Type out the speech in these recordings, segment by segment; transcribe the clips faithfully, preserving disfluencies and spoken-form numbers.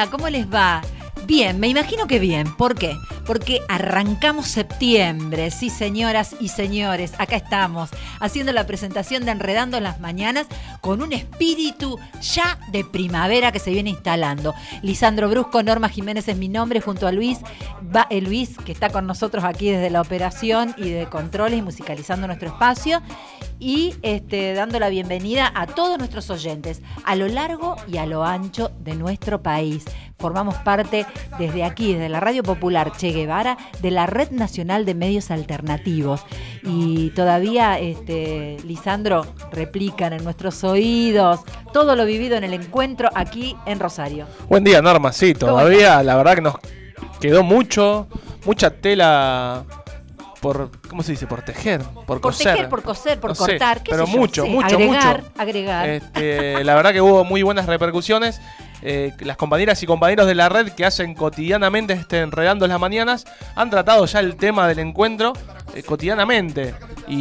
día, ¿cómo les va? Bien, me imagino que bien. ¿Por qué? Porque arrancamos septiembre. Sí, señoras y señores, acá estamos haciendo la presentación de Enredando en las Mañanas con un espíritu ya de primavera que se viene instalando. Lisandro Brusco, Norma Jiménez es mi nombre, junto a Luis, va, eh, Luis, que está con nosotros aquí desde la operación y de controles y musicalizando nuestro espacio. Y este, dando la bienvenida a todos nuestros oyentes a lo largo y a lo ancho de nuestro país. Formamos parte desde aquí, desde la Radio Popular Che Guevara, de la Red Nacional de Medios Alternativos. Y todavía, este, Lisandro, replican en nuestros oídos todo lo vivido en el encuentro aquí en Rosario. Buen día, Norma. Sí, todavía la verdad que nos quedó mucho, mucha tela... Por, ¿cómo se dice? Por tejer, por, por coser. Por tejer, por coser, por no cortar. Sé, ¿Qué pero sé yo? mucho, sí, mucho, agregar, mucho. Agregar, este, La verdad que hubo muy buenas repercusiones. Eh, las compañeras y compañeros de la red que hacen cotidianamente este Enredando en las Mañanas han tratado ya el tema del encuentro eh, cotidianamente.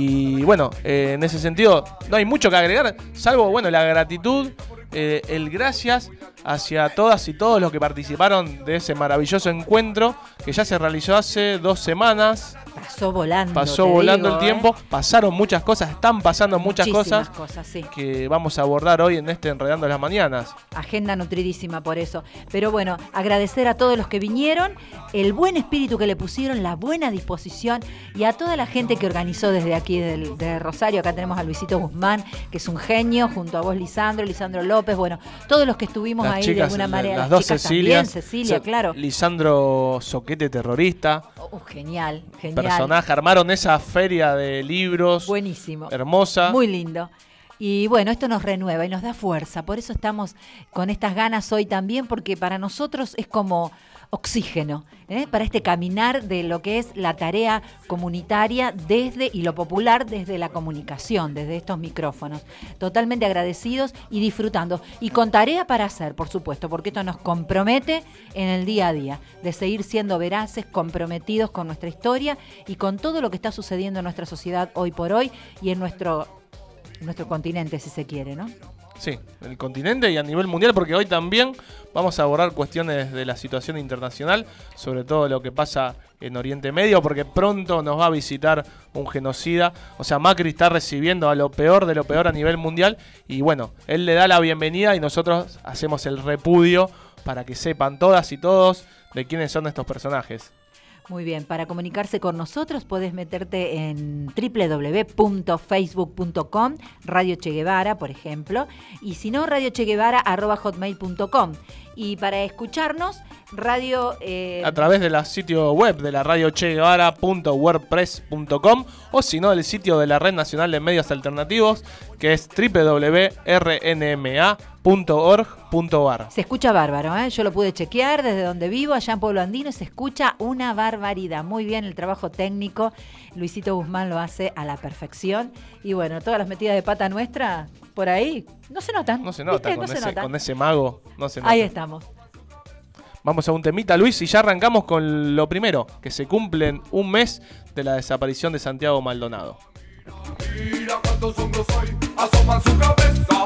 Y bueno, eh, en ese sentido no hay mucho que agregar, salvo bueno la gratitud, eh, el gracias hacia todas y todos los que participaron de ese maravilloso encuentro que ya se realizó hace dos semanas. Pasó volando. Pasó volando digo, el tiempo, ¿eh? Pasaron muchas cosas, están pasando muchas Muchísimas cosas, cosas sí. que vamos a abordar hoy en este Enredando las Mañanas. Agenda nutridísima por eso. Pero bueno, agradecer a todos los que vinieron, el buen espíritu que le pusieron, la buena disposición y a toda la gente que organizó desde aquí, de, de Rosario. Acá tenemos a Luisito Guzmán, que es un genio, junto a vos, Lisandro, Lisandro López, bueno, todos los que estuvimos las ahí chicas, de alguna manera. Las, las dos chicas Cecilias. También, Cecilia, o sea, claro. Lisandro Soquete, terrorista. Oh, genial, genial. Personaje, armaron esa feria de libros. Buenísimo. Hermosa. Muy lindo. Y bueno, esto nos renueva y nos da fuerza. Por eso estamos con estas ganas hoy también, porque para nosotros es como oxígeno, ¿eh? Para este caminar de lo que es la tarea comunitaria desde y lo popular desde la comunicación, desde estos micrófonos. Totalmente agradecidos y disfrutando. Y con tarea para hacer, por supuesto, porque esto nos compromete en el día a día, de seguir siendo veraces, comprometidos con nuestra historia y con todo lo que está sucediendo en nuestra sociedad hoy por hoy y en nuestro, nuestro continente, si se quiere, ¿no? Sí, el continente y a nivel mundial, porque hoy también vamos a abordar cuestiones de la situación internacional, sobre todo lo que pasa en Oriente Medio, porque pronto nos va a visitar un genocida. O sea, Macri está recibiendo a lo peor de lo peor a nivel mundial y bueno, él le da la bienvenida y nosotros hacemos el repudio para que sepan todas y todos de quiénes son estos personajes. Muy bien, para comunicarse con nosotros podés meterte en doble u doble u doble u punto facebook punto com, Radio Che Guevara, por ejemplo, y si no, radio che guevara arroba hotmail punto com. Y para escucharnos, radio... Eh... a través de la sitio web de la radio che guevara punto wordpress punto com o si no, del sitio de la Red Nacional de Medios Alternativos, que es doble u doble u doble u punto r n m a punto org punto a r. Se escucha bárbaro, ¿eh? Yo lo pude chequear desde donde vivo, allá en Pueblo Andino, se escucha una barbaridad. Muy bien el trabajo técnico, Luisito Guzmán lo hace a la perfección. Y bueno, todas las metidas de pata nuestra, por ahí, no se notan. No se nota, con, no ese, se nota. con ese mago, no se nota. Ahí estamos. Vamos a un temita, Luis, y ya arrancamos con lo primero, que se cumplen un mes de la desaparición de Santiago Maldonado. Mira cuántos hombros hoy asoman su cabeza.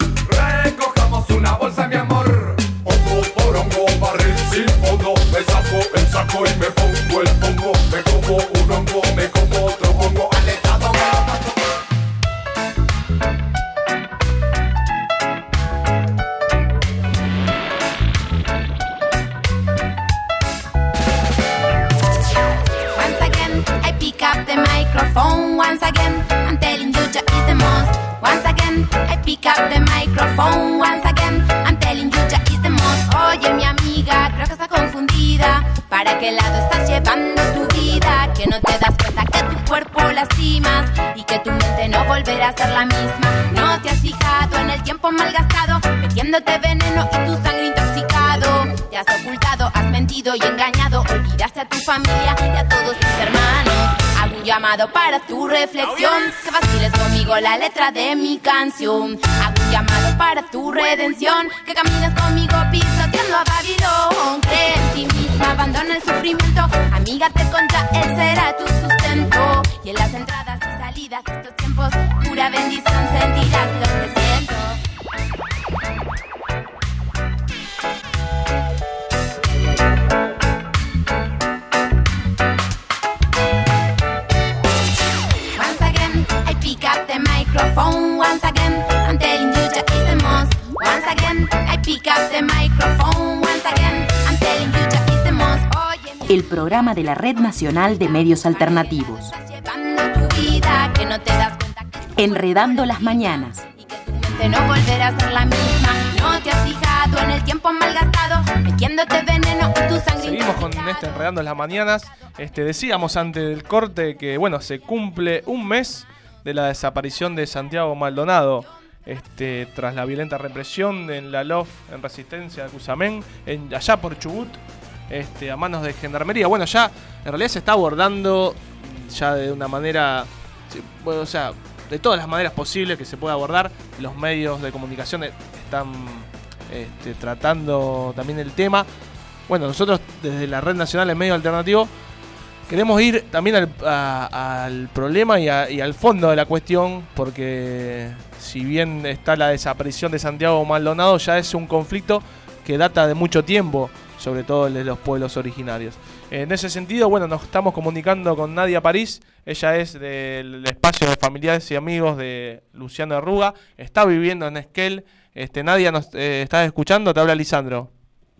Recojamos una bolsa, mi amor. Hongo por hongo, barril sin fondo. Me saco el saco y me pongo el pongo. Me como un hongo, me como otro hongo. Alejado me lo mato. Once again, I pick up the microphone. Once again, I'm telling you, Jah is the most. Once again, I pick up the microphone. Once again, I'm telling you, Jah is the most. Oye, mi amiga, creo que está confundida. ¿Para qué lado estás llevando tu vida? Que no te das cuenta que tu cuerpo lastimas y que tu mente no volverá a ser la misma. No te has fijado en el tiempo malgastado, metiéndote veneno y tu sangre intoxicado. Te has ocultado, has mentido y engañado. Olvidaste a tu familia y a todos tus hermanos. Hago un llamado para tu reflexión, que vaciles conmigo la letra de mi canción. Hago un llamado para tu redención, que camines conmigo pisoteando a Babilón. Cree en ti misma, abandona el sufrimiento. Amígate con Jah, él será tu sustento. Y en las entradas y salidas de estos tiempos, pura bendición sentirás lo que siento. programa de la Red Nacional de Medios Alternativos. Enredando las Mañanas. De no volver a ser la misma, no te has fijado en el tiempo malgastado, metiéndote veneno en tu sangre. Seguimos con este Enredando las Mañanas. Este, decíamos antes del corte que bueno, se cumple un mes de la desaparición de Santiago Maldonado, este, tras la violenta represión en la L O F en Resistencia de Cusamén, en, allá por Chubut, este, a manos de Gendarmería. Bueno, ya en realidad se está abordando ya de una manera, bueno, o sea, de todas las maneras posibles que se pueda abordar. Los medios de comunicación están este, tratando también el tema. Bueno, nosotros desde la Red Nacional de Medio Alternativo queremos ir también al, a, al problema y, a, y al fondo de la cuestión, porque si bien está la desaparición de Santiago Maldonado, ya es un conflicto que data de mucho tiempo, sobre todo el de los pueblos originarios. En ese sentido, bueno, nos estamos comunicando con Nadia París. Ella es del espacio de familiares y amigos de Luciano Arruga. Está viviendo en Esquel. Este, Nadia, ¿nos eh, estás escuchando? Te habla Lisandro.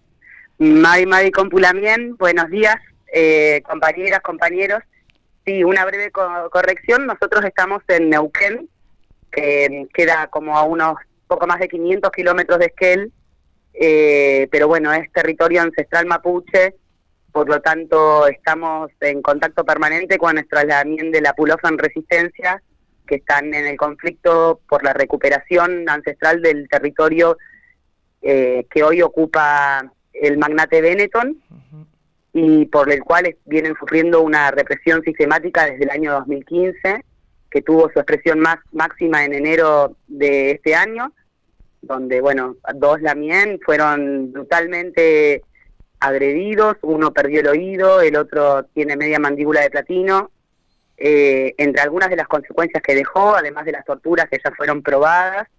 Madi, Madi Compulamien, buenos días, eh, compañeras, compañeros. Sí, una breve co- corrección. Nosotros estamos en Neuquén, que queda como a unos poco más de quinientos kilómetros de Esquel. Eh, pero bueno, es territorio ancestral mapuche, por lo tanto estamos en contacto permanente con nuestros lamien de la Pulofa en Resistencia, que están en el conflicto por la recuperación ancestral del territorio eh, que hoy ocupa el magnate Benetton, uh-huh. y por el cual es, vienen sufriendo una represión sistemática desde el año dos mil quince, que tuvo su expresión más máxima en enero de este año, donde, bueno, dos lamien fueron brutalmente agredidos, uno perdió el oído, el otro tiene media mandíbula de platino, eh, entre algunas de las consecuencias que dejó, además de las torturas que ya fueron probadas,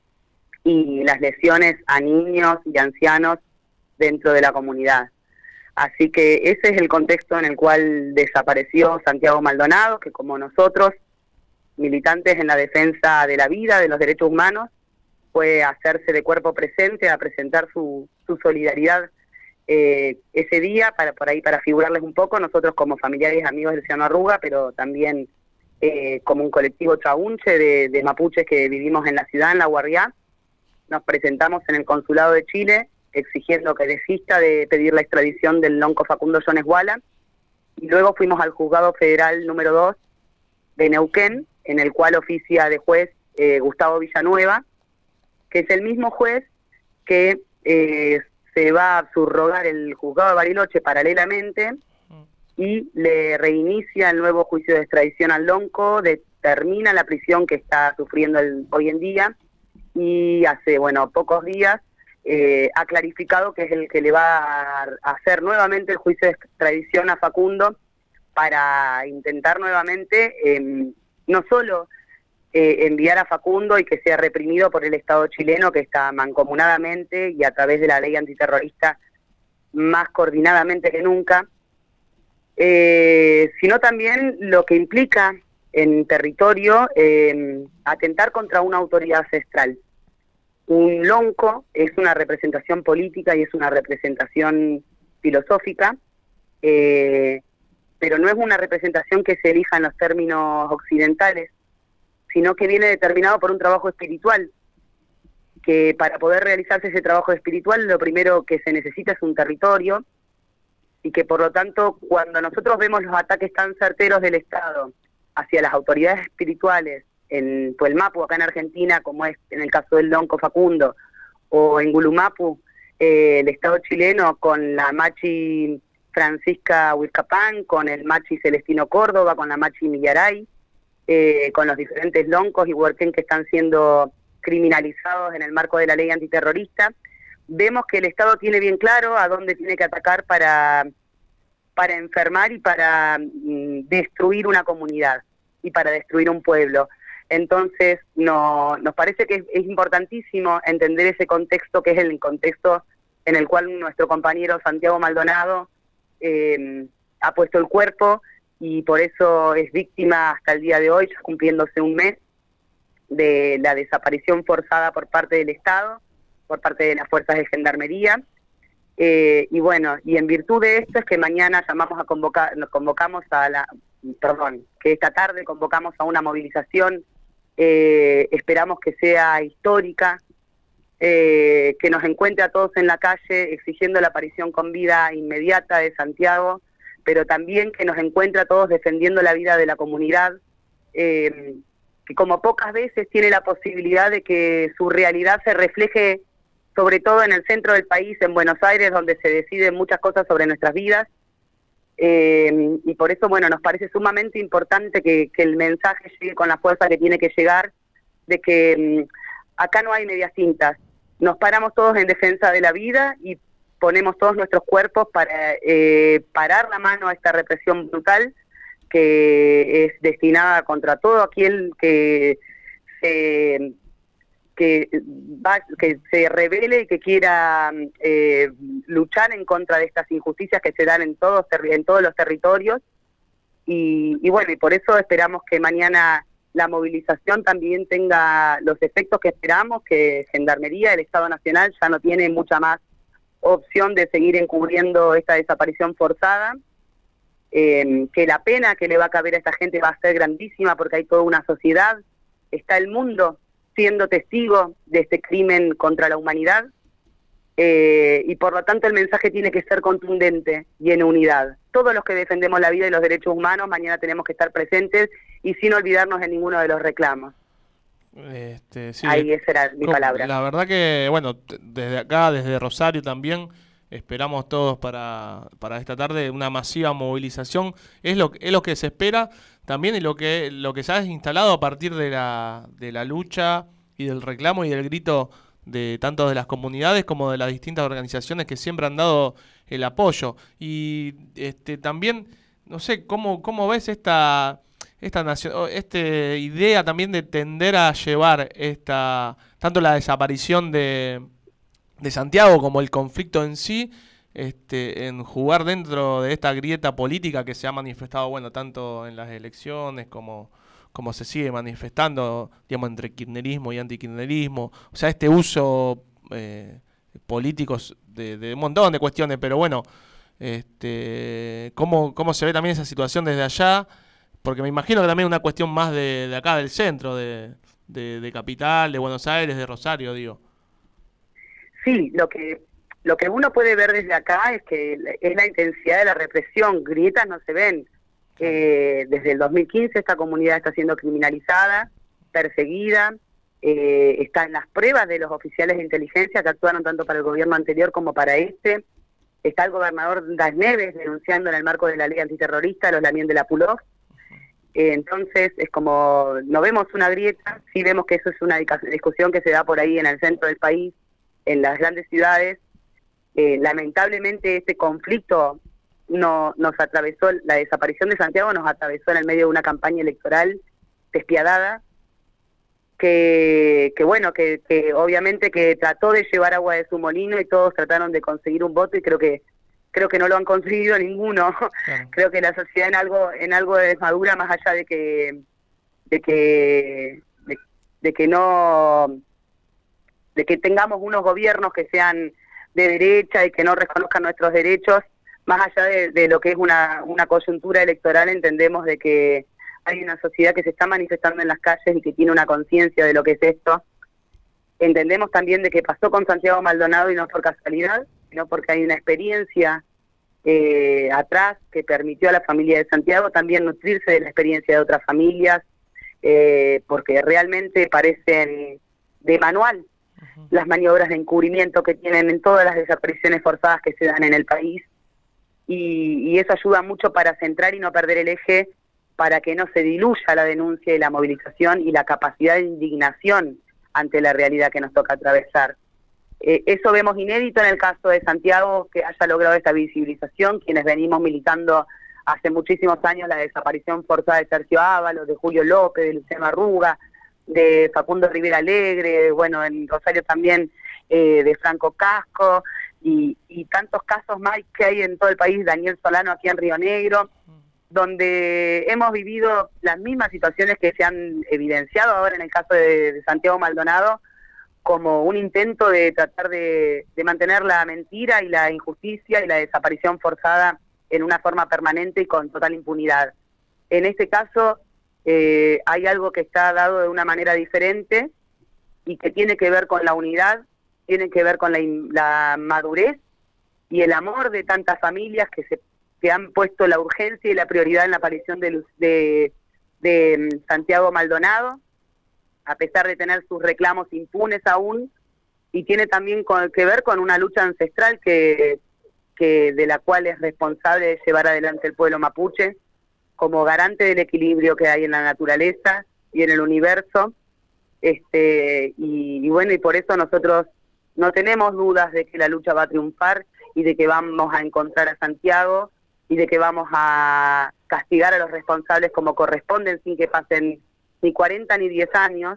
y las lesiones a niños y ancianos dentro de la comunidad. Así que ese es el contexto en el cual desapareció Santiago Maldonado, que como nosotros, militantes en la defensa de la vida, de los derechos humanos, fue a hacerse de cuerpo presente, a presentar su, su solidaridad eh, ese día, para por ahí para figurarles un poco, nosotros como familiares y amigos de Luciano Arruga, pero también eh, como un colectivo chaunche de, de mapuches que vivimos en la ciudad, en La Guardiá, nos presentamos en el Consulado de Chile exigiendo que desista de pedir la extradición del lonco Facundo Jones Walla, y luego fuimos al Juzgado Federal número dos de Neuquén, en el cual oficia de juez eh, Gustavo Villanueva, que es el mismo juez que eh, se va a subrogar el juzgado de Bariloche paralelamente y le reinicia el nuevo juicio de extradición al lonco, determina la prisión que está sufriendo el, hoy en día, y hace, bueno, pocos días eh, ha clarificado que es el que le va a hacer nuevamente el juicio de extradición a Facundo para intentar nuevamente eh, no solo Eh, enviar a Facundo y que sea reprimido por el Estado chileno, que está mancomunadamente y a través de la ley antiterrorista más coordinadamente que nunca, eh, sino también lo que implica en territorio eh, atentar contra una autoridad ancestral. Un lonco es una representación política y es una representación filosófica, eh, pero no es una representación que se elija en los términos occidentales, sino que viene determinado por un trabajo espiritual, que para poder realizarse ese trabajo espiritual lo primero que se necesita es un territorio, y que por lo tanto cuando nosotros vemos los ataques tan certeros del Estado hacia las autoridades espirituales en Puelmapu, acá en Argentina, como es en el caso del lonco Facundo, o en Gulumapu, eh, el Estado chileno con la machi Francisca Huizcapán, con el machi Celestino Córdoba, con la machi Millaray, Eh, con los diferentes loncos y huarquén que están siendo criminalizados en el marco de la ley antiterrorista, vemos que el Estado tiene bien claro a dónde tiene que atacar para, para enfermar y para mm, destruir una comunidad y para destruir un pueblo. Entonces, no, nos parece que es, es importantísimo entender ese contexto, que es el contexto en el cual nuestro compañero Santiago Maldonado eh, ha puesto el cuerpo, y por eso es víctima hasta el día de hoy, ya cumpliéndose un mes, de la desaparición forzada por parte del Estado, por parte de las fuerzas de Gendarmería, Eh, y bueno, y en virtud de esto es que mañana llamamos a convocar, nos convocamos a la, perdón, que esta tarde convocamos a una movilización, eh, esperamos que sea histórica, eh, que nos encuentre a todos en la calle exigiendo la aparición con vida inmediata de Santiago, pero también que nos encuentre a todos defendiendo la vida de la comunidad, eh, que como pocas veces tiene la posibilidad de que su realidad se refleje sobre todo en el centro del país, en Buenos Aires, donde se deciden muchas cosas sobre nuestras vidas, eh, y por eso, bueno, nos parece sumamente importante que, que el mensaje llegue con la fuerza que tiene que llegar, de que um, acá no hay medias tintas, nos paramos todos en defensa de la vida y ponemos todos nuestros cuerpos para eh, parar la mano a esta represión brutal que es destinada contra todo aquel que se... que va, que se revele y que quiera eh, luchar en contra de estas injusticias que se dan en todos en todos los territorios y, y bueno, y por eso esperamos que mañana la movilización también tenga los efectos que esperamos, que Gendarmería, el Estado Nacional ya no tiene mucha más opción de seguir encubriendo esta desaparición forzada, eh, que la pena que le va a caber a esta gente va a ser grandísima porque hay toda una sociedad, está el mundo siendo testigo de este crimen contra la humanidad, eh, y por lo tanto el mensaje tiene que ser contundente y en unidad. Todos los que defendemos la vida y los derechos humanos mañana tenemos que estar presentes y sin olvidarnos de ninguno de los reclamos. Este, sí, Ahí esa era mi palabra. La verdad que, bueno, desde acá, desde Rosario también, esperamos todos para, para esta tarde una masiva movilización. Es lo, es lo que se espera también y lo que, lo que se ha instalado a partir de la, de la lucha y del reclamo y del grito de tanto de las comunidades como de las distintas organizaciones que siempre han dado el apoyo. Y este también, no sé, ¿cómo, cómo ves esta... esta nacio- este idea también de tender a llevar esta tanto la desaparición de, de Santiago como el conflicto en sí, este, en jugar dentro de esta grieta política que se ha manifestado, bueno, tanto en las elecciones como, como se sigue manifestando, digamos, entre kirchnerismo y antikirchnerismo, o sea, este uso eh, político de, de un montón de cuestiones, pero bueno, este, ¿cómo, cómo se ve también esa situación desde allá? Porque me imagino que también es una cuestión más de, de acá, del centro, de, de, de Capital, de Buenos Aires, de Rosario, digo. Sí, lo que lo que uno puede ver desde acá es que es la intensidad de la represión. Grietas no se ven. Eh, desde el dos mil quince esta comunidad está siendo criminalizada, perseguida, eh, está en las pruebas de los oficiales de inteligencia que actuaron tanto para el gobierno anterior como para este. Está el gobernador Das Neves denunciando en el marco de la ley antiterrorista los lamien de la Pulov. Entonces es como, no vemos una grieta, sí vemos que eso es una discusión que se da por ahí en el centro del país, en las grandes ciudades. Eh, lamentablemente este conflicto no, nos atravesó, la desaparición de Santiago nos atravesó en el medio de una campaña electoral despiadada, que, que bueno, que, que obviamente que trató de llevar agua de su molino y todos trataron de conseguir un voto y creo que creo que no lo han conseguido ninguno. Claro. Creo que la sociedad en algo en algo de desmadura, más allá de que de que de, de que no de que tengamos unos gobiernos que sean de derecha y que no reconozcan nuestros derechos, más allá de, de lo que es una una coyuntura electoral, entendemos de que hay una sociedad que se está manifestando en las calles y que tiene una conciencia de lo que es esto. Entendemos también de que pasó con Santiago Maldonado y no por casualidad, sino porque hay una experiencia eh, atrás que permitió a la familia de Santiago también nutrirse de la experiencia de otras familias, eh, porque realmente parecen de manual uh-huh. las maniobras de encubrimiento que tienen en todas las desapariciones forzadas que se dan en el país, y, y eso ayuda mucho para centrar y no perder el eje, para que no se diluya la denuncia y la movilización y la capacidad de indignación ante la realidad que nos toca atravesar. Eh, eso vemos inédito en el caso de Santiago, que haya logrado esta visibilización, quienes venimos militando hace muchísimos años la desaparición forzada de Sergio Ábalos, de Julio López, de Luciano Arruga, de Facundo Rivera Alegre, bueno, en Rosario también eh, de Franco Casco, y, y tantos casos más que hay en todo el país, Daniel Solano aquí en Río Negro, donde hemos vivido las mismas situaciones que se han evidenciado ahora en el caso de, de Santiago Maldonado, como un intento de tratar de, de mantener la mentira y la injusticia y la desaparición forzada en una forma permanente y con total impunidad. En este caso eh, hay algo que está dado de una manera diferente y que tiene que ver con la unidad, tiene que ver con la, la madurez y el amor de tantas familias que se que han puesto la urgencia y la prioridad en la aparición de, de, de Santiago Maldonado, a pesar de tener sus reclamos impunes aún, y tiene también con, que ver con una lucha ancestral que, que de la cual es responsable llevar adelante el pueblo mapuche, como garante del equilibrio que hay en la naturaleza y en el universo, este y, y bueno, y por eso nosotros no tenemos dudas de que la lucha va a triunfar y de que vamos a encontrar a Santiago y de que vamos a castigar a los responsables como corresponden sin que pasen ni cuarenta ni diez años,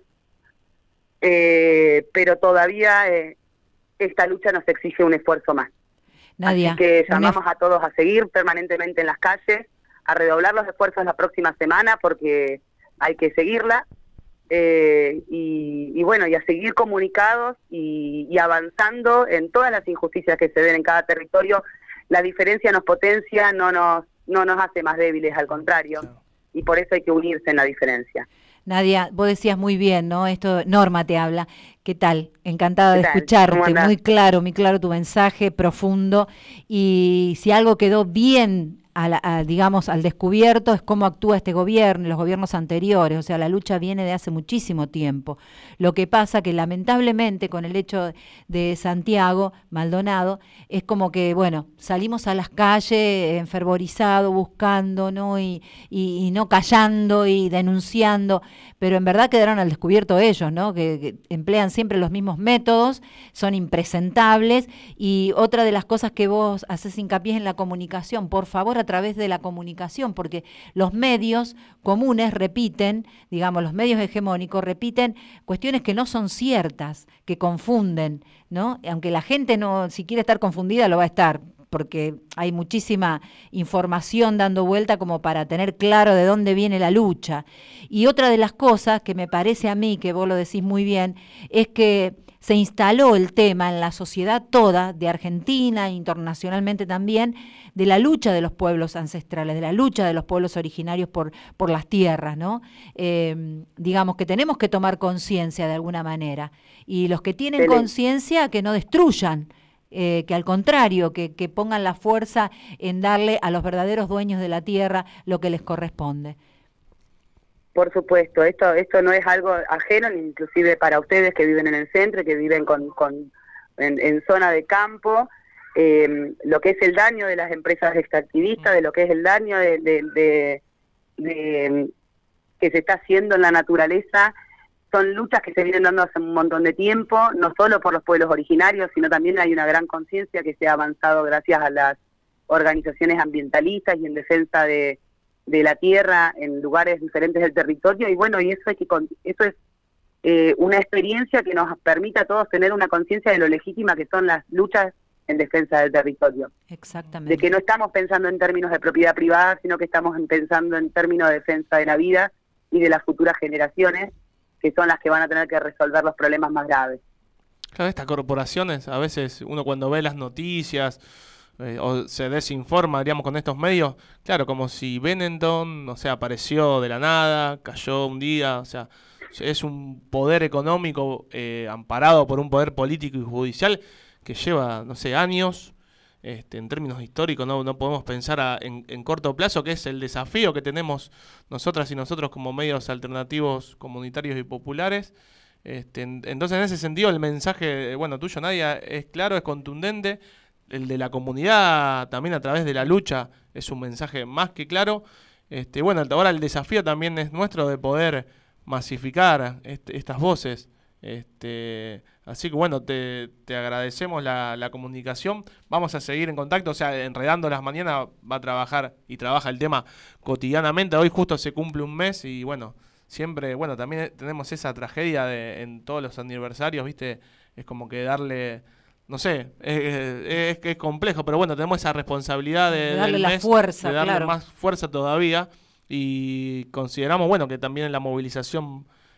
eh, pero todavía eh, esta lucha nos exige un esfuerzo más. Nadia, Así que llamamos una... a todos a seguir permanentemente en las calles, a redoblar los esfuerzos la próxima semana porque hay que seguirla, eh, y, y bueno, y a seguir comunicados y, y avanzando en todas las injusticias que se ven en cada territorio. La diferencia nos potencia, no nos, no nos hace más débiles, al contrario, y por eso hay que unirse en la diferencia. Nadia, vos decías muy bien, ¿no? Esto, Norma te habla. ¿Qué tal? Encantada de escucharte, muy claro, muy claro tu mensaje, profundo. Y si algo quedó bien, a la, a, digamos, al descubierto, es cómo actúa este gobierno y los gobiernos anteriores. O sea, la lucha viene de hace muchísimo tiempo. Lo que pasa que lamentablemente con el hecho de Santiago Maldonado, es como que, bueno, salimos a las calles enfervorizados, buscando, ¿no? Y, y, y no callando y denunciando, pero en verdad quedaron al descubierto ellos, ¿no? Que, que emplean siempre los mismos métodos, son impresentables. Y otra de las cosas que vos haces hincapié es en la comunicación. Por favor, a través de la comunicación, porque los medios comunes repiten, digamos, los medios hegemónicos repiten cuestiones que no son ciertas, que confunden, ¿no? Aunque la gente no, si quiere estar confundida, lo va a estar, porque hay muchísima información dando vuelta como para tener claro de dónde viene la lucha. Y otra de las cosas que me parece a mí, que vos lo decís muy bien, es que se instaló el tema en la sociedad toda, de Argentina, internacionalmente también, de la lucha de los pueblos ancestrales, de la lucha de los pueblos originarios por, por las tierras, ¿no? Eh, digamos que tenemos que tomar conciencia de alguna manera. Y los que tienen conciencia, que no destruyan, Eh, que al contrario, que, que pongan la fuerza en darle a los verdaderos dueños de la tierra lo que les corresponde. Por supuesto, esto esto no es algo ajeno, inclusive para ustedes que viven en el centro, que viven con, con en, en zona de campo, eh, lo que es el daño de las empresas extractivistas, de lo que es el daño de, de, de, de que se está haciendo en la naturaleza. Son luchas que se vienen dando hace un montón de tiempo, no solo por los pueblos originarios, sino también hay una gran conciencia que se ha avanzado gracias a las organizaciones ambientalistas y en defensa de, de la tierra en lugares diferentes del territorio. Y bueno, y eso, hay que, eso es eh, una experiencia que nos permite a todos tener una conciencia de lo legítima que son las luchas en defensa del territorio. Exactamente. De que no estamos pensando en términos de propiedad privada, sino que estamos pensando en términos de defensa de la vida y de las futuras generaciones, que son las que van a tener que resolver los problemas más graves. Claro, estas corporaciones, a veces uno cuando ve las noticias eh, o se desinforma, digamos, con estos medios, claro, como si Benetton, o sea, apareció de la nada, cayó un día, o sea, es un poder económico eh, amparado por un poder político y judicial que lleva, no sé, años. Este, en términos históricos no, no podemos pensar a, en, en corto plazo, que es el desafío que tenemos nosotras y nosotros como medios alternativos comunitarios y populares. Este, en, entonces en ese sentido el mensaje, bueno, tuyo, Nadia, es claro, es contundente. El de la comunidad también a través de la lucha es un mensaje más que claro. Este, bueno, ahora el desafío también es nuestro de poder masificar este, estas voces. Este, así que bueno, te, te agradecemos la, la comunicación. Vamos a seguir en contacto, o sea, Enredando las Mañanas va a trabajar y trabaja el tema cotidianamente. Hoy justo se cumple un mes y bueno, siempre, bueno, también tenemos esa tragedia de, en todos los aniversarios, ¿viste? Es como que darle, no sé, es, es, es complejo, pero bueno, tenemos esa responsabilidad de, de darle del la mes, fuerza, de darle claro. más fuerza todavía, y consideramos, bueno, que también la movilización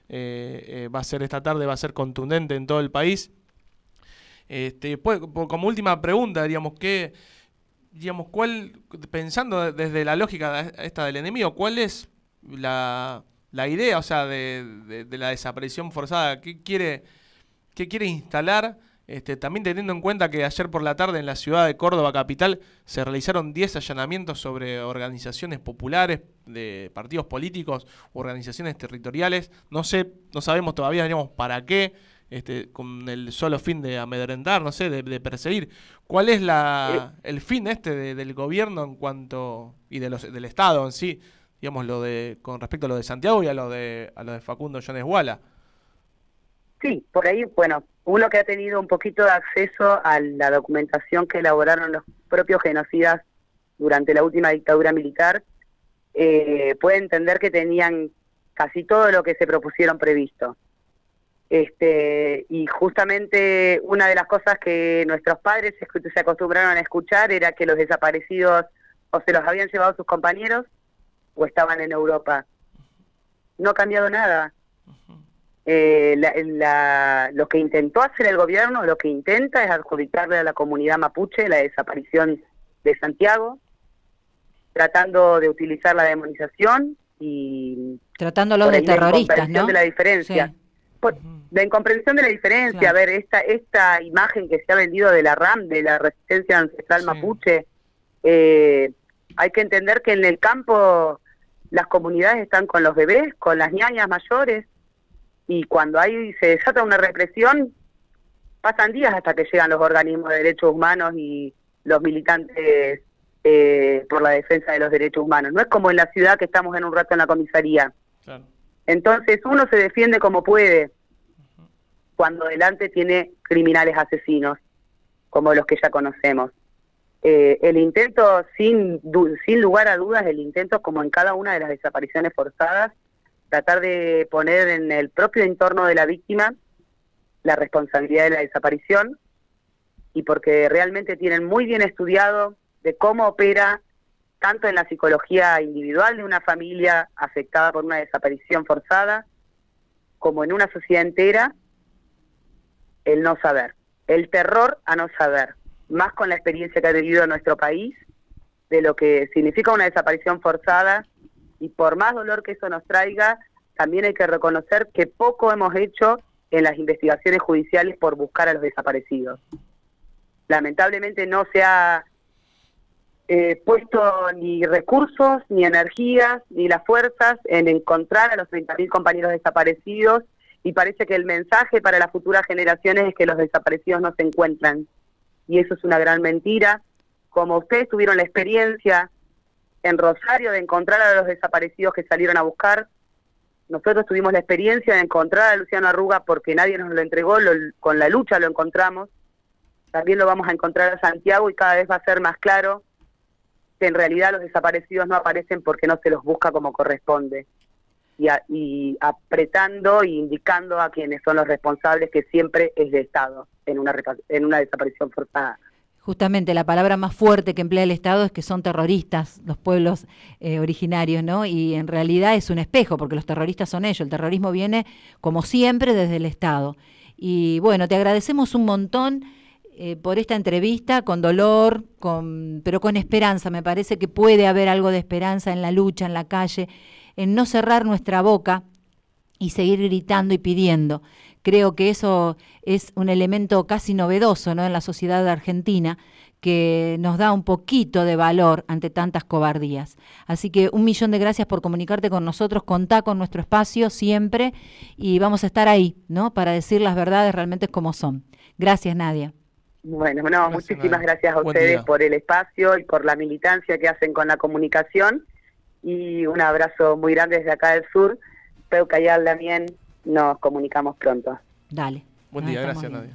eh, eh, va a ser esta tarde, va a ser contundente en todo el país. Este, pues, como última pregunta, diríamos, ¿qué, digamos, cuál, pensando desde la lógica esta del enemigo, cuál es la, la idea, o sea, de, de, de la desaparición forzada? ¿Qué quiere, qué quiere instalar? Este, también teniendo en cuenta que ayer por la tarde en la ciudad de Córdoba capital se realizaron diez allanamientos sobre organizaciones populares de partidos políticos, organizaciones territoriales. No sé, no sabemos todavía, digamos, para qué, este, con el solo fin de amedrentar, no sé, de, de perseguir. ¿Cuál es la el fin este de, del gobierno en cuanto y de los, del Estado en sí, digamos, lo de con respecto a lo de Santiago y a lo de a lo de Facundo Jones Wala? Sí, por ahí, bueno, uno que ha tenido un poquito de acceso a la documentación que elaboraron los propios genocidas durante la última dictadura militar, eh, puede entender que tenían casi todo lo que se propusieron previsto. Este, y justamente una de las cosas que nuestros padres se, se acostumbraron a escuchar era que los desaparecidos o se los habían llevado sus compañeros o estaban en Europa. No ha cambiado nada. Eh, la, la, lo que intentó hacer el gobierno, lo que intenta es adjudicarle a la comunidad mapuche la desaparición de Santiago, tratando de utilizar la demonización y tratándolo de terroristas, ¿no? De la diferencia, sí. Por, la incomprensión de la diferencia, claro. A ver, esta esta imagen que se ha vendido de la R A M, de la resistencia ancestral sí. mapuche, eh, hay que entender que en el campo las comunidades están con los bebés, con las ñañas mayores. Y cuando ahí se desata una represión, pasan días hasta que llegan los organismos de derechos humanos y los militantes eh, por la defensa de los derechos humanos. No es como en la ciudad que estamos en un rato en la comisaría. Claro. Entonces uno se defiende como puede cuando delante tiene criminales asesinos, como los que ya conocemos. Eh, el intento, sin, sin lugar a dudas, el intento, como en cada una de las desapariciones forzadas, tratar de poner en el propio entorno de la víctima la responsabilidad de la desaparición, y porque realmente tienen muy bien estudiado de cómo opera tanto en la psicología individual de una familia afectada por una desaparición forzada, como en una sociedad entera, el no saber, el terror a no saber, más con la experiencia que ha vivido nuestro país, de lo que significa una desaparición forzada. Y por más dolor que eso nos traiga, también hay que reconocer que poco hemos hecho en las investigaciones judiciales por buscar a los desaparecidos. Lamentablemente no se ha eh, puesto ni recursos, ni energías, ni las fuerzas en encontrar a los treinta mil compañeros desaparecidos, y parece que el mensaje para las futuras generaciones es que los desaparecidos no se encuentran. Y eso es una gran mentira. Como ustedes tuvieron la experiencia en Rosario de encontrar a los desaparecidos que salieron a buscar, nosotros tuvimos la experiencia de encontrar a Luciano Arruga porque nadie nos lo entregó, lo, con la lucha lo encontramos. También lo vamos a encontrar a Santiago, y cada vez va a ser más claro que en realidad los desaparecidos no aparecen porque no se los busca como corresponde, y, a, y apretando e indicando a quienes son los responsables, que siempre es de Estado en una, en una desaparición forzada. Justamente la palabra más fuerte que emplea el Estado es que son terroristas los pueblos eh, originarios, ¿no? Y en realidad es un espejo, porque los terroristas son ellos. El terrorismo viene, como siempre, desde el Estado. Y bueno, te agradecemos un montón eh, por esta entrevista, con dolor, con, pero con esperanza. Me parece que puede haber algo de esperanza en la lucha, en la calle, en no cerrar nuestra boca y seguir gritando y pidiendo. Creo que eso es un elemento casi novedoso, ¿no?, en la sociedad argentina, que nos da un poquito de valor ante tantas cobardías. Así que un millón de gracias por comunicarte con nosotros, contá con nuestro espacio siempre, y vamos a estar ahí, ¿no?, para decir las verdades realmente como son. Gracias, Nadia. Bueno, no, gracias, muchísimas Nadia. Gracias a Buen ustedes día. Por el espacio y por la militancia que hacen con la comunicación, y un abrazo muy grande desde acá del sur. Peuca y Aldamien, nos comunicamos pronto. Dale. Buen día, gracias, Nadia.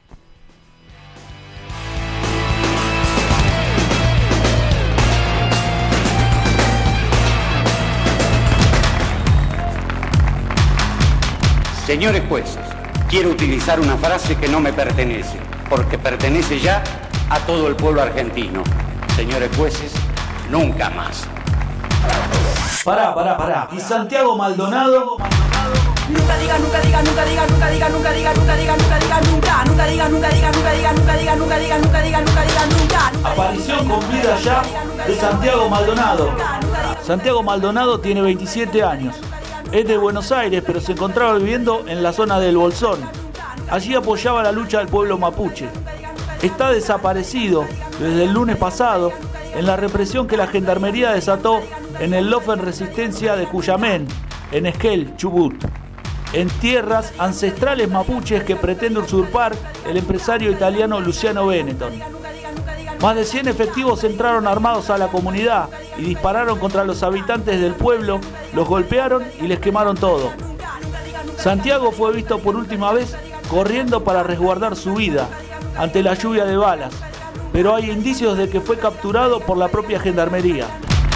Señores jueces, quiero utilizar una frase que no me pertenece, porque pertenece ya a todo el pueblo argentino. Señores jueces, nunca más. Pará, pará, pará. ¿Y Santiago Maldonado? Nunca diga, nunca diga, nunca diga, nunca diga, nunca diga, nunca diga, nunca diga, nunca, nunca diga, nunca diga, nunca diga, nunca diga, nunca diga, nunca diga, nunca diga, nunca. Aparición con vida ya de Santiago Maldonado. Santiago Maldonado tiene veintisiete años. Es de Buenos Aires, pero se encontraba viviendo en la zona del Bolsón. Allí apoyaba la lucha del pueblo mapuche. Está desaparecido desde el lunes pasado en la represión que la gendarmería desató en el Lofen Resistencia de Cuyamén, en Esquel, Chubut, en tierras ancestrales mapuches que pretende usurpar el empresario italiano Luciano Benetton. Más de cien efectivos entraron armados a la comunidad y dispararon contra los habitantes del pueblo, los golpearon y les quemaron todo. Santiago fue visto por última vez corriendo para resguardar su vida ante la lluvia de balas, pero hay indicios de que fue capturado por la propia gendarmería.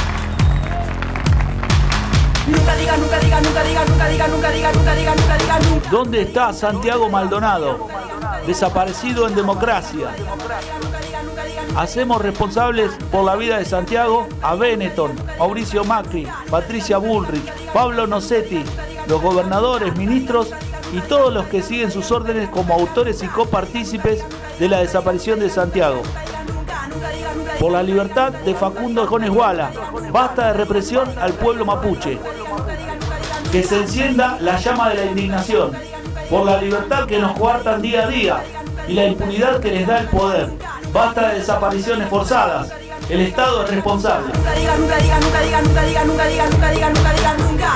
Nunca diga, nunca diga, nunca diga, nunca diga, nunca diga, nunca diga, nunca diga, nunca. ¿Dónde está Santiago Maldonado? Desaparecido en democracia. Hacemos responsables por la vida de Santiago a Benetton, Mauricio Macri, Patricia Bullrich, Pablo Nocetti, los gobernadores, ministros y todos los que siguen sus órdenes como autores y copartícipes de la desaparición de Santiago. Por la libertad de Facundo Jones Wala, basta de represión al pueblo mapuche. Que se encienda la llama de la indignación, por la libertad que nos coartan día a día y la impunidad que les da el poder. Basta de desapariciones forzadas. El Estado es responsable. Nunca diga, nunca diga, nunca diga, nunca diga, nunca diga, nunca diga, nunca diga, nunca.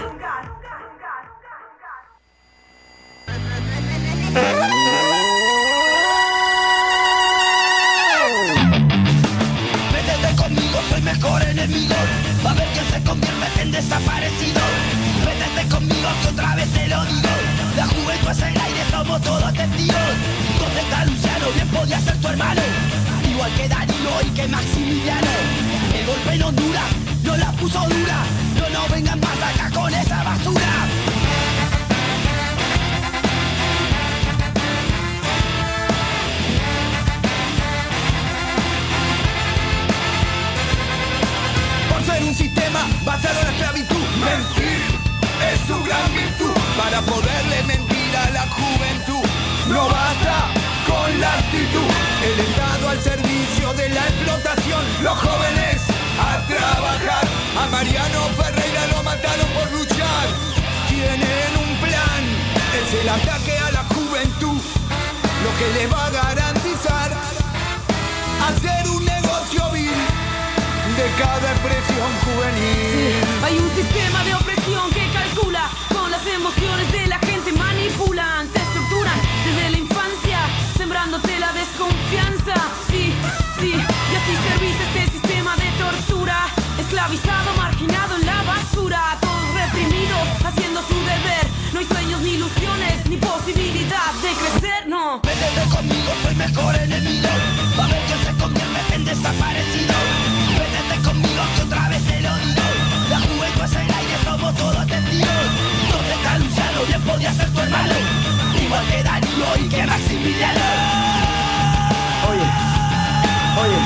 Métete conmigo, soy mejor enemigo. Va a ver quién se convierte en desaparecido. Métete conmigo que otra vez te lo digo. La juventud es el aire, somos todos testigos. ¿Dónde está Luciano? Bien podía ser tu hermano. Igual que Danilo y que Maximiliano. El golpe en Honduras no la puso dura. No, no vengan más acá con esa basura. Un sistema basado en la esclavitud. Mentir es su gran virtud para poderle mentir a la juventud. No basta con la actitud. El Estado al servicio de la explotación. Los jóvenes a trabajar. A Mariano Ferreira lo mataron por luchar. Tienen un plan. Es el ataque a la juventud. Lo que les va a garantizar hacer un negocio vil de cada expresión juvenil. Sí, hay un sistema de opresión que calcula con las emociones de la gente, manipulan, te estructuran desde la infancia, sembrándote la desconfianza. Sí, sí, y así servís este sistema de tortura, esclavizado, marginado en la basura, todos reprimidos, haciendo su deber. No hay sueños ni ilusiones, ni posibilidad de crecer, no. Métete conmigo, soy mejor enemigo. Va a ver quién se convierte en desaparecido. Métete conmigo que otra vez te lo digo. La juventud es el aire, somos todos testigos. ¿Dónde está Luciano? Bien podía ser tu hermano. Igual que Danilo y que Maximiliano. Oye, oye,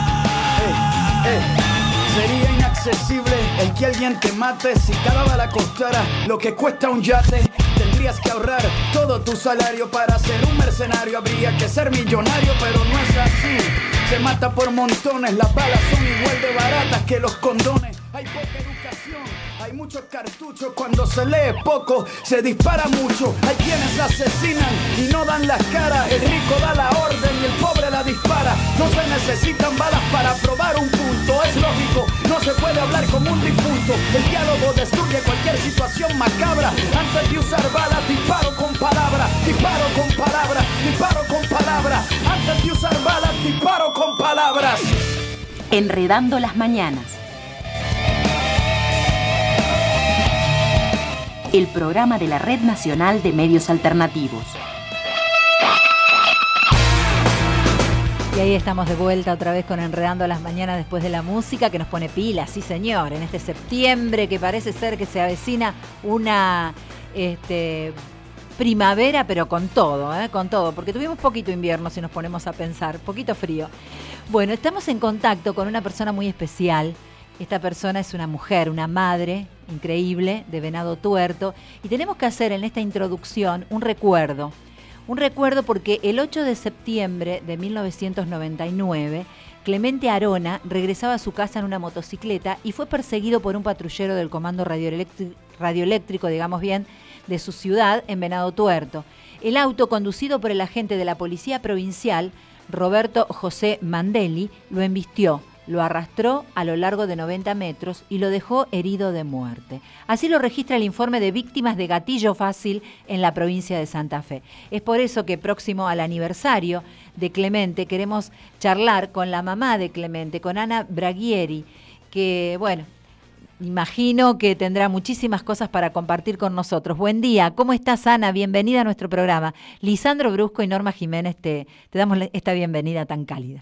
eh, eh. Sería inaccesible el que alguien te mate. Si cada bala costara lo que cuesta un yate, tendrías que ahorrar todo tu salario para ser un mercenario. Habría que ser millonario, pero no es así. Se mata por montones, las balas son igual de baratas que los condones. Hay poca educación, hay muchos cartuchos. Cuando se lee poco, se dispara mucho. Hay quienes asesinan y no dan las caras. El rico da la orden y el pobre la dispara. No se necesitan balas para probar un punto. Es lógico, no se puede hablar como un difunto. El diálogo destruye cualquier situación macabra. Antes de usar balas, disparo con palabras. Disparo con palabras, disparo con palabras. Antes de usar balas, disparo con palabras. Enredando las mañanas. El programa de la Red Nacional de Medios Alternativos. Y ahí estamos de vuelta otra vez con Enredando las Mañanas después de la música que nos pone pilas, sí señor, en este septiembre que parece ser que se avecina una este, primavera, pero con todo, ¿eh? con todo, porque tuvimos poquito invierno si nos ponemos a pensar, poquito frío. Bueno, estamos en contacto con una persona muy especial Esta persona es una mujer, una madre increíble de Venado Tuerto, y tenemos que hacer en esta introducción un recuerdo. Un recuerdo porque el ocho de septiembre de mil novecientos noventa y nueve, Clemente Arona regresaba a su casa en una motocicleta y fue perseguido por un patrullero del Comando Radioeléctrico, radioeléctrico, digamos bien, de su ciudad en Venado Tuerto. El auto, conducido por el agente de la Policía Provincial, Roberto José Mandelli, lo embistió, lo arrastró a lo largo de noventa metros y lo dejó herido de muerte. Así lo registra el informe de víctimas de gatillo fácil en la provincia de Santa Fe. Es por eso que próximo al aniversario de Clemente queremos charlar con la mamá de Clemente, con Ana Braghieri, que, bueno, imagino que tendrá muchísimas cosas para compartir con nosotros. Buen día, ¿cómo estás, Ana? Bienvenida a nuestro programa. Lisandro Brusco y Norma Jiménez te, te damos esta bienvenida tan cálida.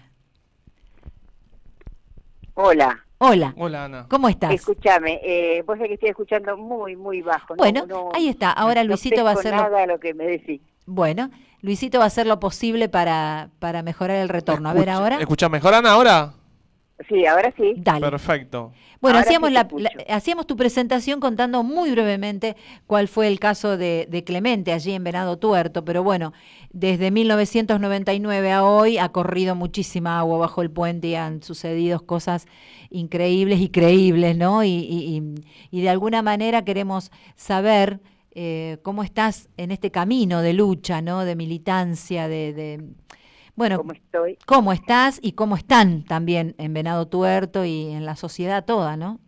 Hola. Hola. Hola, Ana. ¿Cómo estás? Escúchame, eh, vos sabés que estoy escuchando muy, muy bajo. No, Bueno, no, ahí está. Ahora no Luisito va a pesco hacer lo... nada de lo que me decís. Bueno, Luisito va a hacer lo posible para, para mejorar el retorno. A ver ahora. ¿Escuchás mejor, Ana, ahora? Sí, ahora sí. Dale. Perfecto. Bueno, Ahora hacíamos, sí la, te la- hacíamos tu presentación contando muy brevemente cuál fue el caso de, de Clemente allí en Venado Tuerto, pero bueno, desde mil novecientos noventa y nueve a hoy ha corrido muchísima agua bajo el puente y han sucedido cosas increíbles y creíbles, ¿no? Y, y, y- y de alguna manera queremos saber eh, cómo estás en este camino de lucha, ¿no? De militancia, de... de bueno, ¿Cómo estoy? ¿Cómo estás y cómo están también en Venado Tuerto y en la sociedad toda, no?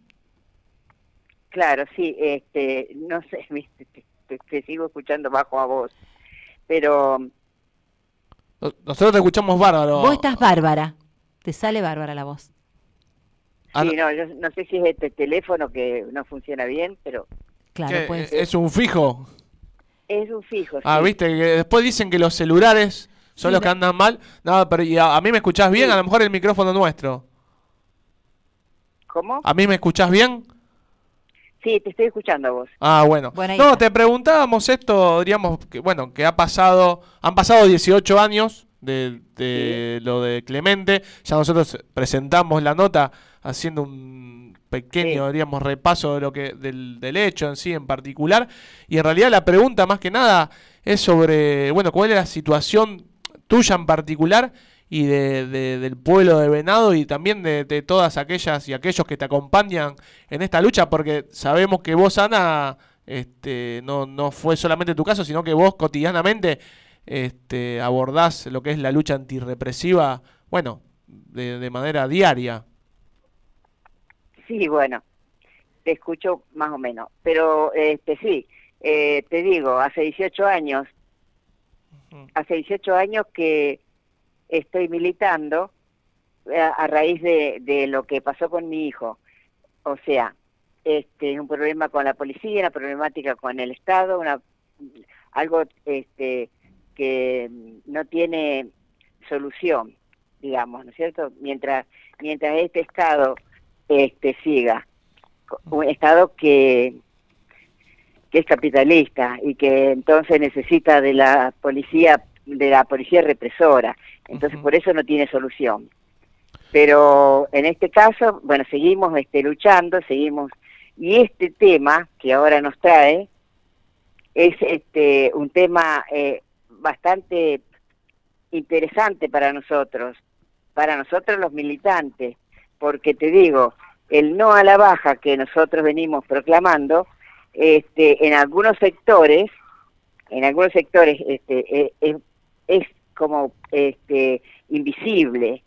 Claro, sí, este, no sé, viste, te, te- te sigo escuchando bajo a vos, pero Nosotros te escuchamos bárbaro. Vos estás bárbara, te sale bárbara la voz. sí, no, yo no sé si es este teléfono que no funciona bien, pero Claro, ¿Qué, puede ser. ¿Es un fijo? es un fijo. Ah, sí. viste, que después dicen que los celulares son Sí, los no- que andan mal. No, pero y a, a mí me escuchás bien, a lo mejor el micrófono nuestro. ¿Cómo? ¿A mí me escuchás bien? Sí, te estoy escuchando a vos. Ah, bueno. Bueno, ahí No, está. te preguntábamos esto, diríamos, que bueno, que ha pasado, han pasado dieciocho años de, de lo de Clemente. Ya nosotros presentamos la nota haciendo un pequeño, Sí. diríamos, repaso de lo que del, del hecho en sí en particular. Y en realidad la pregunta más que nada es sobre, bueno, cuál es la situación tuya en particular y de, de- del pueblo de Venado y también de, de todas aquellas y aquellos que te acompañan en esta lucha, porque sabemos que vos, Ana, este, no, no fue solamente tu caso, sino que vos cotidianamente este, abordás lo que es la lucha antirrepresiva, bueno, de, de manera diaria. Sí, bueno, te escucho más o menos, pero este sí, eh, te digo, hace dieciocho años, hace dieciocho años que estoy militando eh, a raíz de, de lo que pasó con mi hijo. O sea, este, un problema con la policía, una problemática con el Estado, una algo este, que no tiene solución, digamos, ¿no es cierto? Mientras mientras este Estado este siga, un Estado que que es capitalista y que entonces necesita de la policía de la policía represora, entonces por eso no tiene solución. Pero en este caso, bueno, seguimos este luchando, seguimos, y este tema que ahora nos trae es este un tema eh, bastante interesante para nosotros, para nosotros los militantes, porque te digo, el no a la baja que nosotros venimos proclamando, este, en algunos sectores, en algunos sectores, este, eh, es, es como este invisible,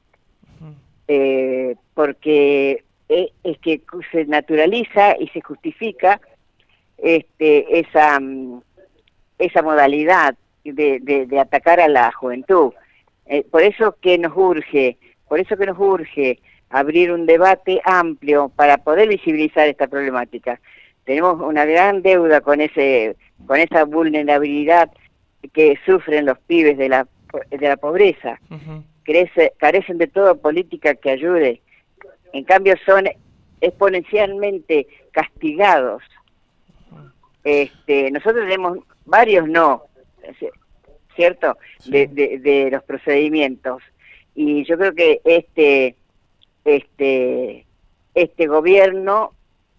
eh, porque es, es que se naturaliza y se justifica este esa mm, esa modalidad de, de, de atacar a la juventud. Eh, por eso que nos urge, por eso que nos urge abrir un debate amplio para poder visibilizar esta problemática. Tenemos una gran deuda con ese con esa vulnerabilidad que sufren los pibes de la de la pobreza. Uh-huh. Crece, carecen de toda política que ayude. En cambio son exponencialmente castigados. Este, nosotros tenemos varios no, ¿cierto? Sí. De, de, de los procedimientos. Y yo creo que este este este gobierno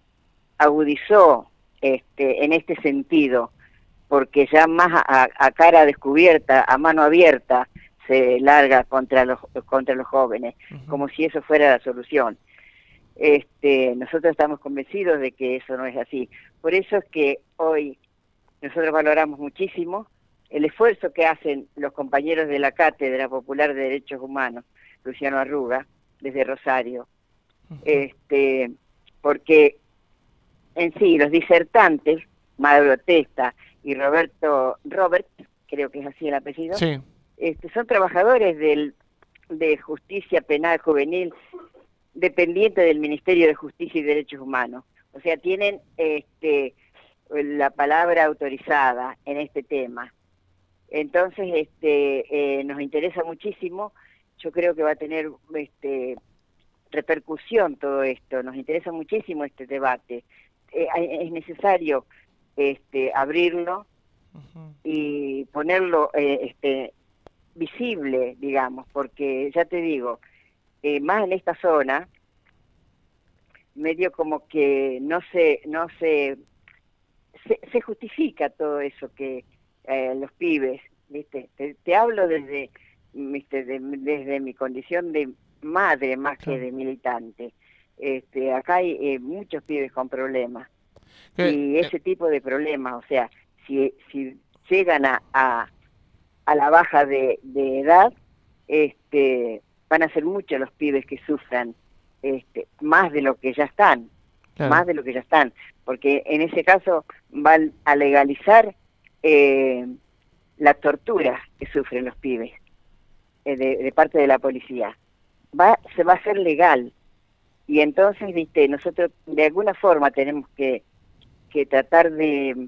agudizó este, en este sentido, porque ya más a, a cara descubierta, a mano abierta, se larga contra los contra los jóvenes, uh-huh. como si eso fuera la solución. Este, nosotros estamos convencidos de que eso no es así. Por eso es que hoy nosotros valoramos muchísimo el esfuerzo que hacen los compañeros de la Cátedra Popular de Derechos Humanos, Luciano Arruga, desde Rosario, uh-huh. este, porque en sí los disertantes, Mauro Testa y Roberto Robert, creo que es así el apellido, sí. este, son trabajadores del, de Justicia Penal Juvenil, dependiente del Ministerio de Justicia y Derechos Humanos. O sea, tienen este, la palabra autorizada en este tema. Entonces, este, eh, nos interesa muchísimo. Yo creo que va a tener este, repercusión todo esto. Nos interesa muchísimo este debate. Eh, es necesario este, abrirlo uh-huh. y ponerlo eh, este, visible, digamos, porque ya te digo, eh, más en esta zona, medio como que no se, no se, se, se justifica todo eso que eh, los pibes, ¿viste? Te, te hablo desde, ¿viste? De, desde mi condición de madre más que de militante. Este, acá hay eh, muchos pibes con problemas. ¿Qué? Y ese tipo de problemas, o sea, si, si llegan a, a, a la baja de, de edad, este, van a ser muchos los pibes que sufran este, más de lo que ya están, claro. más de lo que ya están, porque en ese caso van a legalizar eh, la tortura que sufren los pibes eh, de, de parte de la policía. Va, se va a hacer legal. Y entonces, viste, nosotros de alguna forma tenemos que, que tratar de,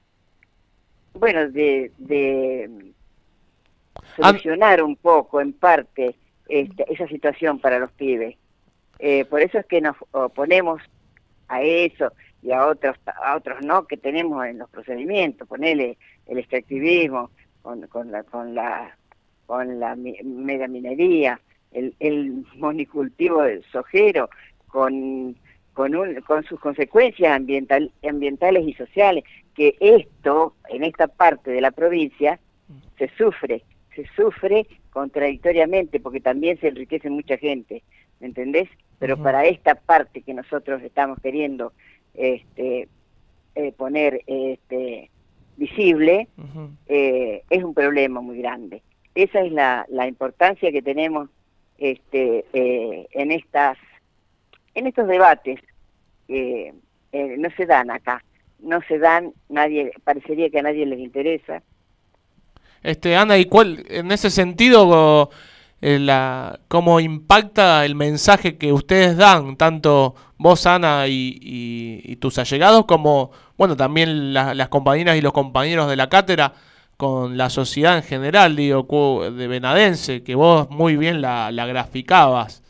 bueno, de, de solucionar un poco, en parte, este, esa situación para los pibes. Eh, por eso es que nos oponemos a eso y a otros a otros no que tenemos en los procedimientos, ponele el extractivismo con, con la con la con la megaminería, el, el monicultivo del sojero, con con un, con sus consecuencias ambiental, ambientales y sociales, que esto en esta parte de la provincia se sufre, se sufre contradictoriamente porque también se enriquece mucha gente, ¿me entendés? Pero uh-huh. para esta parte que nosotros estamos queriendo este, eh, poner este, visible, uh-huh. eh, es un problema muy grande. Esa es la, la importancia que tenemos este, eh, en estas, en estos debates que eh, no se dan acá, no se dan, nadie, parecería que a nadie les interesa. Este, Ana, ¿y cuál, en ese sentido, eh, la, cómo impacta el mensaje que ustedes dan, tanto vos, Ana, y, y, y tus allegados, como, bueno, también la, las compañeras y los compañeros de la cátedra, con la sociedad en general, digo, de Venadense, que vos muy bien la, la graficabas?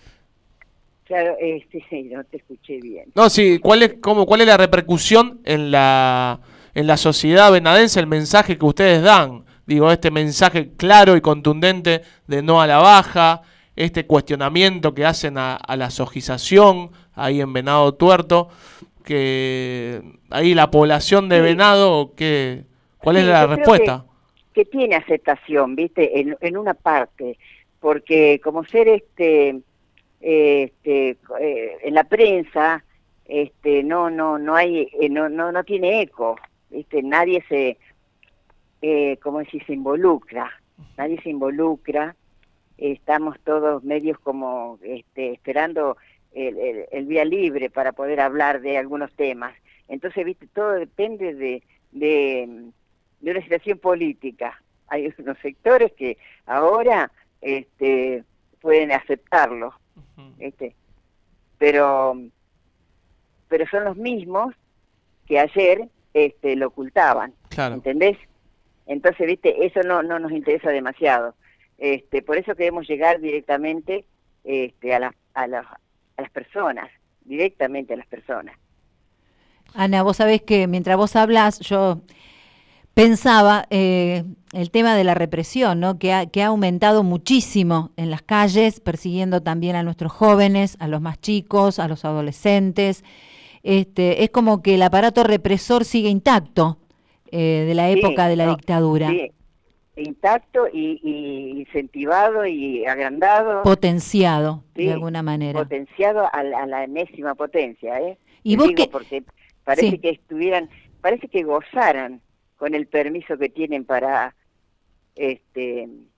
Claro, este, sí, no te escuché bien. No, sí, ¿cuál es, cómo, cuál es la repercusión en la, en la sociedad venadense, el mensaje que ustedes dan? Digo, este mensaje claro y contundente de no a la baja, este cuestionamiento que hacen a, a la sojización ahí en Venado Tuerto, que ahí la población de sí. Venado, que, ¿cuál sí, es la respuesta? Que, que tiene aceptación, ¿viste? En, en una parte, porque como ser este... Este, eh, en la prensa este no no no hay eh, no no no tiene eco, ¿viste? Nadie se eh, como si se involucra nadie se involucra estamos todos medios como este esperando el, el, el vía libre para poder hablar de algunos temas. Entonces, viste, todo depende de de, de una situación política. Hay unos sectores que ahora este pueden aceptarlo. Este, pero pero son los mismos que ayer este lo ocultaban, claro. ¿Entendés? Entonces, viste, eso no no nos interesa demasiado. Este, por eso queremos llegar directamente este a las a las a las personas, directamente a las personas. Ana, vos sabés que mientras vos hablas, yo Pensaba eh, el tema de la represión, ¿no? Que ha, que ha aumentado muchísimo en las calles, persiguiendo también a nuestros jóvenes, a los más chicos, a los adolescentes. Este, es como que el aparato represor sigue intacto eh, de la época Sí, de la no, dictadura. Sí, intacto y, y incentivado y agrandado. Potenciado, Sí, de alguna manera. Potenciado a la, a la enésima potencia, ¿eh? ¿Y Te vos digo qué? porque parece Sí. que estuvieran, parece que gozaran con el permiso que tienen para, este,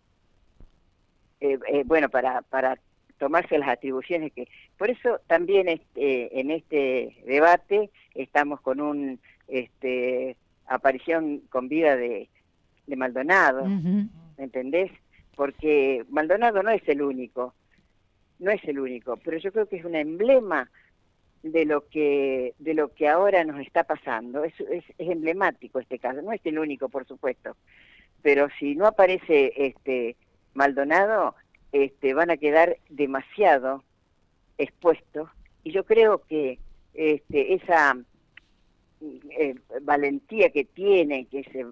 eh, eh, bueno, para para tomarse las atribuciones que. Por eso también este, en este debate estamos con un, este, aparición con vida de, de Maldonado, Ujú. ¿me entendés? Porque Maldonado no es el único, no es el único, pero yo creo que es un emblema de lo que de lo que ahora nos está pasando. Es, es, es emblemático este caso, no es el único, por supuesto, pero si no aparece este Maldonado, este van a quedar demasiado expuestos, y yo creo que este esa eh, valentía que tienen, que se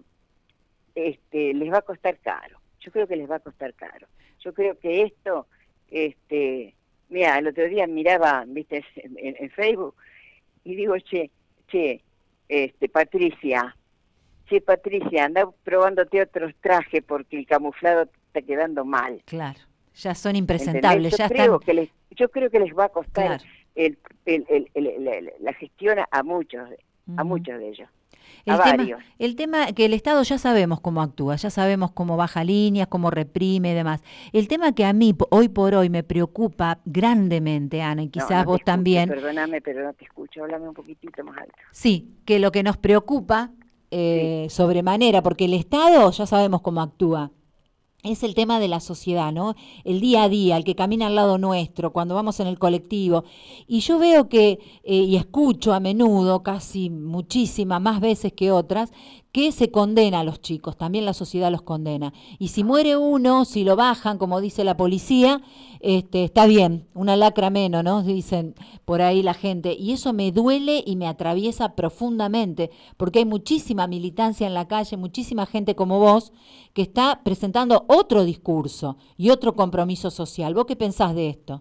este les va a costar caro. Yo creo que les va a costar caro. Yo creo que esto este mira, el otro día miraba, viste, en, en Facebook, y digo, che, che, este, Patricia, che, Patricia, anda probándote otros trajes porque el camuflado te está quedando mal. Claro, ya son ¿Entendés? impresentables, Yo ya creo están... que les, yo creo que les va a costar Claro. el, el, el, el- el- la gestión a muchos, a Ujú. muchos de ellos. El a tema, varios. el tema que el Estado ya sabemos cómo actúa, ya sabemos cómo baja líneas, cómo reprime y demás. El tema que a mí po- hoy por hoy me preocupa grandemente, Ana, y No, quizás no te vos escucho, también, Perdóname, pero no te escucho. Háblame un poquitito más alto. sí, que lo que nos preocupa eh, sobremanera, porque el Estado ya sabemos cómo actúa, es el tema de la sociedad, ¿no? El día a día, el que camina al lado nuestro, cuando vamos en el colectivo. Y yo veo que, eh, y escucho a menudo, casi muchísimas, más veces que otras, que se condena a los chicos, también la sociedad los condena. Y si muere uno, si lo bajan, como dice la policía, este, está bien, una lacra menos, ¿no? Dicen por ahí la gente. Y eso me duele y me atraviesa profundamente, porque hay muchísima militancia en la calle, muchísima gente como vos, que está presentando otro discurso y otro compromiso social. ¿Vos qué pensás de esto?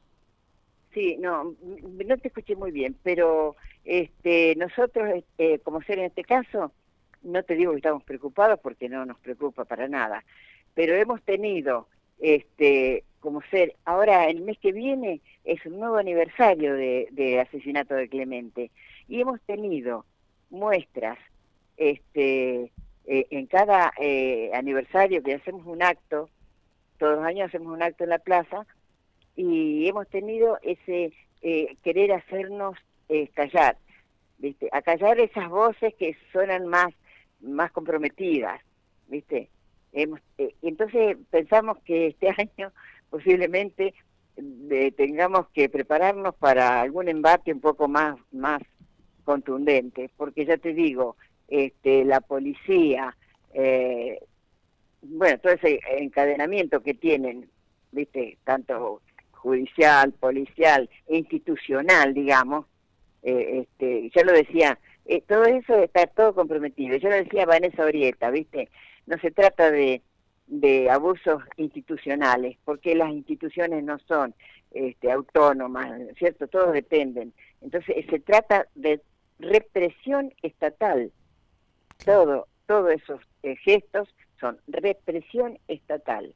Sí, no, m- no te escuché muy bien, pero este, nosotros, eh, como ser en este caso, no te digo que estamos preocupados porque no nos preocupa para nada, pero hemos tenido, este, como ser, ahora el mes que viene es un nuevo aniversario de, de asesinato de Clemente, y hemos tenido muestras, este, eh, en cada eh, aniversario que hacemos un acto, todos los años hacemos un acto en la plaza, y hemos tenido ese eh, querer hacernos eh, callar, ¿viste? A callar esas voces que suenan más más comprometidas, ¿viste? Hemos, eh, entonces pensamos que este año posiblemente eh, tengamos que prepararnos para algún embate un poco más más contundente, porque ya te digo, este la policía, eh, bueno, todo ese encadenamiento que tienen, ¿viste? Tanto judicial, policial, institucional, digamos, eh, este, ya lo decía, eh, todo eso está todo comprometido. Ya lo decía Vanessa Orieta, ¿viste? No se trata de, de abusos institucionales, porque las instituciones no son este, autónomas, ¿cierto? Todos dependen. Entonces, se trata de represión estatal. Todo, todos esos eh, gestos son represión estatal.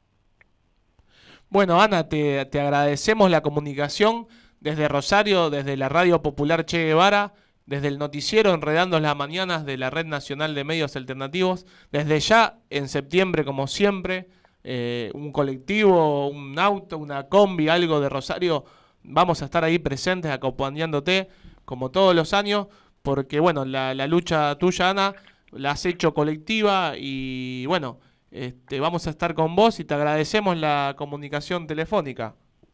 Bueno, Ana, te, te agradecemos la comunicación desde Rosario, desde la Radio Popular Che Guevara, desde el noticiero Enredando las Mañanas de la Red Nacional de Medios Alternativos. Desde ya, en septiembre, como siempre, eh, un colectivo, un auto, una combi, algo de Rosario, vamos a estar ahí presentes acompañándote, como todos los años, porque, bueno, la, la lucha tuya, Ana, la has hecho colectiva y, bueno, este, vamos a estar con vos y te agradecemos la comunicación telefónica.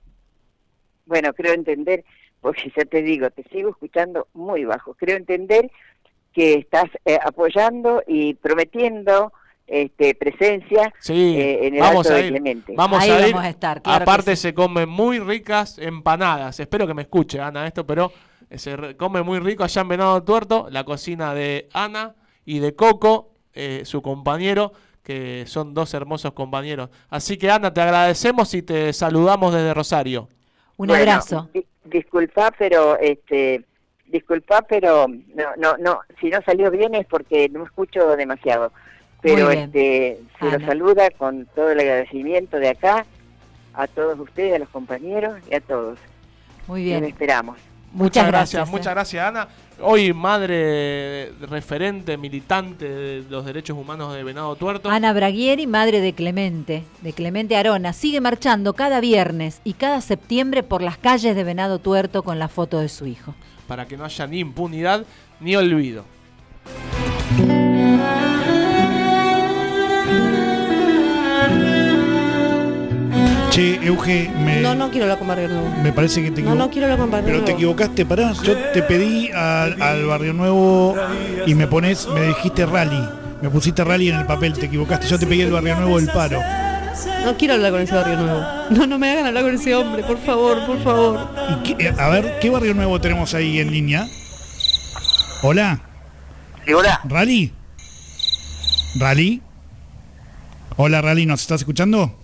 Bueno, creo entender, porque ya te digo, te sigo escuchando muy bajo. Creo entender que estás eh, apoyando y prometiendo este, presencia sí, eh, en el vamos acto a de ir, Clemente. Vamos Ahí a ir. vamos a estar, claro. Aparte que sí. se comen muy ricas empanadas. Espero que me escuche, Ana, esto, pero se re- come muy rico allá en Venado Tuerto, la cocina de Ana y de Coco. eh, su compañero, que son dos hermosos compañeros. Así que Ana, te agradecemos y te saludamos desde Rosario. Un bueno, abrazo. Di- disculpa, pero este, disculpa, pero no, no, no, si no salió bien es porque no escucho demasiado. Pero Muy bien. este, se Ana. los saluda con todo el agradecimiento de acá a todos ustedes, a los compañeros y a todos. Muy Los bien. esperamos. Muchas gracias. Muchas eh. gracias, Ana. Hoy madre referente, militante de los derechos humanos de Venado Tuerto. Ana Braguieri, madre de Clemente, de Clemente Arona, sigue marchando cada viernes y cada septiembre por las calles de Venado Tuerto con la foto de su hijo. Para que no haya ni impunidad ni olvido. Che, Euge, me, No, no quiero hablar con Barrio Nuevo. me parece que te No, equivo- no quiero hablar con Barrio Pero Nuevo. te equivocaste, pará. Yo te pedí al, al Barrio Nuevo y me pones, me dijiste rally. Me pusiste rally en el papel, te equivocaste. Yo te pedí el Barrio Nuevo del Paro. No quiero hablar con ese Barrio Nuevo. No, no me hagan hablar con ese hombre, por favor, por favor. ¿Y qué- a ver, ¿qué Barrio Nuevo tenemos ahí en línea? Hola. Sí, hola. ¿Rally? ¿Rally? Hola, Rally, ¿nos estás escuchando?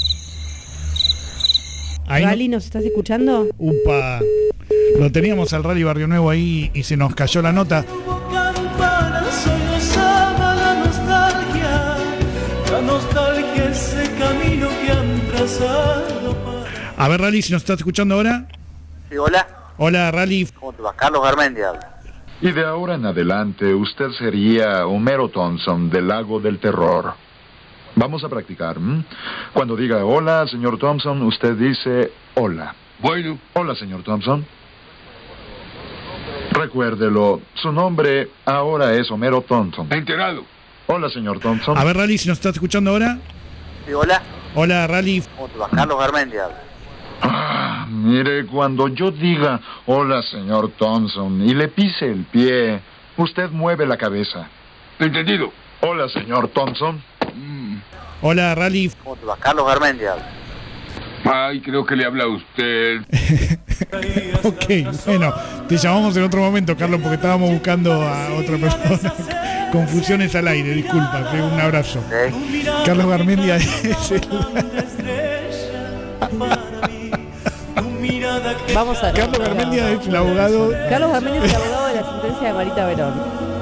Ahí no- Rally, ¿nos estás escuchando? Upa. Lo teníamos al Rally Barrio Nuevo ahí y se nos cayó la nota. Soy osada la nostalgia, la nostalgia ese camino que han trazado. A ver, Rally, si nos estás escuchando ahora. Sí, hola. Hola, Rally. ¿Cómo te va? Carlos Garmendia habla. Y de ahora en adelante usted sería Homero Thompson del Lago del Terror. Vamos a practicar. ¿m? Cuando diga hola, señor Thompson, usted dice hola. Bueno. Hola, señor Thompson. Recuérdelo, su nombre ahora es Homero Thompson. Enterado. Hola, señor Thompson. A ver, Rally, si nos estás escuchando ahora. Sí, hola. Hola, Rally. ¿Cómo te va? Carlos Garmendia habla. Ah, mire, cuando yo diga hola, señor Thompson, y le pise el pie, usted mueve la cabeza. Entendido. Hola, señor Thompson. Hola, Rally. ¿Cómo te va? Carlos Garmendia habla. Ay, creo que le habla a usted. Ok, bueno, te llamamos en otro momento, Carlos, porque estábamos buscando a otra persona. Confusiones al aire, disculpa, te- un abrazo. Carlos Garmendia es el... Vamos a... Carlos Garmendia es el abogado. Carlos Garmendia es el abogado de la sentencia de Marita Verón.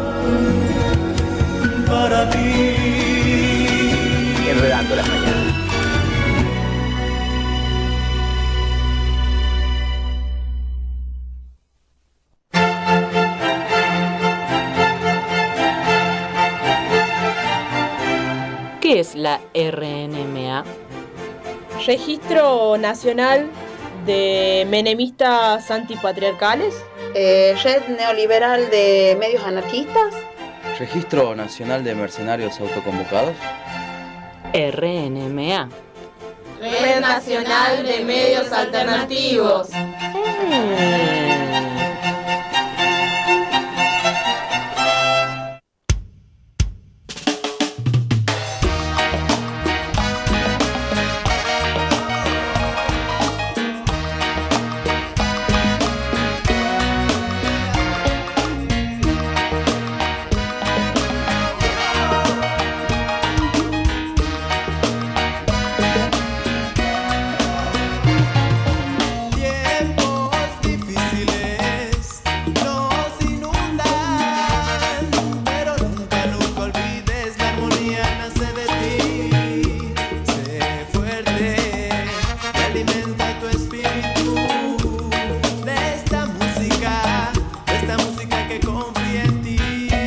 Para ti. Enredando las mañanas. ¿Qué es la R N M A? Registro Nacional de Menemistas Antipatriarcales. Eh, Red Neoliberal de Medios Anarquistas. Registro Nacional de Mercenarios Autoconvocados. R N M A. Red Nacional de Medios Alternativos. Tiempos difíciles nos inundan, pero nunca, nunca olvides la armonía nace de ti. Sé fuerte y alimenta tu espíritu de esta música, de esta música que confía en ti.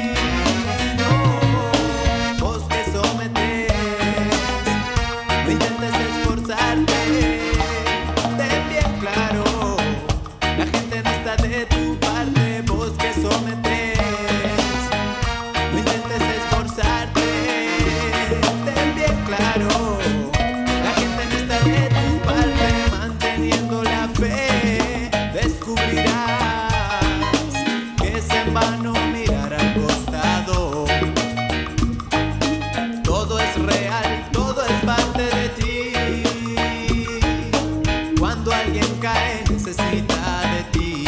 No, vos que sometes, no intentes esforzarte. Ten bien claro, la gente no está de tu parte, vos que sometes, no intentes esforzarte. Ten bien claro, la gente no está de tu parte, manteniendo la fe, descubrirás que es en vano mirar al costado. Todo es real, todo es parte de ti. Cuando alguien cae necesita de ti.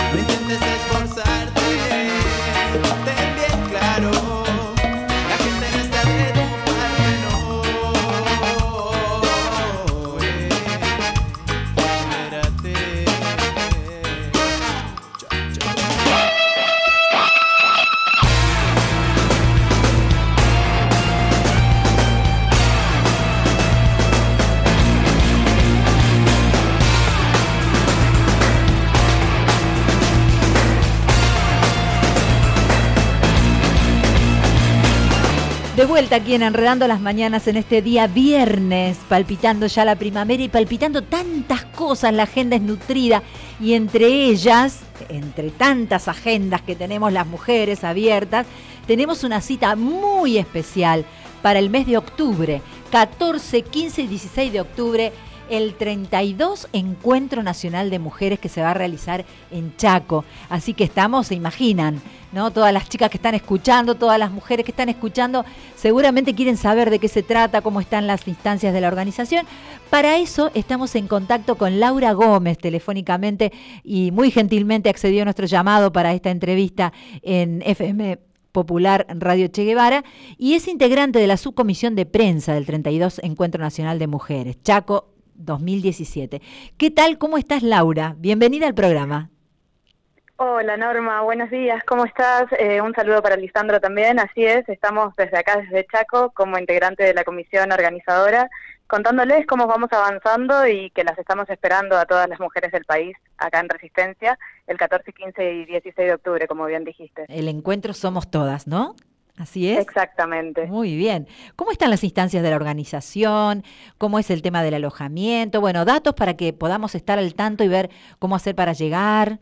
No intentes esforzarte, ten bien claro, la gente no está de tu parte, no. Eh, espérate. De vuelta aquí en Enredando las Mañanas en este día viernes, palpitando ya la primavera y palpitando tantas cosas, la agenda es nutrida y entre ellas, entre tantas agendas que tenemos las mujeres abiertas, tenemos una cita muy especial para el mes de octubre, catorce, quince y dieciséis de octubre, el treinta y dos Encuentro Nacional de Mujeres que se va a realizar en Chaco. Así que estamos, se imaginan, ¿no? Todas las chicas que están escuchando, todas las mujeres que están escuchando, seguramente quieren saber de qué se trata, cómo están las instancias de la organización. Para eso estamos en contacto con Laura Gómez telefónicamente y muy gentilmente accedió a nuestro llamado para esta entrevista en F M Popular Radio Che Guevara y es integrante de la subcomisión de prensa del treinta y dos Encuentro Nacional de Mujeres, Chaco dos mil diecisiete. ¿Qué tal? ¿Cómo estás, Laura? Bienvenida al programa. Hola, Norma. Buenos días. ¿Cómo estás? Eh, un saludo para Lisandro también. Así es, estamos desde acá, desde Chaco, como integrante de la comisión organizadora, contándoles cómo vamos avanzando y que las estamos esperando a todas las mujeres del país, acá en Resistencia, el catorce, quince y dieciséis de octubre, como bien dijiste. El encuentro somos todas, ¿no? Así es. Exactamente. Muy bien. ¿Cómo están las instancias de la organización? ¿Cómo es el tema del alojamiento? Bueno, datos para que podamos estar al tanto y ver cómo hacer para llegar.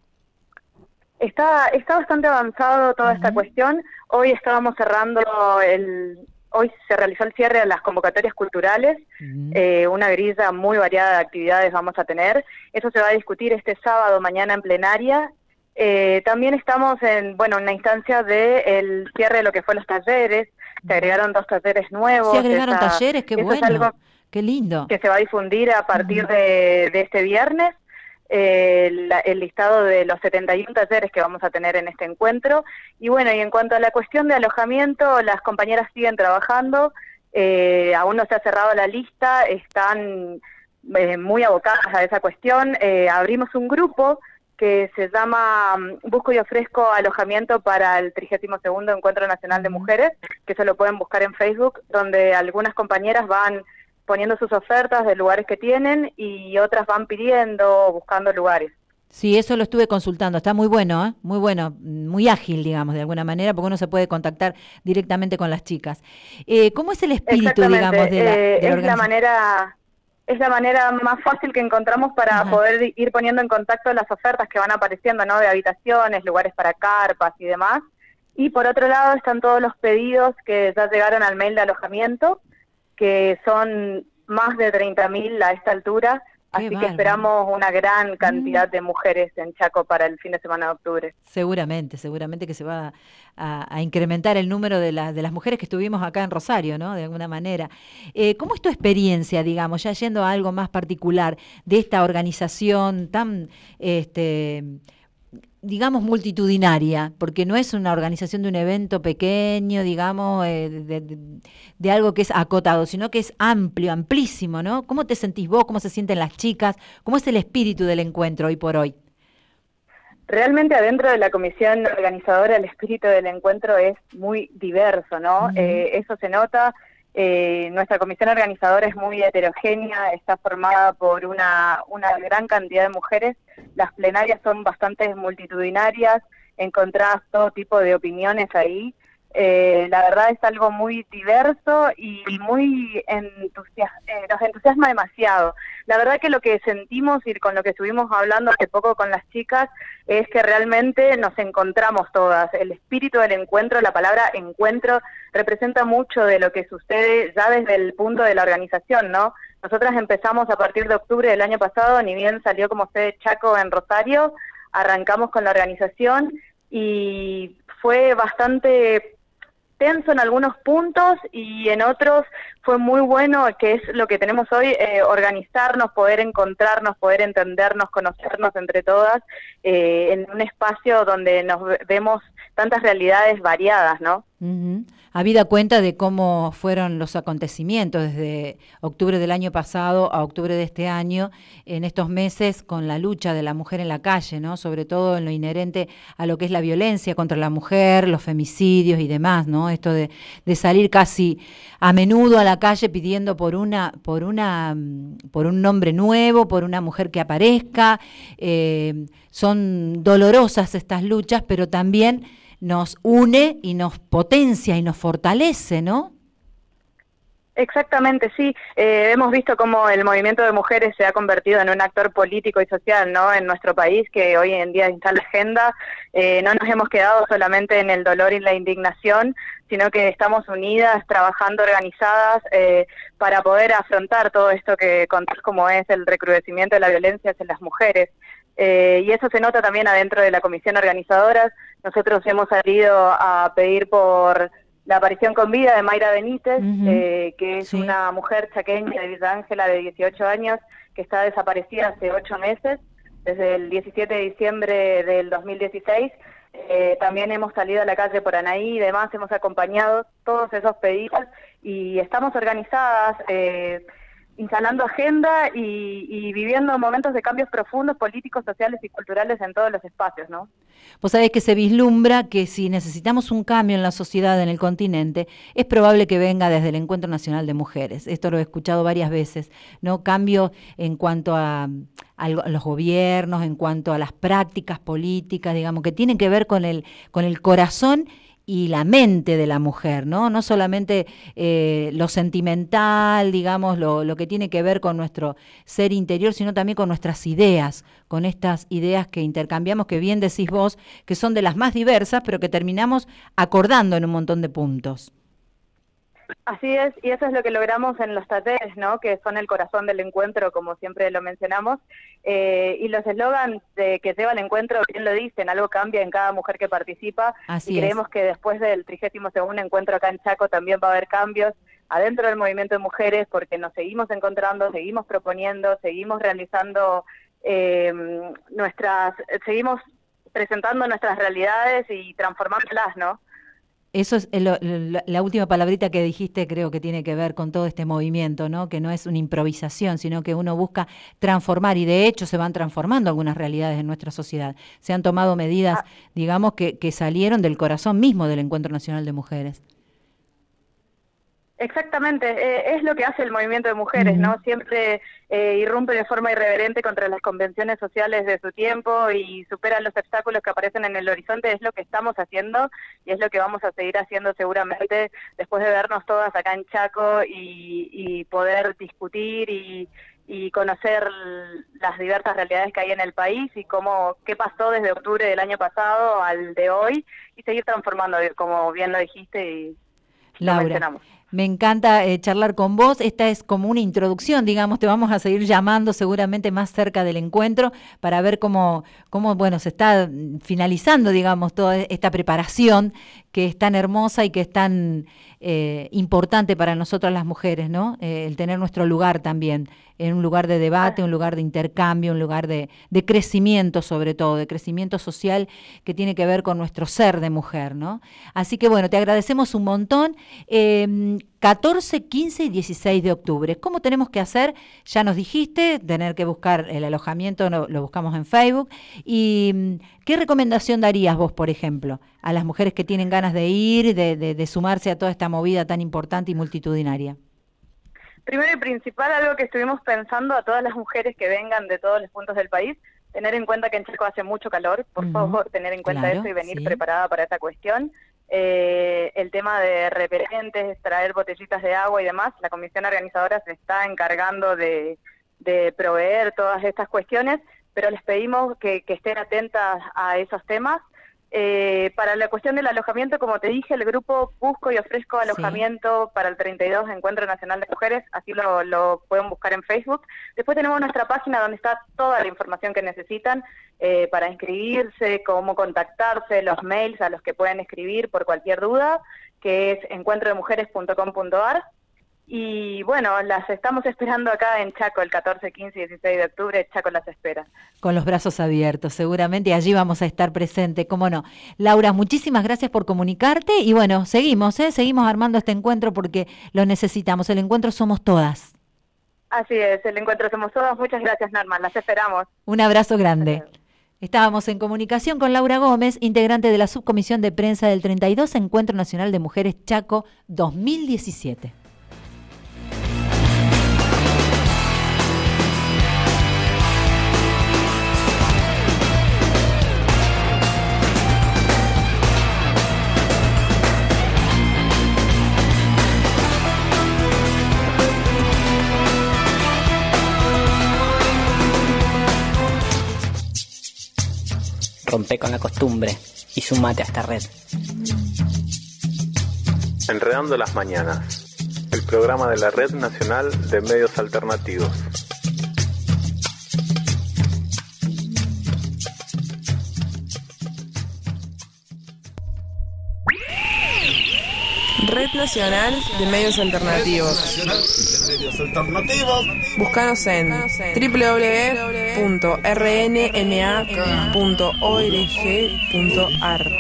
Está, está bastante avanzado toda uh-huh. esta cuestión. Hoy estábamos cerrando el... Hoy se realizó el cierre de las convocatorias culturales, uh-huh. eh, una grilla muy variada de actividades vamos a tener. Eso se va a discutir este sábado, mañana en plenaria. Eh, también estamos en, bueno, una instancia de el cierre de lo que fue los talleres. Se agregaron dos talleres nuevos. Se agregaron esa, talleres, qué bueno, es algo qué lindo. Que se va a difundir a partir uh-huh. de, de este viernes. Eh, la, el listado de los setenta y uno talleres que vamos a tener en este encuentro. Y bueno, y en cuanto a la cuestión de alojamiento, las compañeras siguen trabajando. Eh, aún no se ha cerrado la lista, están eh, muy abocadas a esa cuestión. Eh, abrimos un grupo que se llama Busco y Ofrezco Alojamiento para el trigésimo segundo Encuentro Nacional de Mujeres, que se lo pueden buscar en Facebook, donde algunas compañeras van poniendo sus ofertas de lugares que tienen y otras van pidiendo, buscando lugares. Sí, eso lo estuve consultando, está muy bueno, ¿eh? Muy bueno, muy ágil, digamos, de alguna manera, porque uno se puede contactar directamente con las chicas. Eh, ¿Cómo es el espíritu, digamos, de la, eh, de la es la manera Es la manera más fácil que encontramos para Ajá. poder ir poniendo en contacto las ofertas que van apareciendo, ¿no? De habitaciones, lugares para carpas y demás. Y por otro lado están todos los pedidos que ya llegaron al mail de alojamiento, que son más de treinta mil a esta altura. Qué así bárbaro. Que esperamos una gran cantidad mm. de mujeres en Chaco para el fin de semana de octubre. Seguramente, seguramente que se va a, a incrementar el número de, la, de las mujeres que estuvimos acá en Rosario, ¿no? De alguna manera. Eh, ¿Cómo es tu experiencia, digamos, ya yendo a algo más particular de esta organización tan, este, digamos, multitudinaria? Porque no es una organización de un evento pequeño, digamos, eh, de, de, de algo que es acotado, sino que es amplio, amplísimo, ¿no? ¿Cómo te sentís vos? ¿Cómo se sienten las chicas? ¿Cómo es el espíritu del encuentro hoy por hoy? Realmente adentro de la comisión organizadora el espíritu del encuentro es muy diverso, ¿no? Uh-huh. Eh, eso se nota. Eh, nuestra comisión organizadora es muy heterogénea, está formada por una, una gran cantidad de mujeres. Las plenarias son bastante multitudinarias, encontrás todo tipo de opiniones ahí. Eh, la verdad es algo muy diverso y muy entusias eh, nos entusiasma demasiado. La verdad que lo que sentimos y con lo que estuvimos hablando hace poco con las chicas es que realmente nos encontramos todas. El espíritu del encuentro, la palabra encuentro, representa mucho de lo que sucede ya desde el punto de la organización, ¿no? Nosotras empezamos a partir de octubre del año pasado, ni bien salió como sede Chaco en Rosario, arrancamos con la organización y fue bastante tenso en algunos puntos y en otros fue muy bueno, que es lo que tenemos hoy, eh, organizarnos, poder encontrrnos, poder entendernos, conocernos entre todas, eh, en un espacio donde nos vemos tantas realidades variadas, ¿no? Uh-huh. Habida cuenta de cómo fueron los acontecimientos desde octubre del año pasado a octubre de este año, en estos meses con la lucha de la mujer en la calle, ¿no? Sobre todo en lo inherente a lo que es la violencia contra la mujer, los femicidios y demás, ¿no? Esto de, de salir casi a menudo a la calle pidiendo por una, por una, por un nombre nuevo, por una mujer que aparezca. Eh, son dolorosas estas luchas, pero también nos une y nos potencia y nos fortalece, ¿no? Exactamente, sí. Eh, hemos visto cómo el movimiento de mujeres se ha convertido en un actor político y social, ¿no? En nuestro país, que hoy en día está en la agenda. Eh, no nos hemos quedado solamente en el dolor y la indignación, sino que estamos unidas, trabajando organizadas eh, para poder afrontar todo esto que contás, como es el recrudecimiento de la violencia hacia las mujeres. Eh, y eso se nota también adentro de la comisión organizadora. Nosotros hemos salido a pedir por la aparición con vida de Mayra Benítez, uh-huh. eh, que es sí. una mujer chaqueña de Villa Ángela de dieciocho años, que está desaparecida hace ocho meses, desde el diecisiete de diciembre del dos mil dieciséis. Eh, también hemos salido a la calle por Anaí y demás, hemos acompañado todos esos pedidos y estamos organizadas, eh, instalando agenda y, y viviendo momentos de cambios profundos, políticos, sociales y culturales en todos los espacios, ¿no? Vos sabés que se vislumbra que si necesitamos un cambio en la sociedad, en el continente, es probable que venga desde el Encuentro Nacional de Mujeres. Esto lo he escuchado varias veces, ¿no? Cambio en cuanto a, a los gobiernos, en cuanto a las prácticas políticas, digamos, que tienen que ver con el, con el corazón y la mente de la mujer, ¿no? No solamente eh, lo sentimental, digamos, lo, lo que tiene que ver con nuestro ser interior, sino también con nuestras ideas, con estas ideas que intercambiamos, que bien decís vos, que son de las más diversas, pero que terminamos acordando en un montón de puntos. Así es, y eso es lo que logramos en los talleres, ¿no? Que son el corazón del encuentro, como siempre lo mencionamos, eh, y los eslogans que lleva el encuentro bien lo dicen, algo cambia en cada mujer que participa. Así y creemos es. que después del trigésimo segundo encuentro acá en Chaco también va a haber cambios adentro del movimiento de mujeres, porque nos seguimos encontrando, seguimos proponiendo, seguimos realizando eh, nuestras, seguimos presentando nuestras realidades y transformándolas, ¿no? Eso es lo, lo, la última palabrita que dijiste, creo que tiene que ver con todo este movimiento, ¿no? Que no es una improvisación, sino que uno busca transformar, y de hecho se van transformando algunas realidades en nuestra sociedad. Se han tomado medidas, ah. digamos, que, que salieron del corazón mismo del Encuentro Nacional de Mujeres. Exactamente, eh, es lo que hace el movimiento de mujeres, uh-huh. ¿no? Siempre eh, irrumpe de forma irreverente contra las convenciones sociales de su tiempo y supera los obstáculos que aparecen en el horizonte. Es lo que estamos haciendo y es lo que vamos a seguir haciendo seguramente después de vernos todas acá en Chaco y, y poder discutir y, y conocer las diversas realidades que hay en el país y cómo qué pasó desde octubre del año pasado al de hoy y seguir transformando, como bien lo dijiste y Laura, lo mencionamos. Me encanta eh, charlar con vos. Esta es como una introducción, digamos, te vamos a seguir llamando seguramente más cerca del encuentro para ver cómo, cómo bueno, se está finalizando, digamos, toda esta preparación que es tan hermosa y que es tan eh, importante para nosotras las mujeres, ¿no? Eh, el tener nuestro lugar también, en un lugar de debate, un lugar de intercambio, un lugar de, de crecimiento sobre todo, de crecimiento social que tiene que ver con nuestro ser de mujer, ¿no? Así que bueno, te agradecemos un montón. Eh, catorce, quince y dieciséis de octubre. ¿Cómo tenemos que hacer? Ya nos dijiste, tener que buscar el alojamiento, lo, lo buscamos en Facebook. ¿Y qué recomendación darías vos, por ejemplo, a las mujeres que tienen ganas de ir, de, de, de sumarse a toda esta movida tan importante y multitudinaria? Primero y principal, algo que estuvimos pensando a todas las mujeres que vengan de todos los puntos del país, tener en cuenta que en Chaco hace mucho calor, por uh-huh. favor, tener en cuenta claro, eso y venir sí. preparada para esta cuestión. Eh, el tema de repelentes, traer botellitas de agua y demás, la comisión organizadora se está encargando de, de proveer todas estas cuestiones, pero les pedimos que, que estén atentas a esos temas. Eh, para la cuestión del alojamiento, como te dije, el grupo busco y ofrezco alojamiento sí. para el treinta y dos Encuentro Nacional de Mujeres, así lo, lo pueden buscar en Facebook. Después tenemos nuestra página donde está toda la información que necesitan eh, para inscribirse, cómo contactarse, los mails a los que pueden escribir por cualquier duda. que es encuentro de mujeres punto com punto a r. Y bueno, las estamos esperando acá en Chaco el catorce, quince y dieciséis de octubre. Chaco las espera. Con los brazos abiertos, seguramente, y allí vamos a estar presentes, cómo no. Laura, muchísimas gracias por comunicarte y bueno, seguimos, ¿eh? Seguimos armando este encuentro porque lo necesitamos. El encuentro somos todas. Así es, el encuentro somos todas. Muchas gracias, Norma, las esperamos. Un abrazo grande. Estábamos en comunicación con Laura Gómez, integrante de la Subcomisión de Prensa del treinta y dos Encuentro Nacional de Mujeres Chaco dos mil diecisiete. Rompe con la costumbre y sumate a esta red. Enredando las mañanas, el programa de la Red Nacional de Medios Alternativos. Red Nacional de Medios Alternativos. Medios alternativos. Búscanos en doble u doble u doble u punto r n m a punto org punto a r.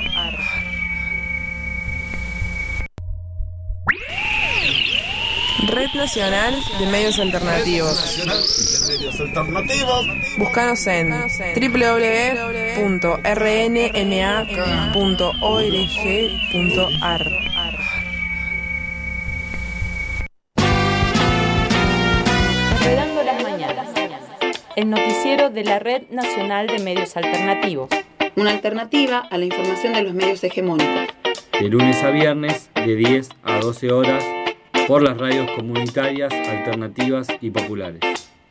Red Nacional de Medios Alternativos. Medios alternativos. Búscanos en doble u doble u doble u punto r n m a punto org punto a r. Enredando las mañanas, el noticiero de la Red Nacional de Medios Alternativos. Una alternativa a la información de los medios hegemónicos. De lunes a viernes, de diez a doce horas, por las radios comunitarias, alternativas y populares.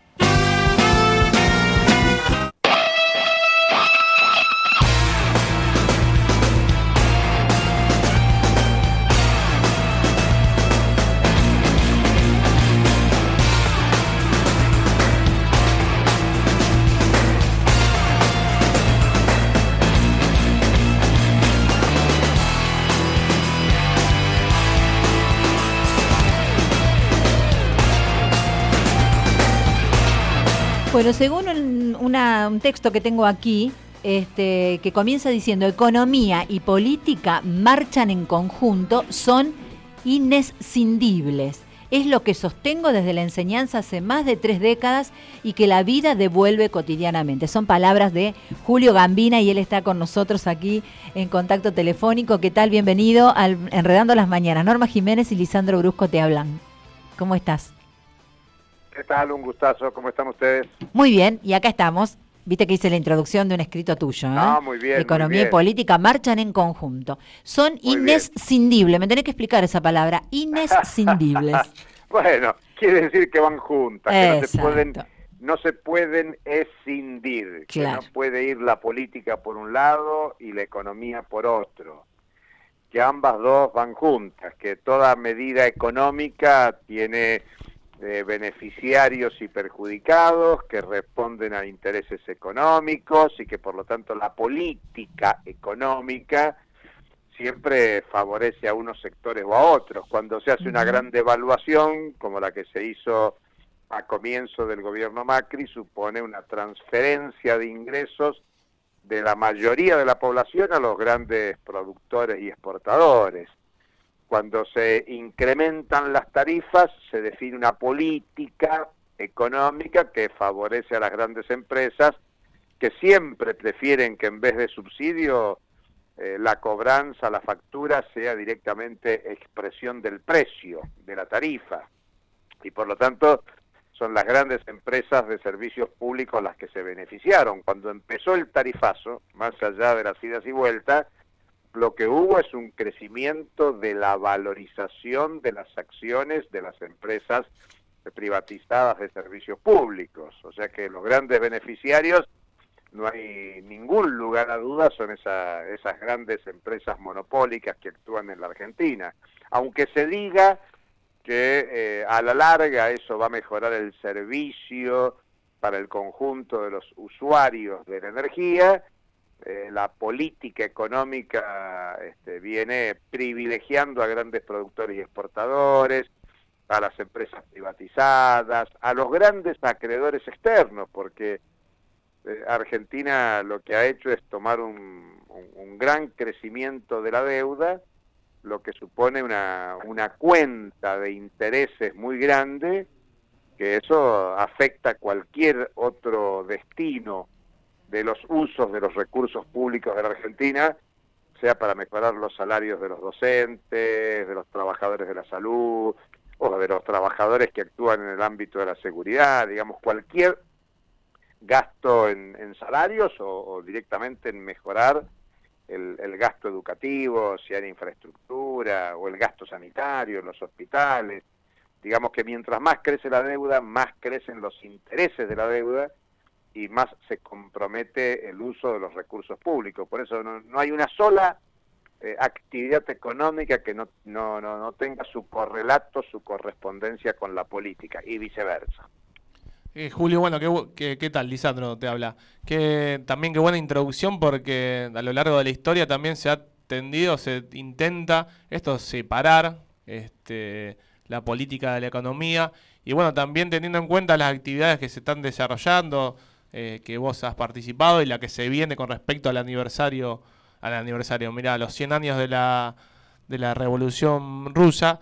Bueno, según un, una, un texto que tengo aquí, este, que comienza diciendo economía y política marchan en conjunto, son inescindibles. Es lo que sostengo desde la enseñanza hace más de tres décadas y que la vida devuelve cotidianamente. Son palabras de Julio Gambina y él está con nosotros aquí en contacto telefónico. ¿Qué tal? Bienvenido al Enredando las Mañanas. Norma Jiménez y Lisandro Brusco te hablan. ¿Cómo estás? ¿Qué tal? Un gustazo. ¿Cómo están ustedes? Muy bien, y acá estamos. Viste que hice la introducción de un escrito tuyo, ¿eh? Ah, muy bien. Economía muy bien. y política marchan en conjunto. Son Muy inescindibles. Me tenés que explicar esa palabra. Inescindibles. Bueno, quiere decir que van juntas, que no se Exacto. pueden, no se pueden escindir, Claro. que no puede ir la política por un lado y la economía por otro, que ambas dos van juntas, que toda medida económica tiene eh, beneficiarios y perjudicados que responden a intereses económicos y que por lo tanto la política económica siempre favorece a unos sectores o a otros. Cuando se hace una gran devaluación, como la que se hizo a comienzo del gobierno Macri, supone una transferencia de ingresos de la mayoría de la población a los grandes productores y exportadores. Cuando se incrementan las tarifas, se define una política económica que favorece a las grandes empresas, que siempre prefieren que en vez de subsidio eh, la cobranza, la factura sea directamente expresión del precio, de la tarifa. Y por lo tanto son las grandes empresas de servicios públicos las que se beneficiaron. Cuando empezó el tarifazo, más allá de las idas y vueltas, lo que hubo es un crecimiento de la valorización de las acciones de las empresas privatizadas de servicios públicos. O sea que los grandes beneficiarios, no hay ningún lugar a duda, son esa, esas grandes empresas monopólicas que actúan en la Argentina. Aunque se diga que eh, a la larga eso va a mejorar el servicio para el conjunto de los usuarios de la energía, eh, la política económica este, viene privilegiando a grandes productores y exportadores, a las empresas privatizadas, a los grandes acreedores externos, porque eh, Argentina lo que ha hecho es tomar un, un, un gran crecimiento de la deuda, lo que supone una, una cuenta de intereses muy grande, que eso afecta cualquier otro destino de los usos de los recursos públicos de la Argentina, sea para mejorar los salarios de los docentes, de los trabajadores de la salud, o de los trabajadores que actúan en el ámbito de la seguridad, digamos, cualquier gasto en, en salarios o, o directamente en mejorar el, el gasto educativo, sea en infraestructura, o el gasto sanitario en los hospitales. Digamos que mientras más crece la deuda, más crecen los intereses de la deuda y más se compromete el uso de los recursos públicos. Por eso no, no hay una sola eh, actividad económica que no, no, no, no tenga su correlato, su correspondencia con la política y viceversa. Eh, Julio, bueno, ¿qué, qué, ¿qué tal? Lisandro te habla. Que, también qué buena introducción, porque a lo largo de la historia también se ha tendido, se intenta esto separar este, la política de la economía, y bueno, también teniendo en cuenta las actividades que se están desarrollando, eh, que vos has participado y la que se viene con respecto al aniversario, al aniversario, mirá, a los cien años de la, de la Revolución Rusa.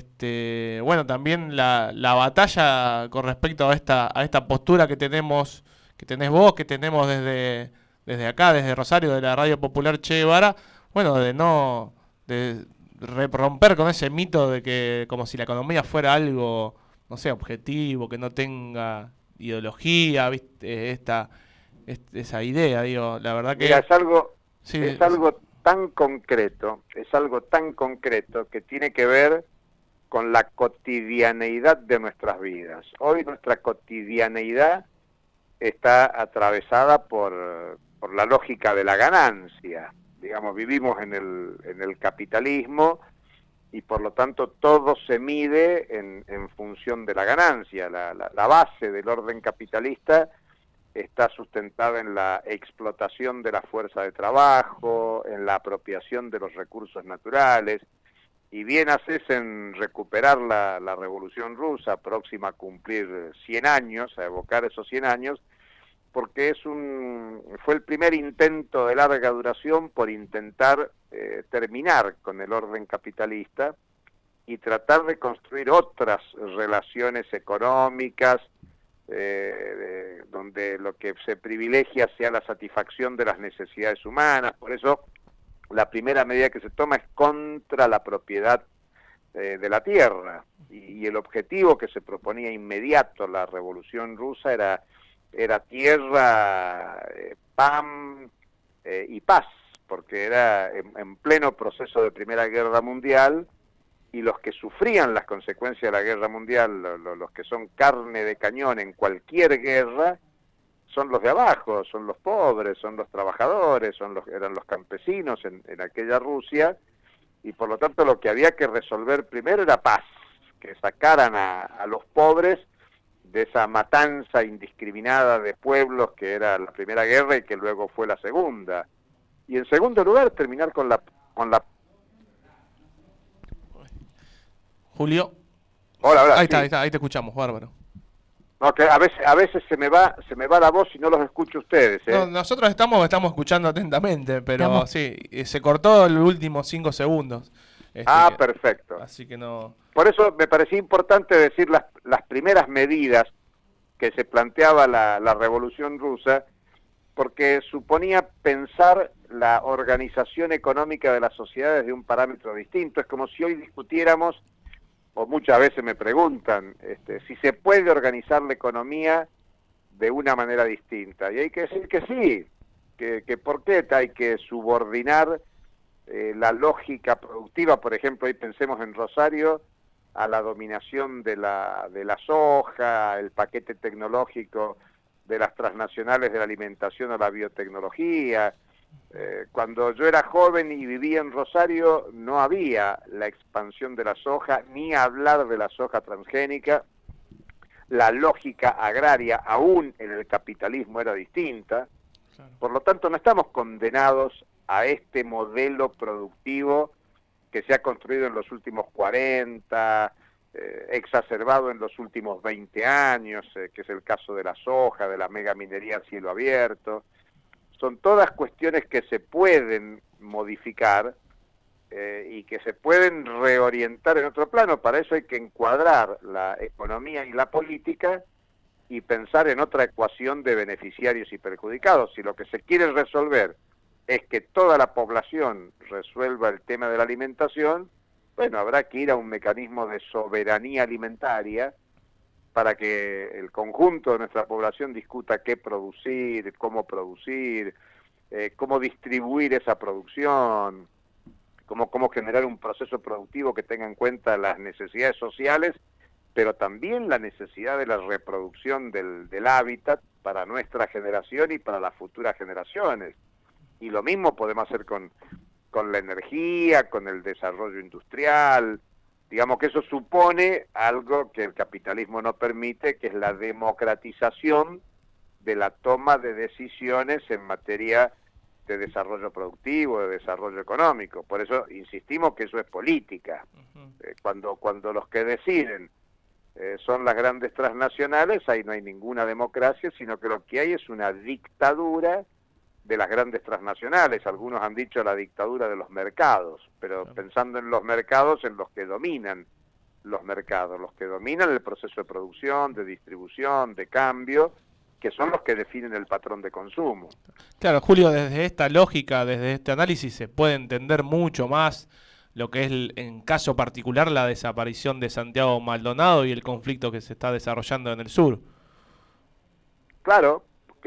Este, bueno, también la, la batalla con respecto a esta, a esta postura que tenemos, que tenés vos, que tenemos desde, desde acá, desde Rosario, de la Radio Popular Che Guevara, bueno, de no, de romper con ese mito de que como si la economía fuera algo, no sé, objetivo, que no tenga ideología, ¿viste? Esta, esta esa idea, digo, la verdad que Mira, es algo, sí, es algo tan concreto, es algo tan concreto que tiene que ver con la cotidianeidad de nuestras vidas. Hoy nuestra cotidianeidad está atravesada por, por la lógica de la ganancia. Digamos, vivimos en el, en el capitalismo y por lo tanto todo se mide en, en función de la ganancia. La, la, la base del orden capitalista está sustentada en la explotación de la fuerza de trabajo, en la apropiación de los recursos naturales, y bien haces en recuperar la, la Revolución Rusa, próxima a cumplir cien años, a evocar esos cien años, porque es un fue el primer intento de larga duración por intentar eh, terminar con el orden capitalista y tratar de construir otras relaciones económicas, eh, de, donde lo que se privilegia sea la satisfacción de las necesidades humanas. Por eso la primera medida que se toma es contra la propiedad eh, de la tierra, y, y el objetivo que se proponía inmediato la Revolución Rusa era, era tierra, eh, pan eh, y paz, porque era en, en pleno proceso de Primera Guerra Mundial, y los que sufrían las consecuencias de la Guerra Mundial, lo, lo, los que son carne de cañón en cualquier guerra, son los de abajo, son los pobres, son los trabajadores, son los, eran los campesinos en, en aquella Rusia, y por lo tanto lo que había que resolver primero era paz, que sacaran a, a los pobres de esa matanza indiscriminada de pueblos que era la Primera Guerra y que luego fue la Segunda. Y en segundo lugar, terminar con la... Con la... Julio. Hola, hola. Ahí sí. está, ahí está, ahí te escuchamos, bárbaro. No, que a veces, a veces se me va, se me va la voz y no los escucho ustedes, ¿eh? No, nosotros estamos, estamos escuchando atentamente, pero Estamos. sí, se cortó los últimos cinco segundos. Este, ah, que, perfecto. Así que no... Por eso me parecía importante decir las, las primeras medidas que se planteaba la, la Revolución Rusa, porque suponía pensar la organización económica de la sociedad desde un parámetro distinto. Es como si hoy discutiéramos, o muchas veces me preguntan, este, si se puede organizar la economía de una manera distinta. Y hay que decir que sí, que, que por qué hay que subordinar eh, la lógica productiva. Por ejemplo, hoy pensemos en Rosario, a la dominación de la, de la soja, el paquete tecnológico de las transnacionales de la alimentación a la biotecnología. Eh, cuando yo era joven y vivía en Rosario, no había la expansión de la soja, ni hablar de la soja transgénica. La lógica agraria, aún en el capitalismo, era distinta. Por lo tanto, no estamos condenados a este modelo productivo que se ha construido en los últimos cuarenta, eh, exacerbado en los últimos veinte años, eh, que es el caso de la soja, de la megaminería a cielo abierto. Son todas cuestiones que se pueden modificar eh, y que se pueden reorientar en otro plano. Para eso hay que encuadrar la economía y la política y pensar en otra ecuación de beneficiarios y perjudicados. Si lo que se quiere resolver es que toda la población resuelva el tema de la alimentación, bueno, habrá que ir a un mecanismo de soberanía alimentaria para que el conjunto de nuestra población discuta qué producir, cómo producir, eh, cómo distribuir esa producción, cómo, cómo generar un proceso productivo que tenga en cuenta las necesidades sociales, pero también la necesidad de la reproducción del, del hábitat para nuestra generación y para las futuras generaciones. Y lo mismo podemos hacer con, con la energía, con el desarrollo industrial. Digamos que eso supone algo que el capitalismo no permite, que es la democratización de la toma de decisiones en materia de desarrollo productivo, de desarrollo económico. Por eso insistimos que eso es política. Uh-huh. Eh, cuando, cuando los que deciden eh, son las grandes transnacionales, ahí no hay ninguna democracia, sino que lo que hay es una dictadura de las grandes transnacionales. Algunos han dicho la dictadura de los mercados, pero pensando en los mercados, en los que dominan los mercados, los que dominan el proceso de producción, de distribución, de cambio, que son los que definen el patrón de consumo. Claro, Julio, desde esta lógica, desde este análisis, se puede entender mucho más lo que es, el, en caso particular, la desaparición de Santiago Maldonado y el conflicto que se está desarrollando en el sur. Claro,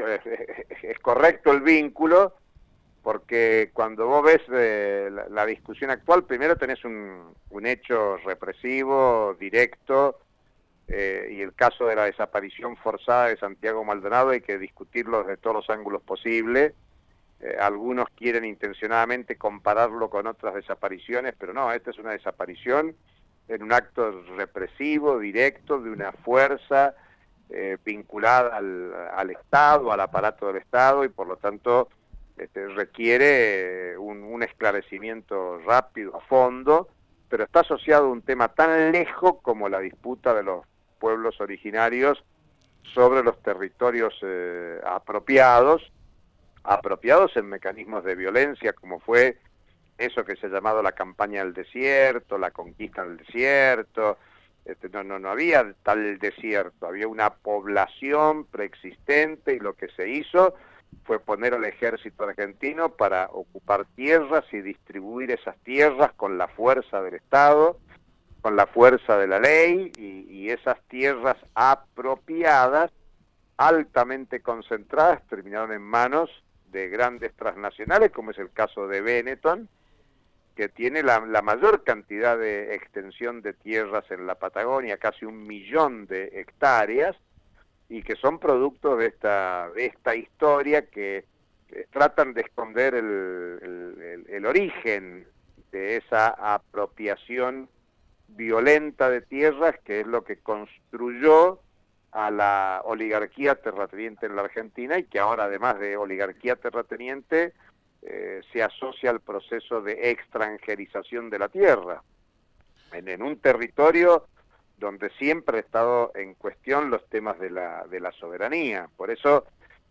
es correcto el vínculo, porque cuando vos ves eh, la, la discusión actual, primero tenés un, un hecho represivo, directo, eh, y el caso de la desaparición forzada de Santiago Maldonado hay que discutirlo desde todos los ángulos posibles. Eh, algunos quieren intencionadamente compararlo con otras desapariciones, pero no, esta es una desaparición en un acto represivo, directo, de una fuerza Eh, vinculada al, al Estado, al aparato del Estado, y por lo tanto este, requiere un, un esclarecimiento rápido, a fondo, pero está asociado a un tema tan lejos como la disputa de los pueblos originarios sobre los territorios eh, apropiados, apropiados en mecanismos de violencia, como fue eso que se ha llamado la campaña del desierto, la conquista del desierto. Este, no, no, no había tal desierto, había una población preexistente, y lo que se hizo fue poner al ejército argentino para ocupar tierras y distribuir esas tierras con la fuerza del Estado, con la fuerza de la ley, y, y esas tierras apropiadas, altamente concentradas, terminaron en manos de grandes transnacionales, como es el caso de Benetton, que tiene la, la mayor cantidad de extensión de tierras en la Patagonia, casi un millón de hectáreas, y que son productos de esta, de esta historia que, que tratan de esconder el, el, el, el origen de esa apropiación violenta de tierras, que es lo que construyó a la oligarquía terrateniente en la Argentina, y que ahora, además de oligarquía terrateniente, Eh, se asocia al proceso de extranjerización de la tierra, en, en un territorio donde siempre ha estado en cuestión los temas de la, de la soberanía. Por eso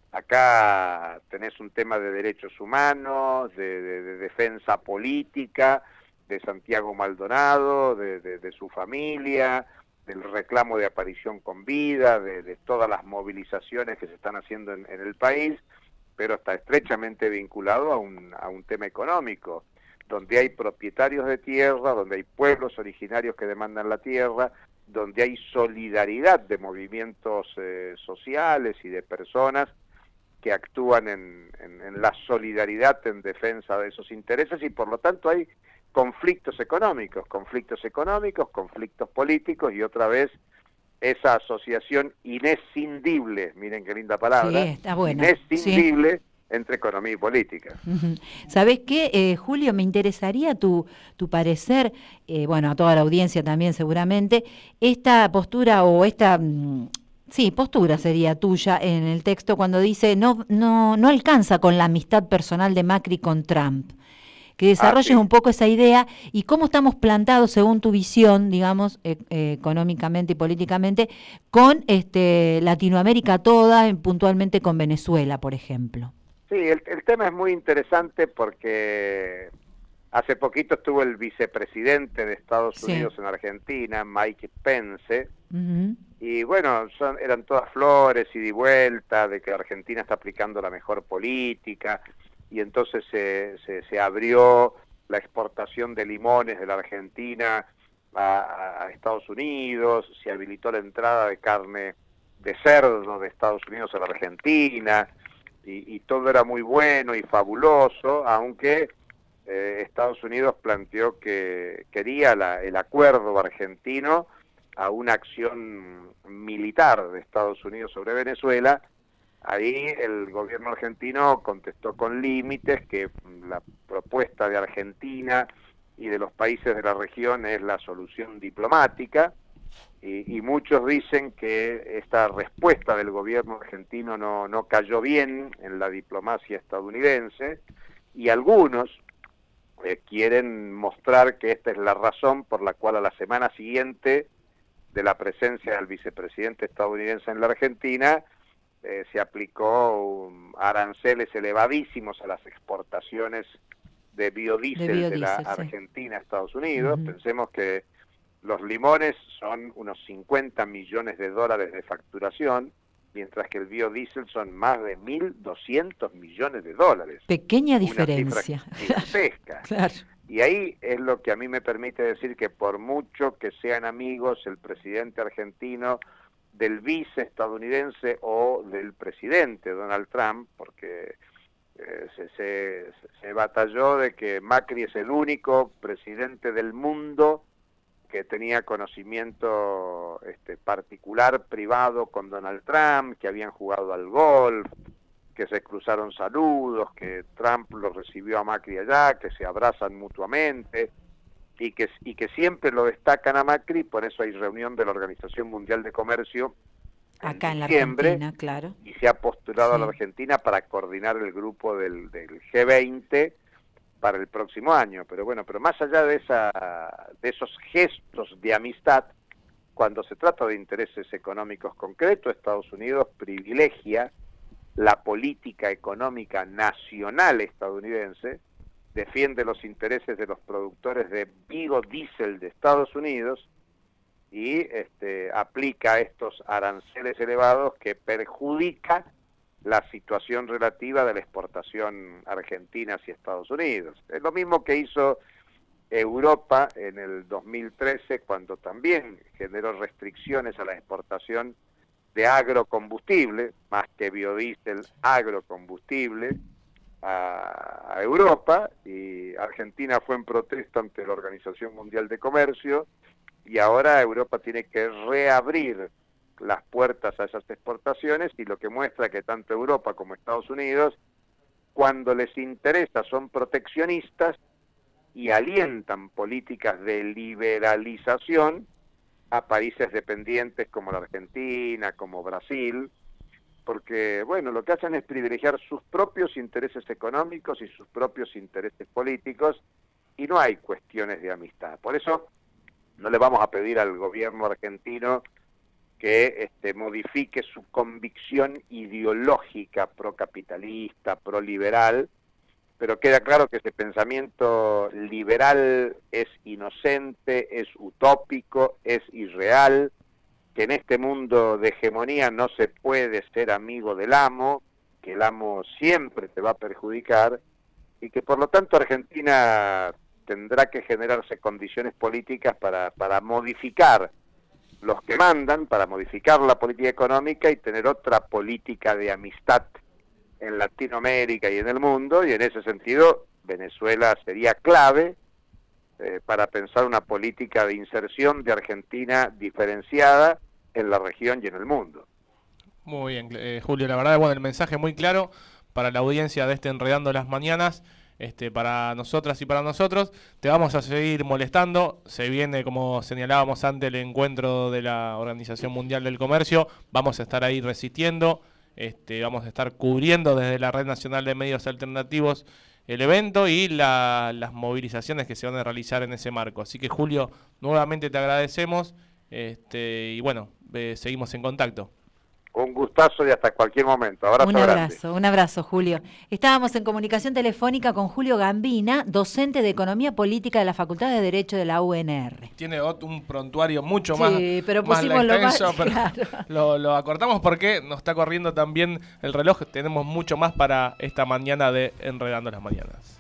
acá tenés un tema de derechos humanos, de, de, de defensa política, de Santiago Maldonado, de, de, de su familia, del reclamo de aparición con vida, de, de todas las movilizaciones que se están haciendo en, en el país, pero está estrechamente vinculado a un, a un tema económico, donde hay propietarios de tierra, donde hay pueblos originarios que demandan la tierra, donde hay solidaridad de movimientos eh, sociales y de personas que actúan en, en, en la solidaridad en defensa de esos intereses, y por lo tanto hay conflictos económicos, conflictos económicos, conflictos políticos, y otra vez esa asociación inescindible, miren qué linda palabra, sí, está buena, inescindible, sí, entre economía y política. Uh-huh. ¿Sabés qué, eh, Julio? Me interesaría tu, tu parecer, eh, bueno, a toda la audiencia también seguramente, esta postura o esta, Sí, postura sería tuya en el texto cuando dice no, no, no alcanza con la amistad personal de Macri con Trump. Que desarrolles ah, sí. un poco esa idea y cómo estamos plantados según tu visión, digamos, eh, eh, económicamente y políticamente, con este Latinoamérica toda, puntualmente con Venezuela, por ejemplo. Sí, el, el tema es muy interesante porque hace poquito estuvo el vicepresidente de Estados sí. Unidos en Argentina, Mike Pence, uh-huh. y bueno, son, eran todas flores y de vuelta, de que Argentina está aplicando la mejor política, y entonces se, se, se abrió la exportación de limones de la Argentina a, a Estados Unidos, se habilitó la entrada de carne de cerdo de Estados Unidos a la Argentina, y, y todo era muy bueno y fabuloso, aunque eh, Estados Unidos planteó que quería la, el acuerdo argentino a una acción militar de Estados Unidos sobre Venezuela. Ahí el gobierno argentino contestó con límites que la propuesta de Argentina y de los países de la región es la solución diplomática, y, y muchos dicen que esta respuesta del gobierno argentino no, no cayó bien en la diplomacia estadounidense, y algunos eh, quieren mostrar que esta es la razón por la cual a la semana siguiente de la presencia del vicepresidente estadounidense en la Argentina, Eh, se aplicó um, aranceles elevadísimos a las exportaciones de biodiesel de, biodiesel, de la sí. Argentina a Estados Unidos. Uh-huh. Pensemos que los limones son unos cincuenta millones de dólares de facturación, mientras que el biodiesel son más de mil doscientos millones de dólares. Pequeña diferencia. Gigantesca. Claro. Y ahí es lo que a mí me permite decir que por mucho que sean amigos el presidente argentino del vice estadounidense o del presidente Donald Trump, porque eh, se, se, se batalló de que Macri es el único presidente del mundo que tenía conocimiento este, particular, privado con Donald Trump, que habían jugado al golf, que se cruzaron saludos, que Trump lo recibió a Macri allá, que se abrazan mutuamente, y que, y que siempre lo destacan a Macri. Por eso hay reunión de la Organización Mundial de Comercio acá en, en diciembre, la Argentina, claro. Y se ha postulado sí. a la Argentina para coordinar el grupo del, del G veinte para el próximo año. Pero bueno, pero más allá de, esa, de esos gestos de amistad, cuando se trata de intereses económicos concretos, Estados Unidos privilegia la política económica nacional estadounidense, defiende los intereses de los productores de biodiesel de Estados Unidos y este, aplica estos aranceles elevados que perjudica la situación relativa de la exportación argentina hacia Estados Unidos. Es lo mismo que hizo Europa en el dos mil trece, cuando también generó restricciones a la exportación de agrocombustible, más que biodiesel, agrocombustible, a, a Europa, y Argentina fue en protesta ante la Organización Mundial de Comercio, y ahora Europa tiene que reabrir las puertas a esas exportaciones, y lo que muestra que tanto Europa como Estados Unidos, cuando les interesa, son proteccionistas y alientan políticas de liberalización a países dependientes como la Argentina, como Brasil, porque, bueno, lo que hacen es privilegiar sus propios intereses económicos y sus propios intereses políticos, y no hay cuestiones de amistad. Por eso no le vamos a pedir al gobierno argentino que este, modifique su convicción ideológica procapitalista, proliberal, pero queda claro que ese pensamiento liberal es inocente, es utópico, es irreal, que en este mundo de hegemonía no se puede ser amigo del amo, que el amo siempre te va a perjudicar, y que por lo tanto Argentina tendrá que generarse condiciones políticas para, para modificar los que mandan, para modificar la política económica y tener otra política de amistad en Latinoamérica y en el mundo, y en ese sentido Venezuela sería clave eh, para pensar una política de inserción de Argentina diferenciada en la región y en el mundo. Muy bien, eh, Julio, la verdad, bueno, el mensaje muy claro para la audiencia de este Enredando las Mañanas. este, para nosotras y para nosotros. Te vamos a seguir molestando. Se viene, como señalábamos antes, el encuentro de la Organización Mundial del Comercio. Vamos a estar ahí resistiendo. Este, vamos a estar cubriendo desde la Red Nacional de Medios Alternativos el evento y la, las movilizaciones que se van a realizar en ese marco. Así que, Julio, nuevamente te agradecemos este, y bueno, eh, seguimos en contacto. Un gustazo y hasta cualquier momento. Abrazo un abrazo, grande. un abrazo, Julio. Estábamos en comunicación telefónica con Julio Gambina, docente de Economía Política de la Facultad de Derecho de la U N R. Tiene un prontuario mucho sí, más, pero más pusimos extenso, lo más, pero claro. lo, lo acortamos porque nos está corriendo también el reloj. Tenemos mucho más para esta mañana de Enredando las Mañanas.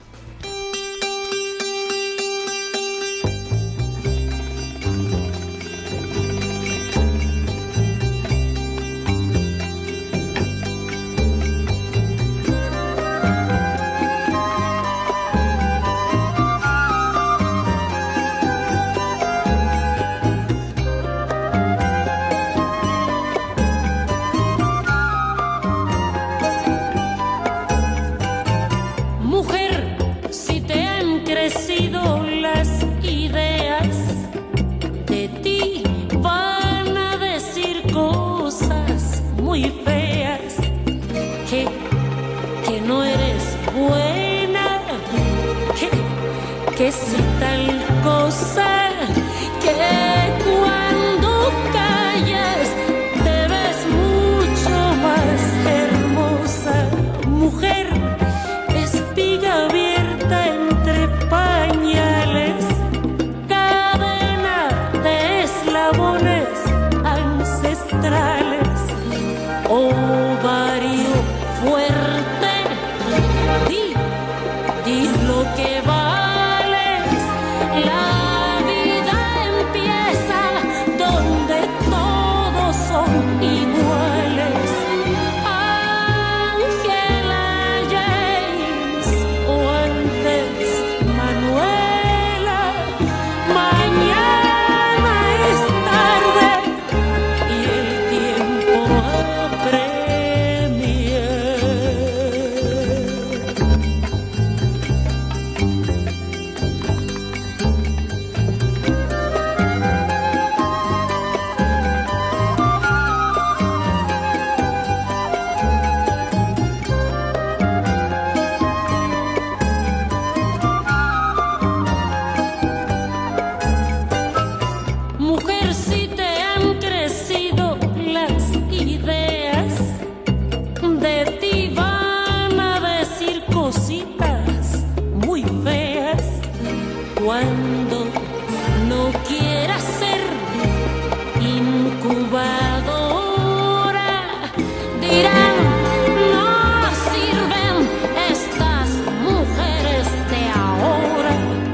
Las ideas de ti van a decir cosas muy feas, que, que no eres buena, que, que si tal cosa, que cuando callas te ves mucho más hermosa, mujer, espiga abierta entre pañales, cadena de eslabones ancestrales, ovario fuerte, di, di lo que vales, la vida empieza donde todos son iguales. Ángela James o antes Manuela, mañana es tarde y el tiempo apremia. Mujer, si te han crecido las ideas, de ti van a decir cositas muy feas. Cuando no quieras ser incubadora, dirán, no sirven estas mujeres de ahora.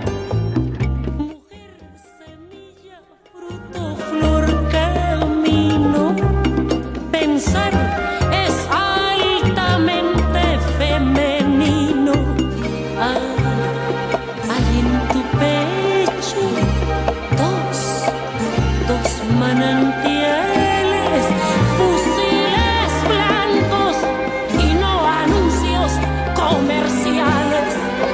Flor, camino, pensar es altamente femenino. Ah, hay en tu pecho dos, dos manantiales, fusiles blancos y no anuncios comerciales.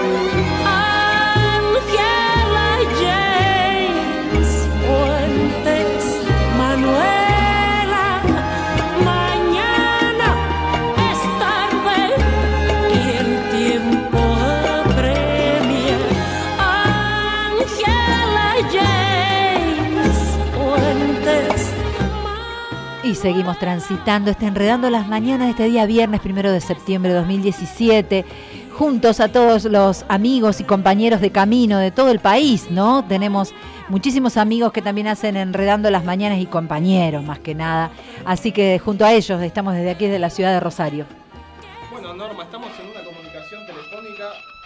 Ángela James Fuentes, Manuela, mañana es tarde y el tiempo apremia. Ángela James Fuentes. Y seguimos transitando, este Enredando las Mañanas de este día viernes primero de septiembre de dos mil diecisiete, juntos a todos los amigos y compañeros de camino de todo el país, ¿no? Tenemos muchísimos amigos que también hacen Enredando las Mañanas y compañeros, más que nada. Así que junto a ellos estamos desde aquí, desde la ciudad de Rosario. Bueno, Norma, estamos en una comunicación telefónica.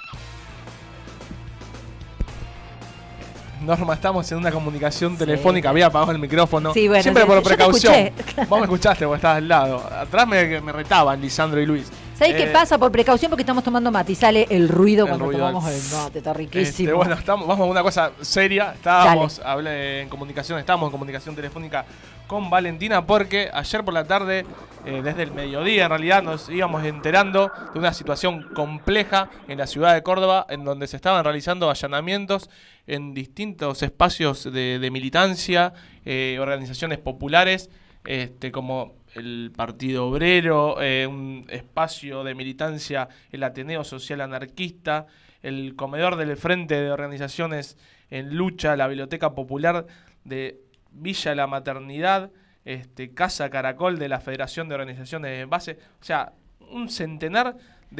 Norma, estamos en una comunicación telefónica. Había apagado el micrófono. Sí, bueno, siempre yo- por yo te precaución. escuché. Vos me escuchaste porque estabas al lado. Atrás me, me retaban Lisandro y Luis. ¿Sabés Eh, qué pasa? Por precaución, porque estamos tomando mate y sale el ruido El cuando ruido tomamos del- el mate, está Este, riquísimo. bueno, estamos, vamos a una cosa seria. Estábamos hablé, en comunicación, estábamos en comunicación telefónica con Valentina, porque ayer por la tarde, eh, desde el mediodía en realidad, nos íbamos enterando de una situación compleja en la ciudad de Córdoba, en donde se estaban realizando allanamientos en distintos espacios de, de militancia, eh, organizaciones populares, este, como el Partido Obrero, eh, un espacio de militancia, el Ateneo Social Anarquista, el comedor del Frente de Organizaciones en Lucha, la Biblioteca Popular de Villa La Maternidad, este, Casa Caracol de la Federación de Organizaciones de Base, o sea, un centenar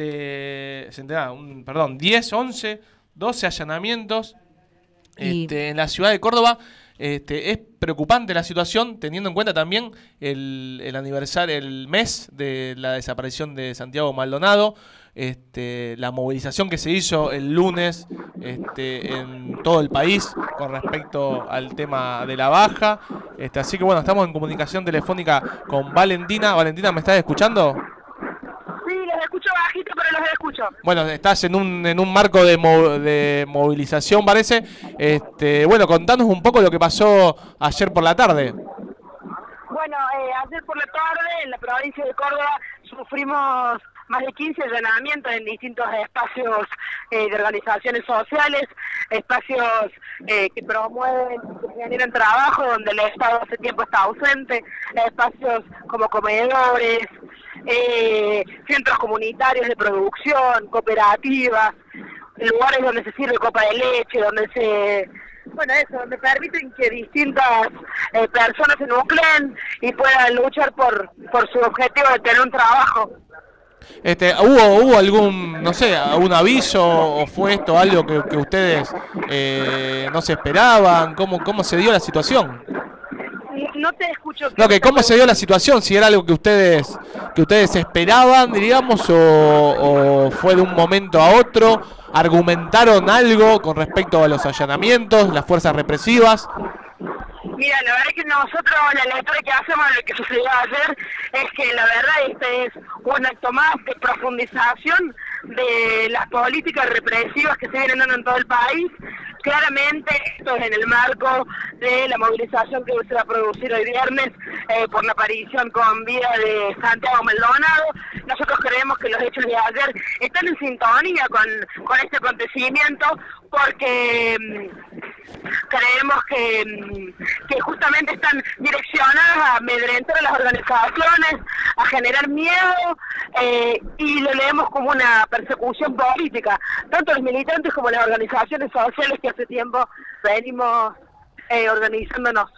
de, centenar, un, perdón, diez, once, doce allanamientos este, en la ciudad de Córdoba. Este, es preocupante la situación, teniendo en cuenta también el, el aniversario, el mes de la desaparición de Santiago Maldonado, este, la movilización que se hizo el lunes este, en todo el país con respecto al tema de la baja. Este, así que bueno, estamos en comunicación telefónica con Valentina. Valentina, ¿me estás escuchando? Sí, los escucho bajito, pero los escucho. Bueno, estás en un en un marco de, mo de movilización, parece. Este, bueno, contanos un poco lo que pasó ayer por la tarde. Bueno, eh, ayer por la tarde en la provincia de Córdoba sufrimos más de quince allanamientos en distintos espacios eh, de organizaciones sociales, espacios eh, que promueven, que generan trabajo, donde el Estado hace tiempo está ausente, espacios como comedores, eh, centros comunitarios de producción, cooperativas, lugares donde se sirve copa de leche, donde se... Bueno, eso, donde permiten que distintas eh, personas se nucleen y puedan luchar por, por su objetivo de tener un trabajo. Este, ¿hubo, ¿Hubo algún, no sé, algún aviso o fue esto algo que, que ustedes eh, no se esperaban? ¿Cómo, cómo se dio la situación? No te escucho. No, que cómo se dio la situación, si era algo que ustedes que ustedes esperaban, diríamos, o, o fue de un momento a otro. ¿Argumentaron algo con respecto a los allanamientos, las fuerzas represivas? Mira, la verdad es que nosotros, la lectura que hacemos de lo que sucedió ayer, es que la verdad este es un acto más de profundización de las políticas represivas que se vienen dando en todo el país. Claramente esto es en el marco de la movilización que se va a producir hoy viernes eh, por la aparición con vida de Santiago Maldonado. Nosotros creemos que los hechos de ayer están en sintonía con, con este acontecimiento, porque mmm, creemos que, mmm, que justamente están direccionadas a amedrentar a las organizaciones, a generar miedo, eh, y lo leemos como una persecución política, tanto los militantes como las organizaciones sociales que hace tiempo venimos eh, organizándonos.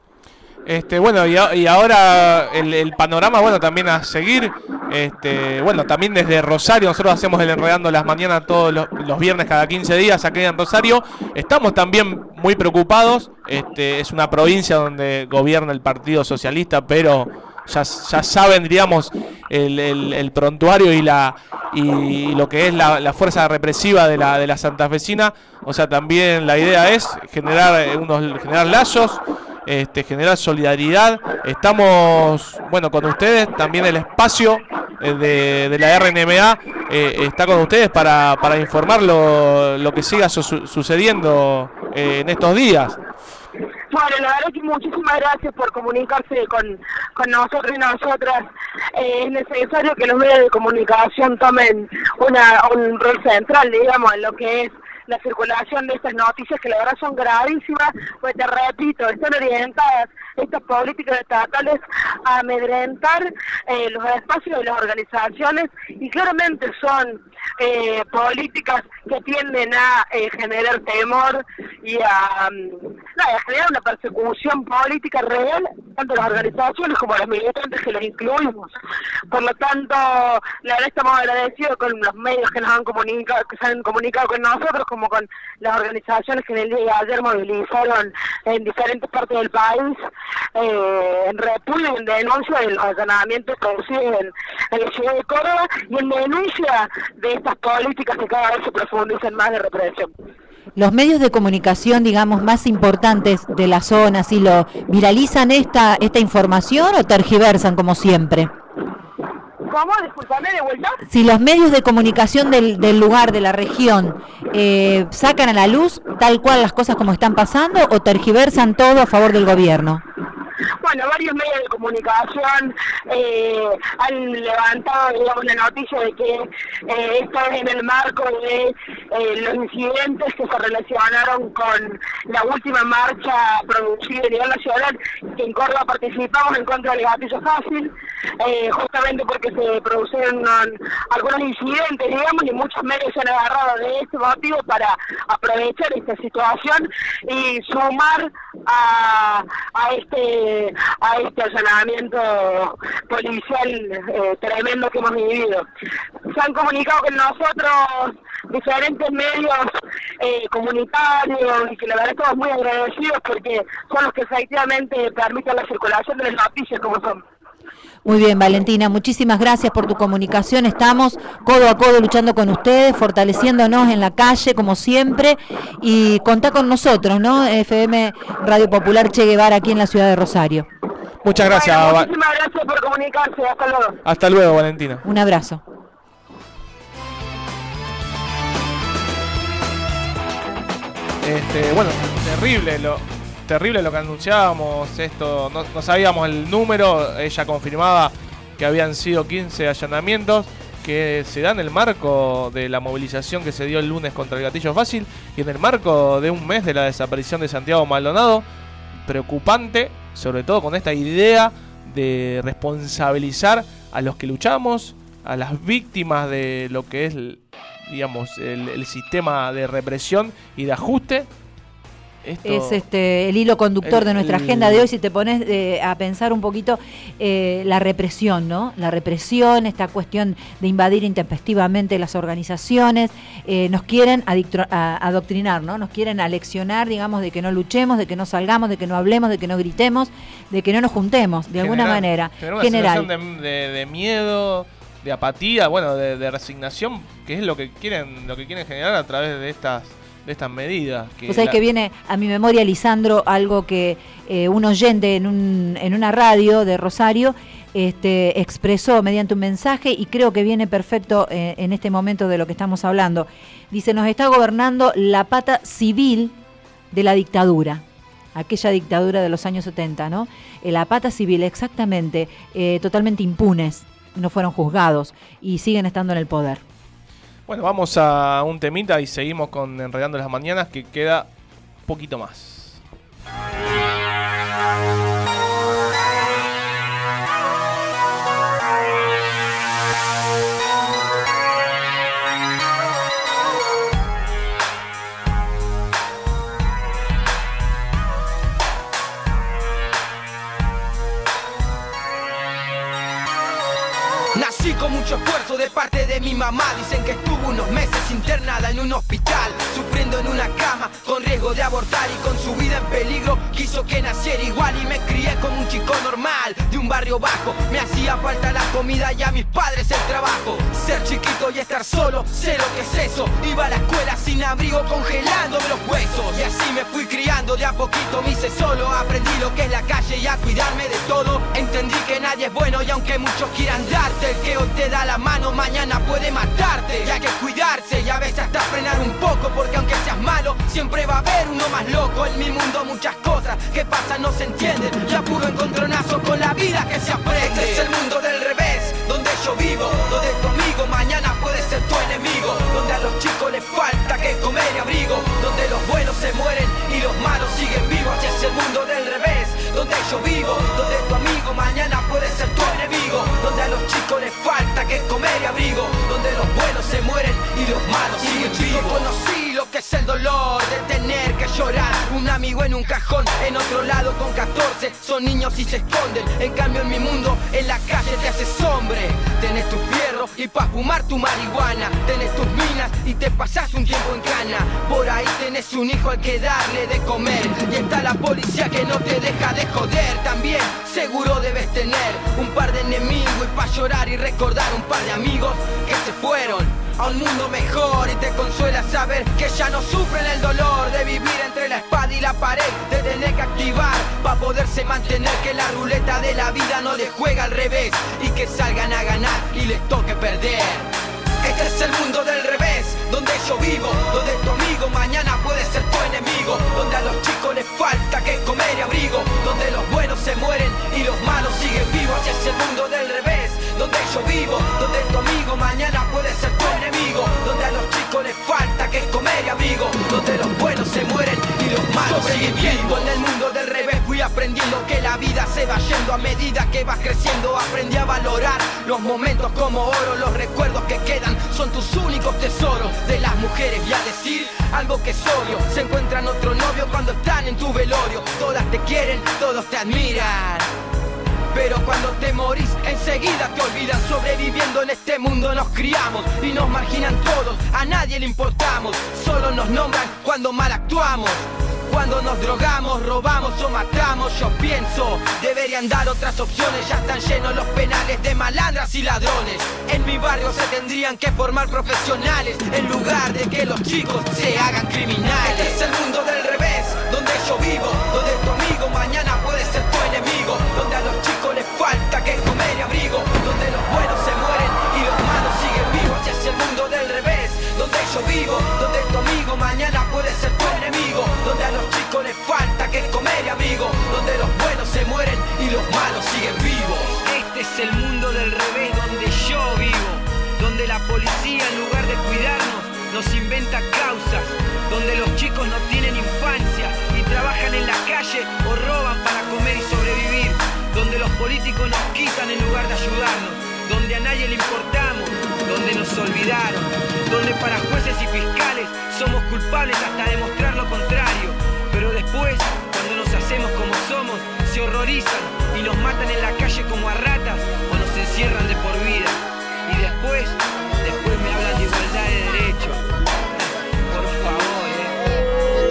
Este, bueno, y, y ahora el, el panorama, bueno, también a seguir, este, bueno, también desde Rosario, nosotros hacemos el Enredando las Mañanas todos los, los viernes cada quince días aquí en Rosario. Estamos también muy preocupados, este, es una provincia donde gobierna el Partido Socialista, pero ya, ya saben, diríamos, el, el, el prontuario y la y lo que es la, la fuerza represiva de la de la santafesina. O sea, también la idea es generar unos generar lazos, este, generar solidaridad. Estamos, bueno, con ustedes, también el espacio de, de la R N M A eh, está con ustedes para, para informar lo, lo que siga su, sucediendo eh, en estos días. Bueno, la verdad que muchísimas gracias por comunicarse con, con nosotros y nosotras. Eh, es necesario que los medios de comunicación tomen una, un rol central, digamos, en lo que es la circulación de estas noticias, que la verdad son gravísimas, pues te repito, están orientadas estas políticas estatales a amedrentar eh, los espacios de las organizaciones, y claramente son eh, políticas que tienden a eh, generar temor y a, um, nada, a generar una persecución política real, tanto las organizaciones como los militantes que los incluimos. Por lo tanto, la verdad estamos agradecidos con los medios que nos han comunicado, que se han comunicado con nosotros, como con las organizaciones que en el día de ayer movilizaron en diferentes partes del país, eh, en repudio y en denuncia de los allanamientos producidos en, en la ciudad de Córdoba, y en denuncia de estas políticas que cada vez se profundizan más de represión. Los medios de comunicación, digamos, más importantes de la zona, ¿sí lo viralizan esta esta información o tergiversan como siempre? ¿Cómo? Disculpame, de vuelta. Si los medios de comunicación del, del lugar, de la región, eh, sacan a la luz tal cual las cosas como están pasando, o tergiversan todo a favor del gobierno. bueno, varios medios de comunicación eh, han levantado, digamos, la noticia de que eh, esto es en el marco de eh, los incidentes que se relacionaron con la última marcha producida a nivel nacional, que en Córdoba participamos en contra del gatillo fácil, eh, justamente porque se produjeron algunos incidentes, digamos, y muchos medios se han agarrado de este motivo para aprovechar esta situación y sumar a, a este a este allanamiento policial eh, tremendo que hemos vivido. Se han comunicado con nosotros diferentes medios eh, comunitarios y que la verdad estamos muy agradecidos porque son los que efectivamente permiten la circulación de las noticias como son. Muy bien, Valentina, muchísimas gracias por tu comunicación. Estamos codo a codo luchando con ustedes, fortaleciéndonos en la calle como siempre, y contá con nosotros, ¿no? F M Radio Popular Che Guevara aquí en la ciudad de Rosario. Muchas gracias. Bueno, Va- muchísimas gracias por comunicarse. Hasta luego. Hasta luego, Valentina. Un abrazo. Este, bueno, terrible lo, terrible lo que anunciábamos, esto, no, no sabíamos el número, ella confirmaba que habían sido quince allanamientos, que se da en el marco de la movilización que se dio el lunes contra el gatillo fácil y en el marco de un mes de la desaparición de Santiago Maldonado. Preocupante, sobre todo con esta idea de responsabilizar a los que luchamos, a las víctimas de lo que es, digamos, el, el sistema de represión y de ajuste. Esto, Es este el hilo conductor el- de nuestra el- agenda de hoy, si te pones eh, a pensar un poquito eh, la represión, ¿no? La represión, esta cuestión de invadir intempestivamente las organizaciones, eh, nos quieren adictro- a- adoctrinar, ¿no? Nos quieren aleccionar, digamos, de que no luchemos, de que no salgamos, de que no hablemos, de que no gritemos, de que no nos juntemos, de alguna generar- manera. generar una General. sensación de, de- de miedo, de apatía, bueno, de, de resignación, que es lo que quieren, lo que quieren generar a través de estas de estas medidas. Que Vos sabés la- que viene a mi memoria, Lisandro, algo que eh, un oyente en, un, en una radio de Rosario este, expresó mediante un mensaje y creo que viene perfecto eh, en este momento de lo que estamos hablando. Dice, nos está gobernando la pata civil de la dictadura, aquella dictadura de los años setenta, ¿no? Eh, la pata civil, exactamente, eh, totalmente impunes, no fueron juzgados y siguen estando en el poder. Bueno, vamos a un temita y seguimos con Enredando las Mañanas, que queda un poquito más. Nací con mucho esfuerzo de parte de mi mamá. Dicen que estuvo unos meses internada en un hospital, sufriendo en una cama, con riesgo de abortar y con su vida en peligro. Quiso que naciera igual y me crié como un chico normal, de un barrio bajo. Me hacía falta la comida y a mis padres el trabajo. Ser chiquito y estar solo, sé lo que es eso. Iba a la escuela sin abrigo, congelándome los huesos. Y así me fui criando, de a poquito me hice solo. Aprendí lo que es la calle y a cuidarme de todo. Entendí que nadie es bueno y aunque muchos quieran darte, el que hoy te da la mano mañana puede matarte. Y hay que cuidarse y a veces hasta frenar un poco, porque aunque seas malo siempre va a haber uno más loco. En mi mundo muchas cosas que pasan no se entienden, y a puro encontronazo con la vida que se aprende. Este es el mundo del revés, donde yo vivo, donde tu amigo mañana puede ser tu enemigo, donde a los chicos les falta que comer y abrigo, donde los buenos se mueren y los malos siguen vivos. Así es el mundo del revés, donde yo vivo, donde tu amigo mañana puede ser tu enemigo, donde a los chicos les falta que comer y abrigo, donde los buenos se mueren y los malos siguen vivos. Conocí lo que es el dolor de tener que llorar, un amigo en un cajón, en otro lado con catorce, son niños y se esconden. En cambio en mi mundo, en la calle te haces hombre. Tenés tu fierro y pa' fumar tu marihuana, tenés tus minas y te pasás un tiempo en cana. Por ahí tenés un hijo al que darle de comer, y está la policía que no te deja de joder. También seguro debes tener un par de enemigos y pa' llorar y recordar un par de amigos que se fueron a un mundo mejor, y te consuela saber que ya no sufren el dolor de vivir entre la espada y la pared, de tener que activar para poderse mantener, que la ruleta de la vida no les juega al revés y que salgan a ganar y les toque perder. Este es el mundo del revés, donde yo vivo, donde tu amigo mañana puede ser tu enemigo, donde a los chicos les falta que comer y abrigo, donde los buenos se mueren yo vivo, donde tu amigo mañana puede ser tu enemigo, donde a los chicos les falta que es comer y abrigo, donde los buenos se mueren y los malos siguen viviendo. En el mundo del revés fui aprendiendo que la vida se va yendo a medida que vas creciendo. Aprendí a valorar los momentos como oro, los recuerdos que quedan son tus únicos tesoros. De las mujeres voy a decir algo que es obvio, se encuentran otro novio cuando están en tu velorio. Todas te quieren, todos te admiran, pero cuando te morís enseguida te olvidan. Sobreviviendo en este mundo nos criamos y nos marginan todos, a nadie le importamos, solo nos nombran cuando mal actuamos. Cuando nos drogamos, robamos o matamos, yo pienso, deberían dar otras opciones. Ya están llenos los penales de malandras y ladrones. En mi barrio se tendrían que formar profesionales, en lugar de que los chicos se hagan criminales. Este es el mundo del revés, donde yo vivo, donde tu amigo mañana puede ser tu enemigo, donde a los chicos les falta que comer y abrigo, donde los buenos se mueren y los malos siguen vivos. Este es el mundo del revés, donde yo vivo, donde tu amigo mañana puede ser tu enemigo, donde a los chicos les falta que comer y abrigo, donde los buenos se mueren y los malos siguen vivos. Este es el mundo del revés donde yo vivo, donde la policía en lugar de cuidarnos nos inventa causas, donde los chicos no tienen infancia y trabajan en la calle o roban para comer y sobrevivir, donde los políticos nos quitan en lugar de ayudarnos, donde a nadie le importamos, donde nos olvidaron, donde para jueces y fiscales somos culpables hasta demostrar lo contrario, pero después, cuando nos hacemos como somos, se horrorizan y nos matan en la calle como a ratas o nos encierran de por vida. Y después, después me hablan de igualdad de derechos. Por favor, eh.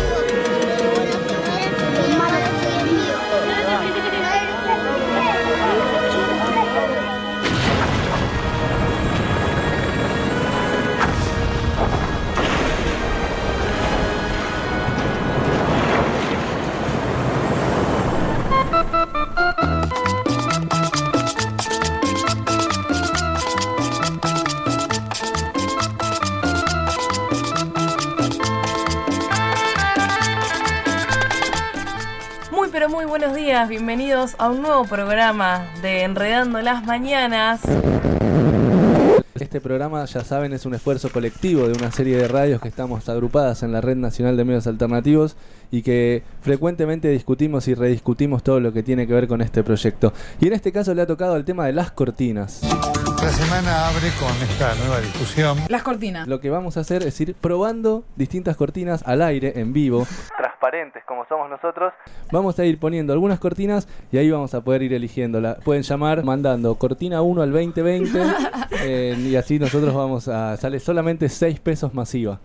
Pero muy buenos días, bienvenidos a un nuevo programa de Enredando las Mañanas. Este programa, ya saben, es un esfuerzo colectivo de una serie de radios que estamos agrupadas en la Red Nacional de Medios Alternativos y que frecuentemente discutimos y rediscutimos todo lo que tiene que ver con este proyecto. Y en este caso le ha tocado el tema de las cortinas. La semana abre con esta nueva discusión. Las cortinas. Lo que vamos a hacer es ir probando distintas cortinas al aire, en vivo, transparentes como somos nosotros. Vamos a ir poniendo algunas cortinas y ahí vamos a poder ir eligiéndola. Pueden llamar mandando cortina uno al veinte veinte eh, y así nosotros vamos a... Sale solamente seis pesos masiva.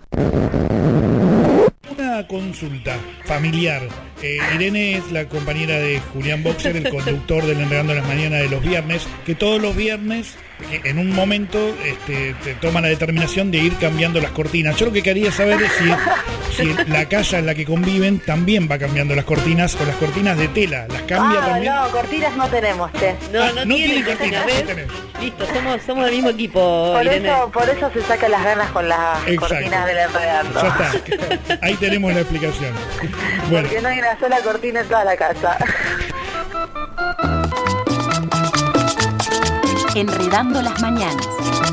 Una consulta familiar. Eh, Irene es la compañera de Julián Boxer, el conductor del Enredando las Mañanas de los viernes, que todos los viernes, en un momento, este, te toma la determinación de ir cambiando las cortinas. Yo lo que quería saber es si, si la casa en la que conviven también va cambiando las cortinas, o las cortinas de tela. ¿Las cambia ah, también? No, cortinas no tenemos, che. No, Ah, no, no tiene tiene cortinas, cortinas, ¿ves? no tenés. Listo, somos, somos del mismo equipo, Por Irene. eso, por eso se sacan las ganas con las Exacto. cortinas del Enredando. Ya está. Ahí tenemos la explicación. Bueno. Porque no hay una sola cortina en toda la casa. Enredando las Mañanas.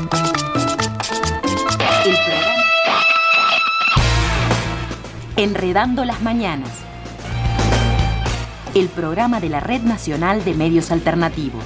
El programa. Enredando las Mañanas. El programa de la Red Nacional de Medios Alternativos.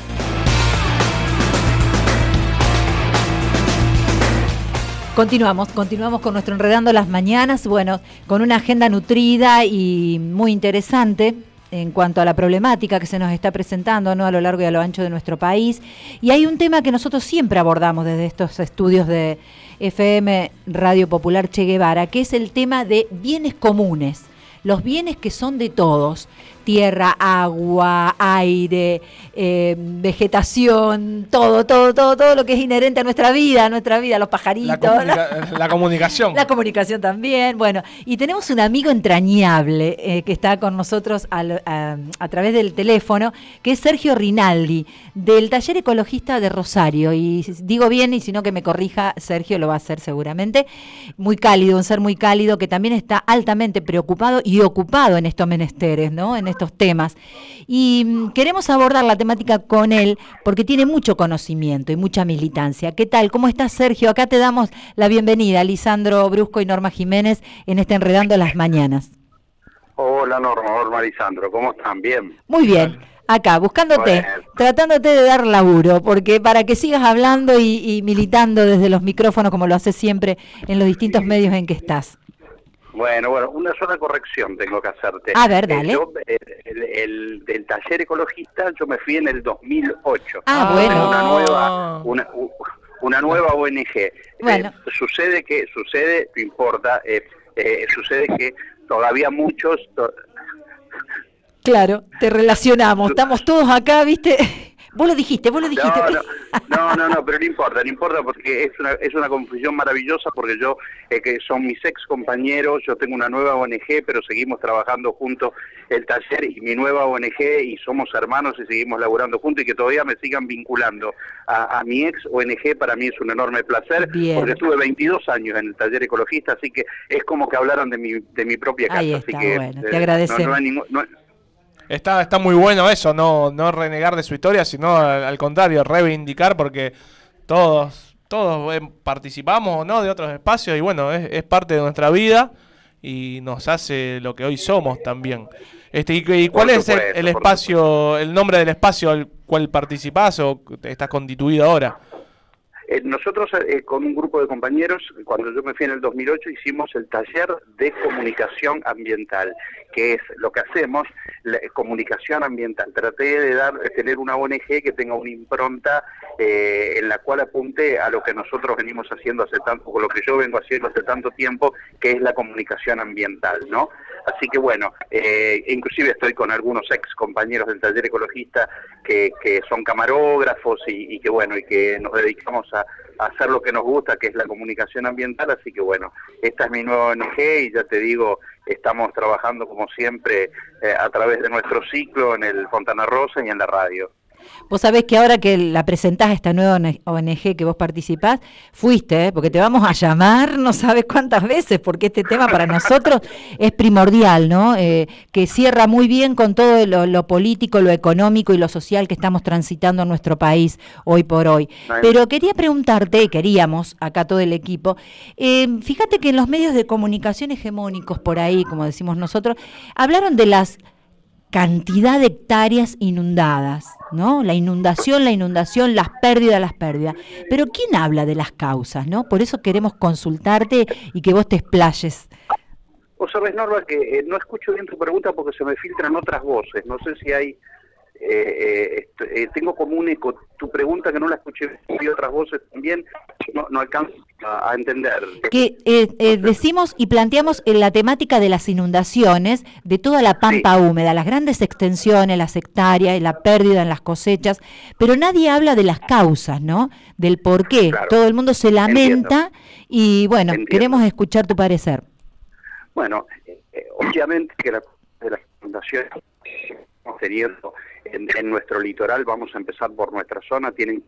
Continuamos, continuamos con nuestro Enredando las Mañanas, bueno, con una agenda nutrida y muy interesante en cuanto a la problemática que se nos está presentando, ¿no?, a lo largo y a lo ancho de nuestro país. Y hay un tema que nosotros siempre abordamos desde estos estudios de F M Radio Popular Che Guevara, que es el tema de bienes comunes, los bienes que son de todos. Tierra, agua, aire, eh, vegetación, todo, todo, todo, todo lo que es inherente a nuestra vida, a nuestra vida, los pajaritos. La, comunica- la comunicación. La comunicación también. Bueno, y tenemos un amigo entrañable eh, que está con nosotros al, a, a través del teléfono, que es Sergio Rinaldi, del Taller Ecologista de Rosario. Y digo bien, y si no que me corrija, Sergio lo va a hacer seguramente. Muy cálido, un ser muy cálido que también está altamente preocupado y ocupado en estos menesteres, ¿no? En estos estos temas. Y mm, queremos abordar la temática con él porque tiene mucho conocimiento y mucha militancia. ¿Qué tal? ¿Cómo estás, Sergio? Acá te damos la bienvenida, Lisandro Brusco y Norma Jiménez, en este Enredando las Mañanas. Hola Norma, hola Lisandro, ¿cómo están? Bien. Muy bien. Acá, buscándote, Bueno. tratándote de dar laburo, porque para que sigas hablando y, y militando desde los micrófonos como lo haces siempre en los distintos medios en que estás. Bueno, bueno, una sola corrección tengo que hacerte. A ver, Eh, dale. yo, el, el, el- del taller ecologista yo me fui en el dos mil ocho. Ah, bueno. Una nueva, una, u- una nueva O N G. Bueno. Eh, sucede que, sucede, no importa, eh, eh, sucede que todavía muchos... to- Claro, te relacionamos, estamos todos acá, ¿viste? Vos lo dijiste, vos lo dijiste. No, no, no, no, no, pero no importa, no importa porque es una es una confusión maravillosa porque yo, eh, que son mis ex compañeros, yo tengo una nueva O N G, pero seguimos trabajando juntos el taller y mi nueva O N G y somos hermanos y seguimos laburando juntos y que todavía me sigan vinculando a, a mi ex O N G para mí es un enorme placer. Bien. Porque estuve veintidós años en el taller ecologista, así que es como que hablaron de mi de mi propia casa. Ahí así está, que, bueno, eh, te agradecemos. no- no hay ningún- no- Está, está muy bueno eso, no, no renegar de su historia, sino al, al contrario, reivindicar porque todos, todos eh, participamos o no de otros espacios y bueno, es, es parte de nuestra vida y nos hace lo que hoy somos también. Este, ¿y, y cuál Por es el, supuesto, el por espacio, el nombre del espacio al cual participás o estás constituido ahora? Eh, nosotros eh, con un grupo de compañeros, cuando yo me fui en el dos mil ocho, hicimos el taller de comunicación ambiental, que es lo que hacemos, la, comunicación ambiental. Traté de dar, de tener una O N G que tenga una impronta eh, en la cual apunte a lo que nosotros venimos haciendo hace tanto, o lo que yo vengo haciendo hace tanto tiempo, que es la comunicación ambiental, ¿no? Así que bueno, eh, inclusive estoy con algunos ex compañeros del taller ecologista que, que son camarógrafos y, y que bueno, y que nos dedicamos a, a hacer lo que nos gusta, que es la comunicación ambiental, así que bueno, esta es mi nueva O N G y ya te digo, estamos trabajando como siempre eh, a través de nuestro ciclo en el Fontana Rosa y en la radio. Vos sabés que ahora que la presentás, esta nueva O N G que vos participás, fuiste, ¿eh? Porque te vamos a llamar no sabes cuántas veces, porque este tema para nosotros es primordial, ¿no? Eh, que cierra muy bien con todo lo, lo político, lo económico y lo social que estamos transitando en nuestro país hoy por hoy. Pero quería preguntarte, queríamos, acá todo el equipo, eh, fíjate que en los medios de comunicación hegemónicos por ahí, como decimos nosotros, hablaron de las cantidad de hectáreas inundadas, ¿no? La inundación, la inundación, las pérdidas, las pérdidas. Pero ¿quién habla de las causas, no? Por eso queremos consultarte y que vos te explayes. Vos sabés, Norma, que eh, no escucho bien tu pregunta porque se me filtran otras voces. No sé si hay... Eh, eh, eh, tengo como un eco tu pregunta que no la escuché y otras voces también. No, no alcanzo a, a entender. Que eh, eh, decimos y planteamos en la temática de las inundaciones de toda la pampa húmeda, las grandes extensiones, las hectáreas, la pérdida en las cosechas, pero nadie habla de las causas, ¿no? Del por qué. Claro. Todo el mundo se lamenta. Entiendo. Y bueno, Entiendo. queremos escuchar tu parecer. Bueno, eh, eh, obviamente que la, de las inundaciones que estamos teniendo en, en nuestro litoral, vamos a empezar por nuestra zona, tienen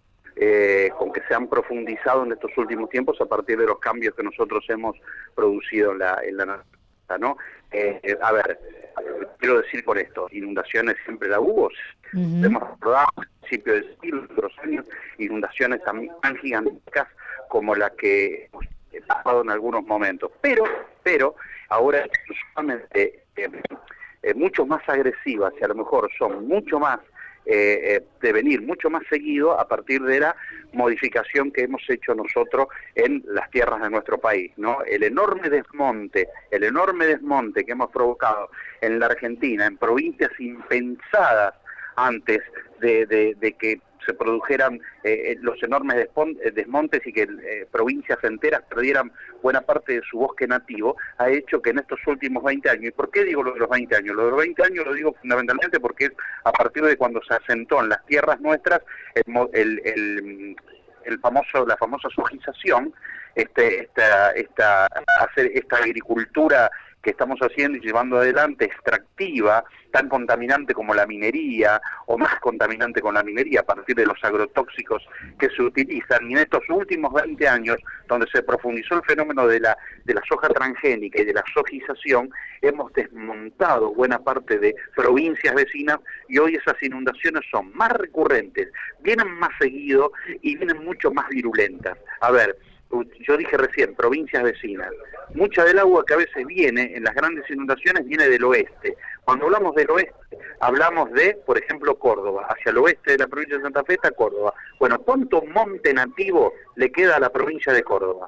eh, con que se han profundizado en estos últimos tiempos a partir de los cambios que nosotros hemos producido en la, en la naturaleza, ¿no? Eh, eh, a ver, quiero decir con esto, inundaciones siempre la hubo, Uh-huh. hemos recordado al principio del siglo, en otros años, inundaciones tan, tan gigantescas como la que hemos pasado en algunos momentos, pero, pero ahora solamente eh, eh, mucho más agresivas y a lo mejor son mucho más eh, eh, de venir mucho más seguido a partir de la modificación que hemos hecho nosotros en las tierras de nuestro país, ¿no? El enorme desmonte, el enorme desmonte que hemos provocado en la Argentina, en provincias impensadas antes de, de, de que se produjeran eh, los enormes despon- desmontes y que eh, provincias enteras perdieran buena parte de su bosque nativo, ha hecho que en estos últimos veinte años, ¿y por qué digo lo de los veinte años? Lo de los veinte años lo digo fundamentalmente porque es a partir de cuando se asentó en las tierras nuestras el, mo- el, el, el famoso, la famosa sojización, este, esta, esta, hacer esta agricultura que estamos haciendo y llevando adelante extractiva, tan contaminante como la minería, o más contaminante con la minería, a partir de los agrotóxicos que se utilizan, y en estos últimos veinte años, donde se profundizó el fenómeno de la, de la soja transgénica y de la sojización, hemos desmontado buena parte de provincias vecinas, y hoy esas inundaciones son más recurrentes, vienen más seguido y vienen mucho más virulentas. A ver, yo dije recién, provincias vecinas. Mucha del agua que a veces viene en las grandes inundaciones viene del oeste. Cuando hablamos del oeste, hablamos de, por ejemplo, Córdoba. Hacia el oeste de la provincia de Santa Fe está Córdoba. Bueno, ¿cuánto monte nativo le queda a la provincia de Córdoba?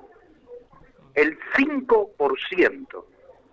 El cinco por ciento.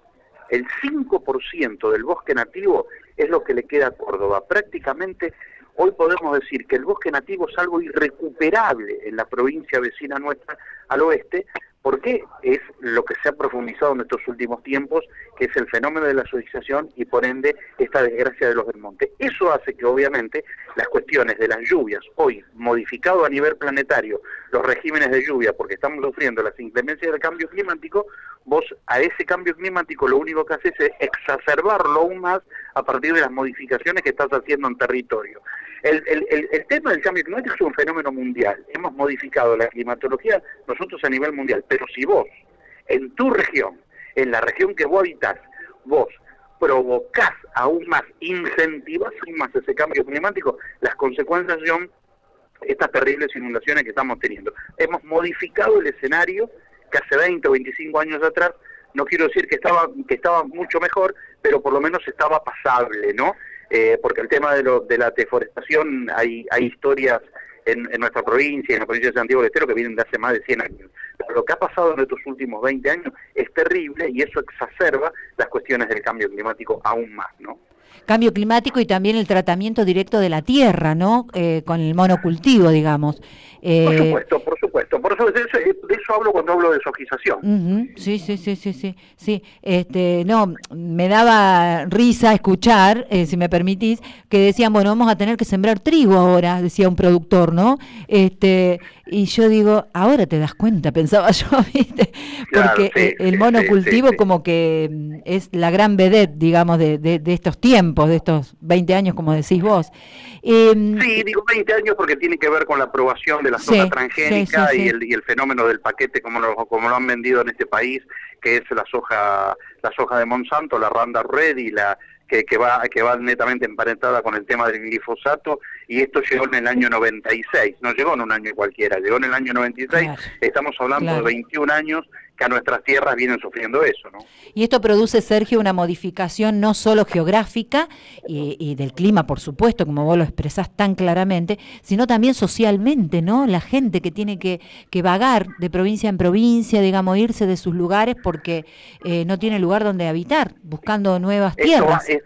El cinco por ciento del bosque nativo es lo que le queda a Córdoba. Prácticamente hoy podemos decir que el bosque nativo es algo irrecuperable en la provincia vecina nuestra al oeste, porque es lo que se ha profundizado en estos últimos tiempos, que es el fenómeno de la sojización y por ende esta desgracia de los del monte. Eso hace que obviamente las cuestiones de las lluvias, hoy modificado a nivel planetario los regímenes de lluvia, porque estamos sufriendo las inclemencias del cambio climático, vos a ese cambio climático lo único que haces es exacerbarlo aún más a partir de las modificaciones que estás haciendo en territorio. El, el, el, el tema del cambio climático es un fenómeno mundial. Hemos modificado la climatología nosotros a nivel mundial, pero si vos, en tu región, en la región que vos habitás, vos provocás aún más, incentivás aún más ese cambio climático, las consecuencias son estas terribles inundaciones que estamos teniendo. Hemos modificado el escenario que hace veinte o veinticinco años atrás, no quiero decir que estaba que estaba mucho mejor, pero por lo menos estaba pasable, ¿no? Eh, porque el tema de, lo, de la deforestación, hay, hay historias en, en nuestra provincia, en la provincia de Santiago del Estero, que vienen de hace más de cien años. Pero lo que ha pasado en estos últimos veinte años es terrible y eso exacerba las cuestiones del cambio climático aún más, ¿no? Cambio climático y también el tratamiento directo de la tierra, ¿no? Eh, con el monocultivo, digamos. Eh, por supuesto, por supuesto. Por eso, de, eso, de eso hablo cuando hablo de sojización. Uh-huh. Sí, sí, sí, sí, sí. sí. Este, no, me daba risa escuchar, eh, si me permitís, que decían, bueno, vamos a tener que sembrar trigo ahora, decía un productor, ¿no? Este, y yo digo, ahora te das cuenta, pensaba yo, ¿viste? Porque claro, sí, el sí, monocultivo sí, sí. como que es la gran vedette, digamos, de, de, de estos tiempos, de estos veinte años, como decís vos. Eh, sí, digo veinte años porque tiene que ver con la aprobación de la sí, soja transgénica sí, sí, y, sí. El, y el fenómeno del paquete como lo, como lo han vendido en este país, que es la soja la soja de Monsanto, la Roundup Ready, la que, que va que va netamente emparentada con el tema del glifosato, y esto llegó en el año noventa y seis, no llegó en un año cualquiera, llegó en el año noventa y seis, claro, estamos hablando claro. de veintiún años que a nuestras tierras vienen sufriendo eso, ¿no? Y esto produce, Sergio, una modificación no solo geográfica y, y del clima, por supuesto, como vos lo expresás tan claramente, sino también socialmente, ¿no? La gente que tiene que, que vagar de provincia en provincia, digamos, irse de sus lugares porque eh, no tiene lugar donde habitar, buscando nuevas tierras. Esto va, es,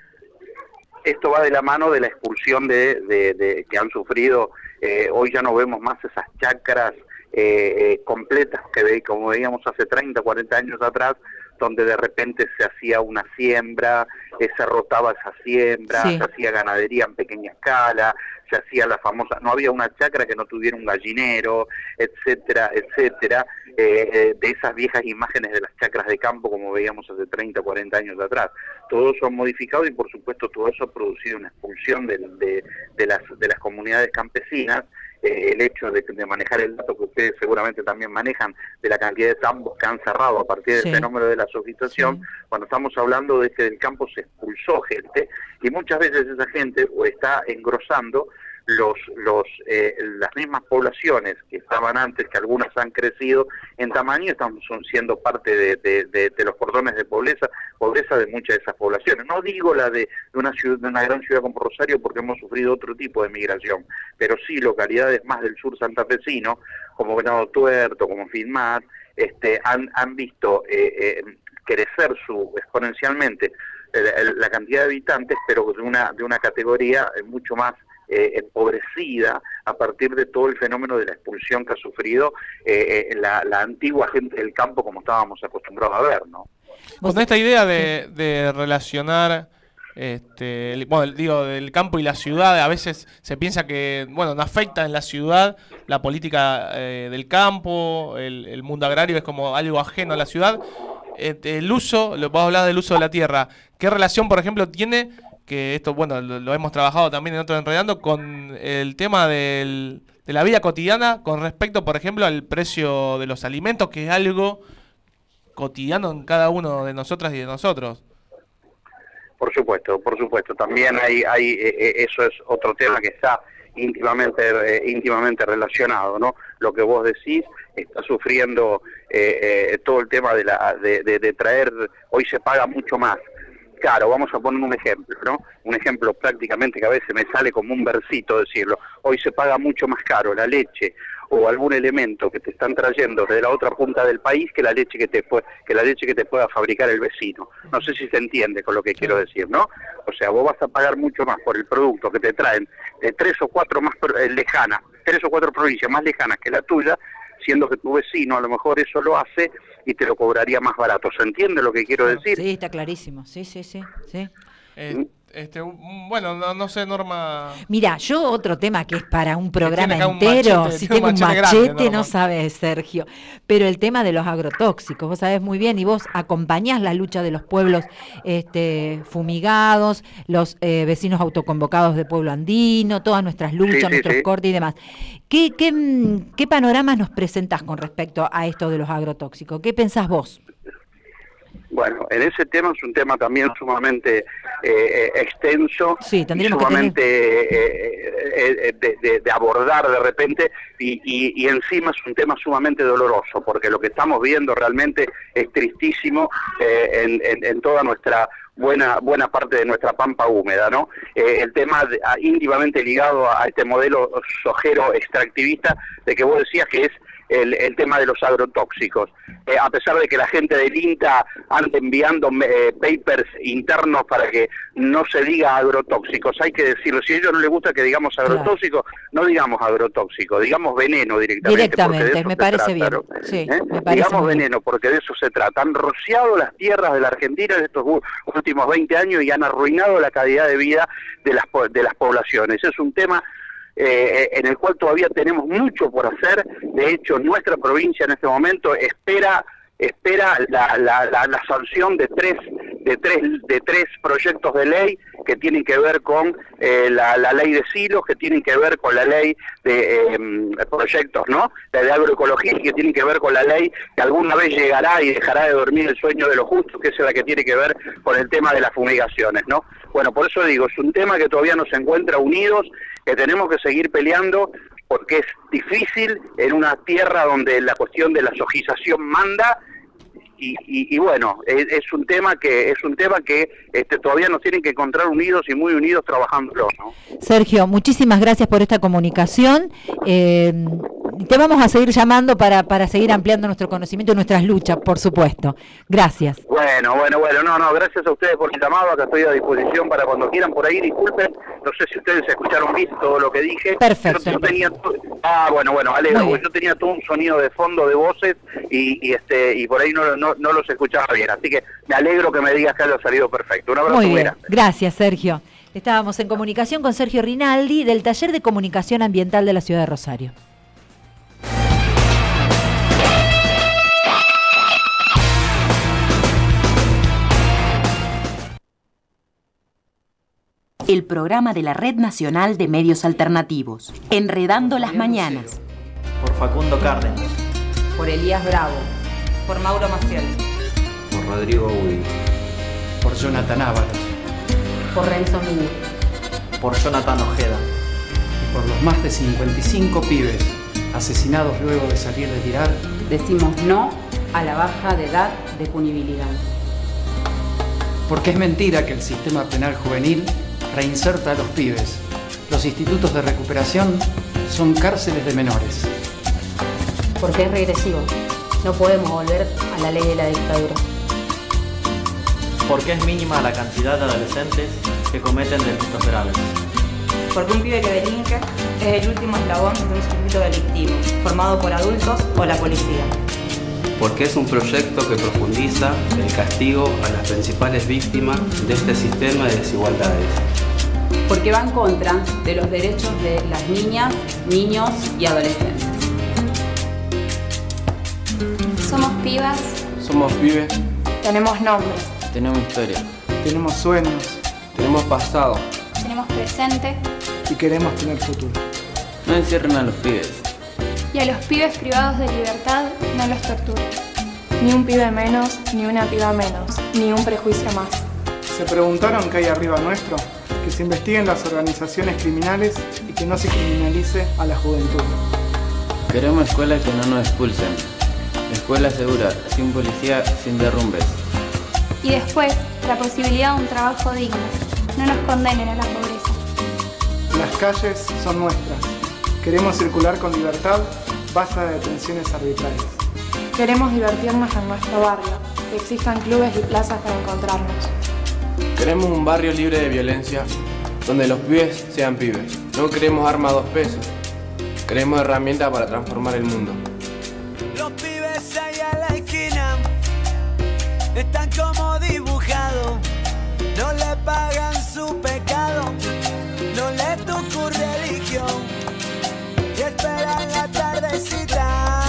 esto va de la mano de la expulsión de, de, de que han sufrido, eh, hoy ya no vemos más esas chacras Eh, eh, completas que ve, como veíamos hace treinta, cuarenta años atrás, donde de repente se hacía una siembra, eh, se rotaba esa siembra, sí. se hacía ganadería en pequeña escala, se hacía la famosa, no había una chacra que no tuviera un gallinero, etcétera, etcétera, eh, eh, de esas viejas imágenes de las chacras de campo como veíamos hace treinta, cuarenta años atrás. Todo eso ha modificado y por supuesto todo eso ha producido una expulsión de, de, de, las, de las comunidades campesinas. Eh, el hecho de, de manejar el dato que ustedes seguramente también manejan de la cantidad de tambos que han cerrado a partir del sí. fenómeno de la sojización, sí. cuando estamos hablando de que del campo se expulsó gente y muchas veces esa gente o está engrosando los los eh, las mismas poblaciones que estaban antes, que algunas han crecido en tamaño, están son siendo parte de, de, de, de los cordones de pobreza pobreza de muchas de esas poblaciones. No digo la de, de una ciudad, de una gran ciudad como Rosario, porque hemos sufrido otro tipo de migración, pero sí localidades más del sur santafesino, como Venado Tuerto, como Filmar, este, han han visto eh, eh, crecer su exponencialmente eh, la cantidad de habitantes, pero de una de una categoría mucho más Eh, empobrecida a partir de todo el fenómeno de la expulsión que ha sufrido eh, eh, la, la antigua gente del campo como estábamos acostumbrados a ver, ¿no? Con esta idea de, de relacionar, este, el, bueno, digo, del campo y la ciudad, a veces se piensa que, bueno, no afecta en la ciudad la política eh, del campo, el, el mundo agrario es como algo ajeno a la ciudad. eh, el uso, lo vamos a hablar del uso de la tierra. ¿Qué relación, por ejemplo, tiene, que esto, bueno, lo, lo hemos trabajado también en otro Enredando, con el tema del, de la vida cotidiana con respecto, por ejemplo, al precio de los alimentos, que es algo cotidiano en cada uno de nosotras y de nosotros? Por supuesto, por supuesto. También hay, hay eh, eso es otro tema que está íntimamente eh, íntimamente relacionado, ¿no? Lo que vos decís está sufriendo eh, eh, todo el tema de la de, de, de traer. Hoy se paga mucho más. Claro, vamos a poner un ejemplo, ¿no? Un ejemplo prácticamente que a veces me sale como un versito decirlo. Hoy se paga mucho más caro la leche o algún elemento que te están trayendo desde la otra punta del país que la leche que te fue, que la leche que te pueda fabricar el vecino. No sé si se entiende con lo que quiero decir, ¿no? O sea, vos vas a pagar mucho más por el producto que te traen de tres o cuatro más eh, lejanas, tres o cuatro provincias más lejanas que la tuya, siendo que tu vecino a lo mejor eso lo hace y te lo cobraría más barato. ¿Se entiende lo que quiero decir? Sí, está clarísimo. Sí, sí, sí, sí. Eh, este, bueno, no, no sé, Norma. Mira, yo otro tema que es para un programa tiene acá un entero, machete, si tiene tengo un un machete machete, grande, no Norma. sabes, Sergio, pero el tema de los agrotóxicos, vos sabés muy bien, y vos acompañás la lucha de los pueblos este, fumigados, los eh, vecinos autoconvocados de Pueblo Andino, todas nuestras luchas, Sí, sí, nuestros sí. cortes y demás. ¿Qué, qué, mm, ¿Qué panoramas nos presentás con respecto a esto de los agrotóxicos? ¿Qué pensás vos? Bueno, en ese tema es un tema también sumamente eh, extenso Sí, y tendríamos que sumamente eh, eh, de, de- de abordar de repente y, y- y encima es un tema sumamente doloroso porque lo que estamos viendo realmente es tristísimo eh, en, en- en toda nuestra buena buena parte de nuestra pampa húmeda, ¿no? Eh, el tema de- a- íntimamente ligado a este modelo sojero extractivista de que vos decías que es el, el tema de los agrotóxicos. Eh, a pesar de que la gente del INTA anda enviando eh, papers internos para que no se diga agrotóxicos, hay que decirlo. Si a ellos no les gusta que digamos agrotóxicos, no digamos agrotóxicos, digamos veneno directamente. Directamente, porque de eso me se parece trata, bien. ¿no? Sí, ¿Eh? me parece Digamos muy bien. veneno, porque de eso se trata. Han rociado las tierras de la Argentina en estos u- últimos veinte años y han arruinado la calidad de vida de las, po- de las poblaciones. Es un tema eh, en el cual todavía tenemos mucho por hacer. De hecho, nuestra provincia en este momento espera espera la, la, la, la sanción de tres de tres de tres proyectos de ley que tienen que ver con eh, la, la ley de silos, que tienen que ver con la ley de eh, proyectos, ¿no? La de agroecología, y que tienen que ver con la ley que alguna vez llegará y dejará de dormir el sueño de los justos, que es la que tiene que ver con el tema de las fumigaciones, ¿no? Bueno, por eso digo, es un tema que todavía nos encuentra unidos, que tenemos que seguir peleando, porque es difícil en una tierra donde la cuestión de la sojización manda. Y, y, y bueno, es, es un tema que es un tema que este, todavía nos tienen que encontrar unidos y muy unidos trabajándolo, ¿no? Sergio, muchísimas gracias por esta comunicación. Eh, te vamos a seguir llamando para, para seguir ampliando nuestro conocimiento y nuestras luchas, por supuesto. Gracias. Bueno, bueno, bueno, no, no, gracias a ustedes por el llamado, acá estoy a disposición para cuando quieran por ahí, disculpen, no sé si ustedes escucharon bien todo lo que dije. Perfecto. Pero yo tenía to- ah, bueno, bueno, alegro, porque yo tenía todo un sonido de fondo de voces y, y este y por ahí no, no, no los escuchaba bien, así que me alegro que me digas que haya salido perfecto. Un abrazo Muy muy bien, grande. gracias Sergio. Estábamos en comunicación con Sergio Rinaldi del Taller de Comunicación Ambiental de la Ciudad de Rosario. El programa de la Red Nacional de Medios Alternativos. Enredando las Mañanas. Por Facundo Cárdenas. Por Elías Bravo. Por Mauro Maciel. Por Rodrigo Udi. Por Jonathan Ábalos. Por Renzo Mini. Por Jonathan Ojeda. Y por los más de cincuenta y cinco pibes asesinados luego de salir de tirar. Decimos no a la baja de edad de punibilidad. Porque es mentira que el sistema penal juvenil reinserta a los pibes. Los institutos de recuperación son cárceles de menores. Porque es regresivo. No podemos volver a la ley de la dictadura. Porque es mínima la cantidad de adolescentes que cometen delitos graves. Porque un pibe que delinque es el último eslabón de un circuito delictivo, formado por adultos o la policía. Porque es un proyecto que profundiza el castigo a las principales víctimas de este sistema de desigualdades. Porque va en contra de los derechos de las niñas, niños y adolescentes. Somos pibas. Somos pibes. Tenemos nombres. Tenemos historia. Tenemos sueños. Tenemos pasado. Tenemos presente. Y queremos tener futuro. No encierren a los pibes. Y a los pibes privados de libertad no los torturen. Ni un pibe menos, ni una piba menos, ni un prejuicio más. ¿Se preguntaron qué hay arriba nuestro? Que se investiguen las organizaciones criminales y que no se criminalice a la juventud. Queremos escuelas que no nos expulsen. Escuela segura, sin policía, sin derrumbes. Y después, la posibilidad de un trabajo digno. No nos condenen a la pobreza. Las calles son nuestras. Queremos circular con libertad, basta de detenciones arbitrarias. Queremos divertirnos en nuestro barrio, que existan clubes y plazas para encontrarnos. Queremos un barrio libre de violencia, donde los pibes sean pibes. No queremos armas a dos pesos. Queremos herramientas para transformar el mundo. Los pibes ahí a la esquina están como dibujados. No le pagan su pecado, no le tocó religión y esperan la tardecita.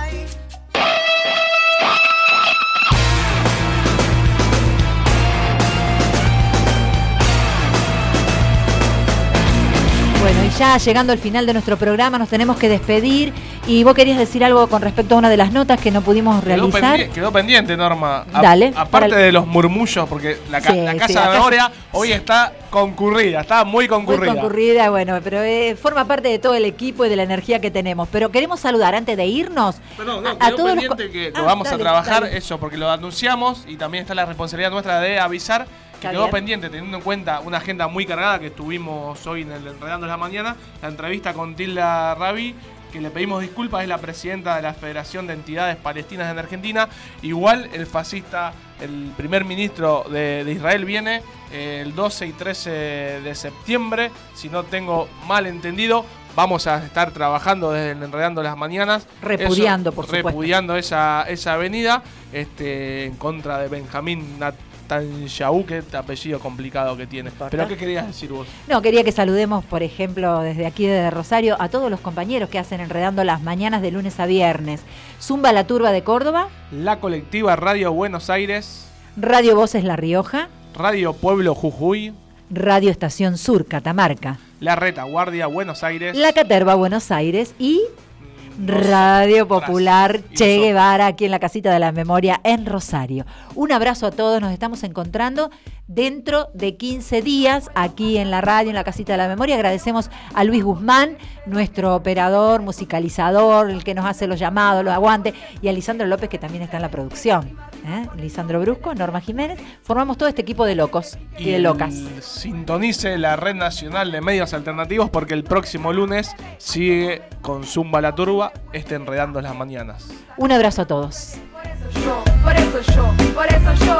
Bueno, y ya llegando al final de nuestro programa nos tenemos que despedir. Y vos querías decir algo con respecto a una de las notas que no pudimos Quedó, realizar. pendi- quedó pendiente, Norma. A- Dale, aparte para el- de los murmullos, porque la, ca- Sí, la sí, Casa la de casa- Memoria hoy está concurrida, está muy Muy concurrida. concurrida, bueno, pero eh, forma parte de todo el equipo y de la energía que tenemos. Pero queremos saludar antes de irnos Perdón, no, a, a quedó todos los co- pendiente que Ah, lo vamos dale, a trabajar, dale. eso, porque lo anunciamos y también está la responsabilidad nuestra de avisar que Está quedó bien. pendiente, teniendo en cuenta una agenda muy cargada que tuvimos hoy en el Enredando la Mañana, la entrevista con Tilda Rabi, que le pedimos disculpas, es la presidenta de la Federación de Entidades Palestinas en Argentina. Igual el fascista, el primer ministro de, de Israel viene eh, el doce y trece de septiembre, si no tengo mal entendido. Vamos a estar trabajando desde el Enredando las Mañanas. Repudiando, por supuesto. Repudiando esa, esa avenida este, en contra de Benjamín Netanyahu, que es apellido complicado que tiene. ¿Pero qué querías decir vos? No, quería que saludemos, por ejemplo, desde aquí, desde Rosario, a todos los compañeros que hacen Enredando las Mañanas de lunes a viernes. Zumba La Turba de Córdoba. La colectiva Radio Buenos Aires. Radio Voces La Rioja. Radio Pueblo Jujuy. Radio Estación Sur Catamarca. La Retaguardia Buenos Aires. La Caterva Buenos Aires y Radio Popular Che Guevara aquí en la Casita de la Memoria en Rosario. Un abrazo a todos, nos estamos encontrando dentro de quince días aquí en la radio, en la Casita de la Memoria. Agradecemos a Luis Guzmán, nuestro operador, musicalizador, el que nos hace los llamados, los aguantes, y a Lisandro López, que también está en la producción. ¿eh? Lisandro Brusco, Norma Jiménez, formamos todo este equipo de locos y, de locas. Sintonice la Red Nacional de Medios Alternativos, porque el próximo lunes sigue con Zumba La Turba, este Enredando las Mañanas. Un abrazo a todos. Por eso yo, por eso yo, por eso yo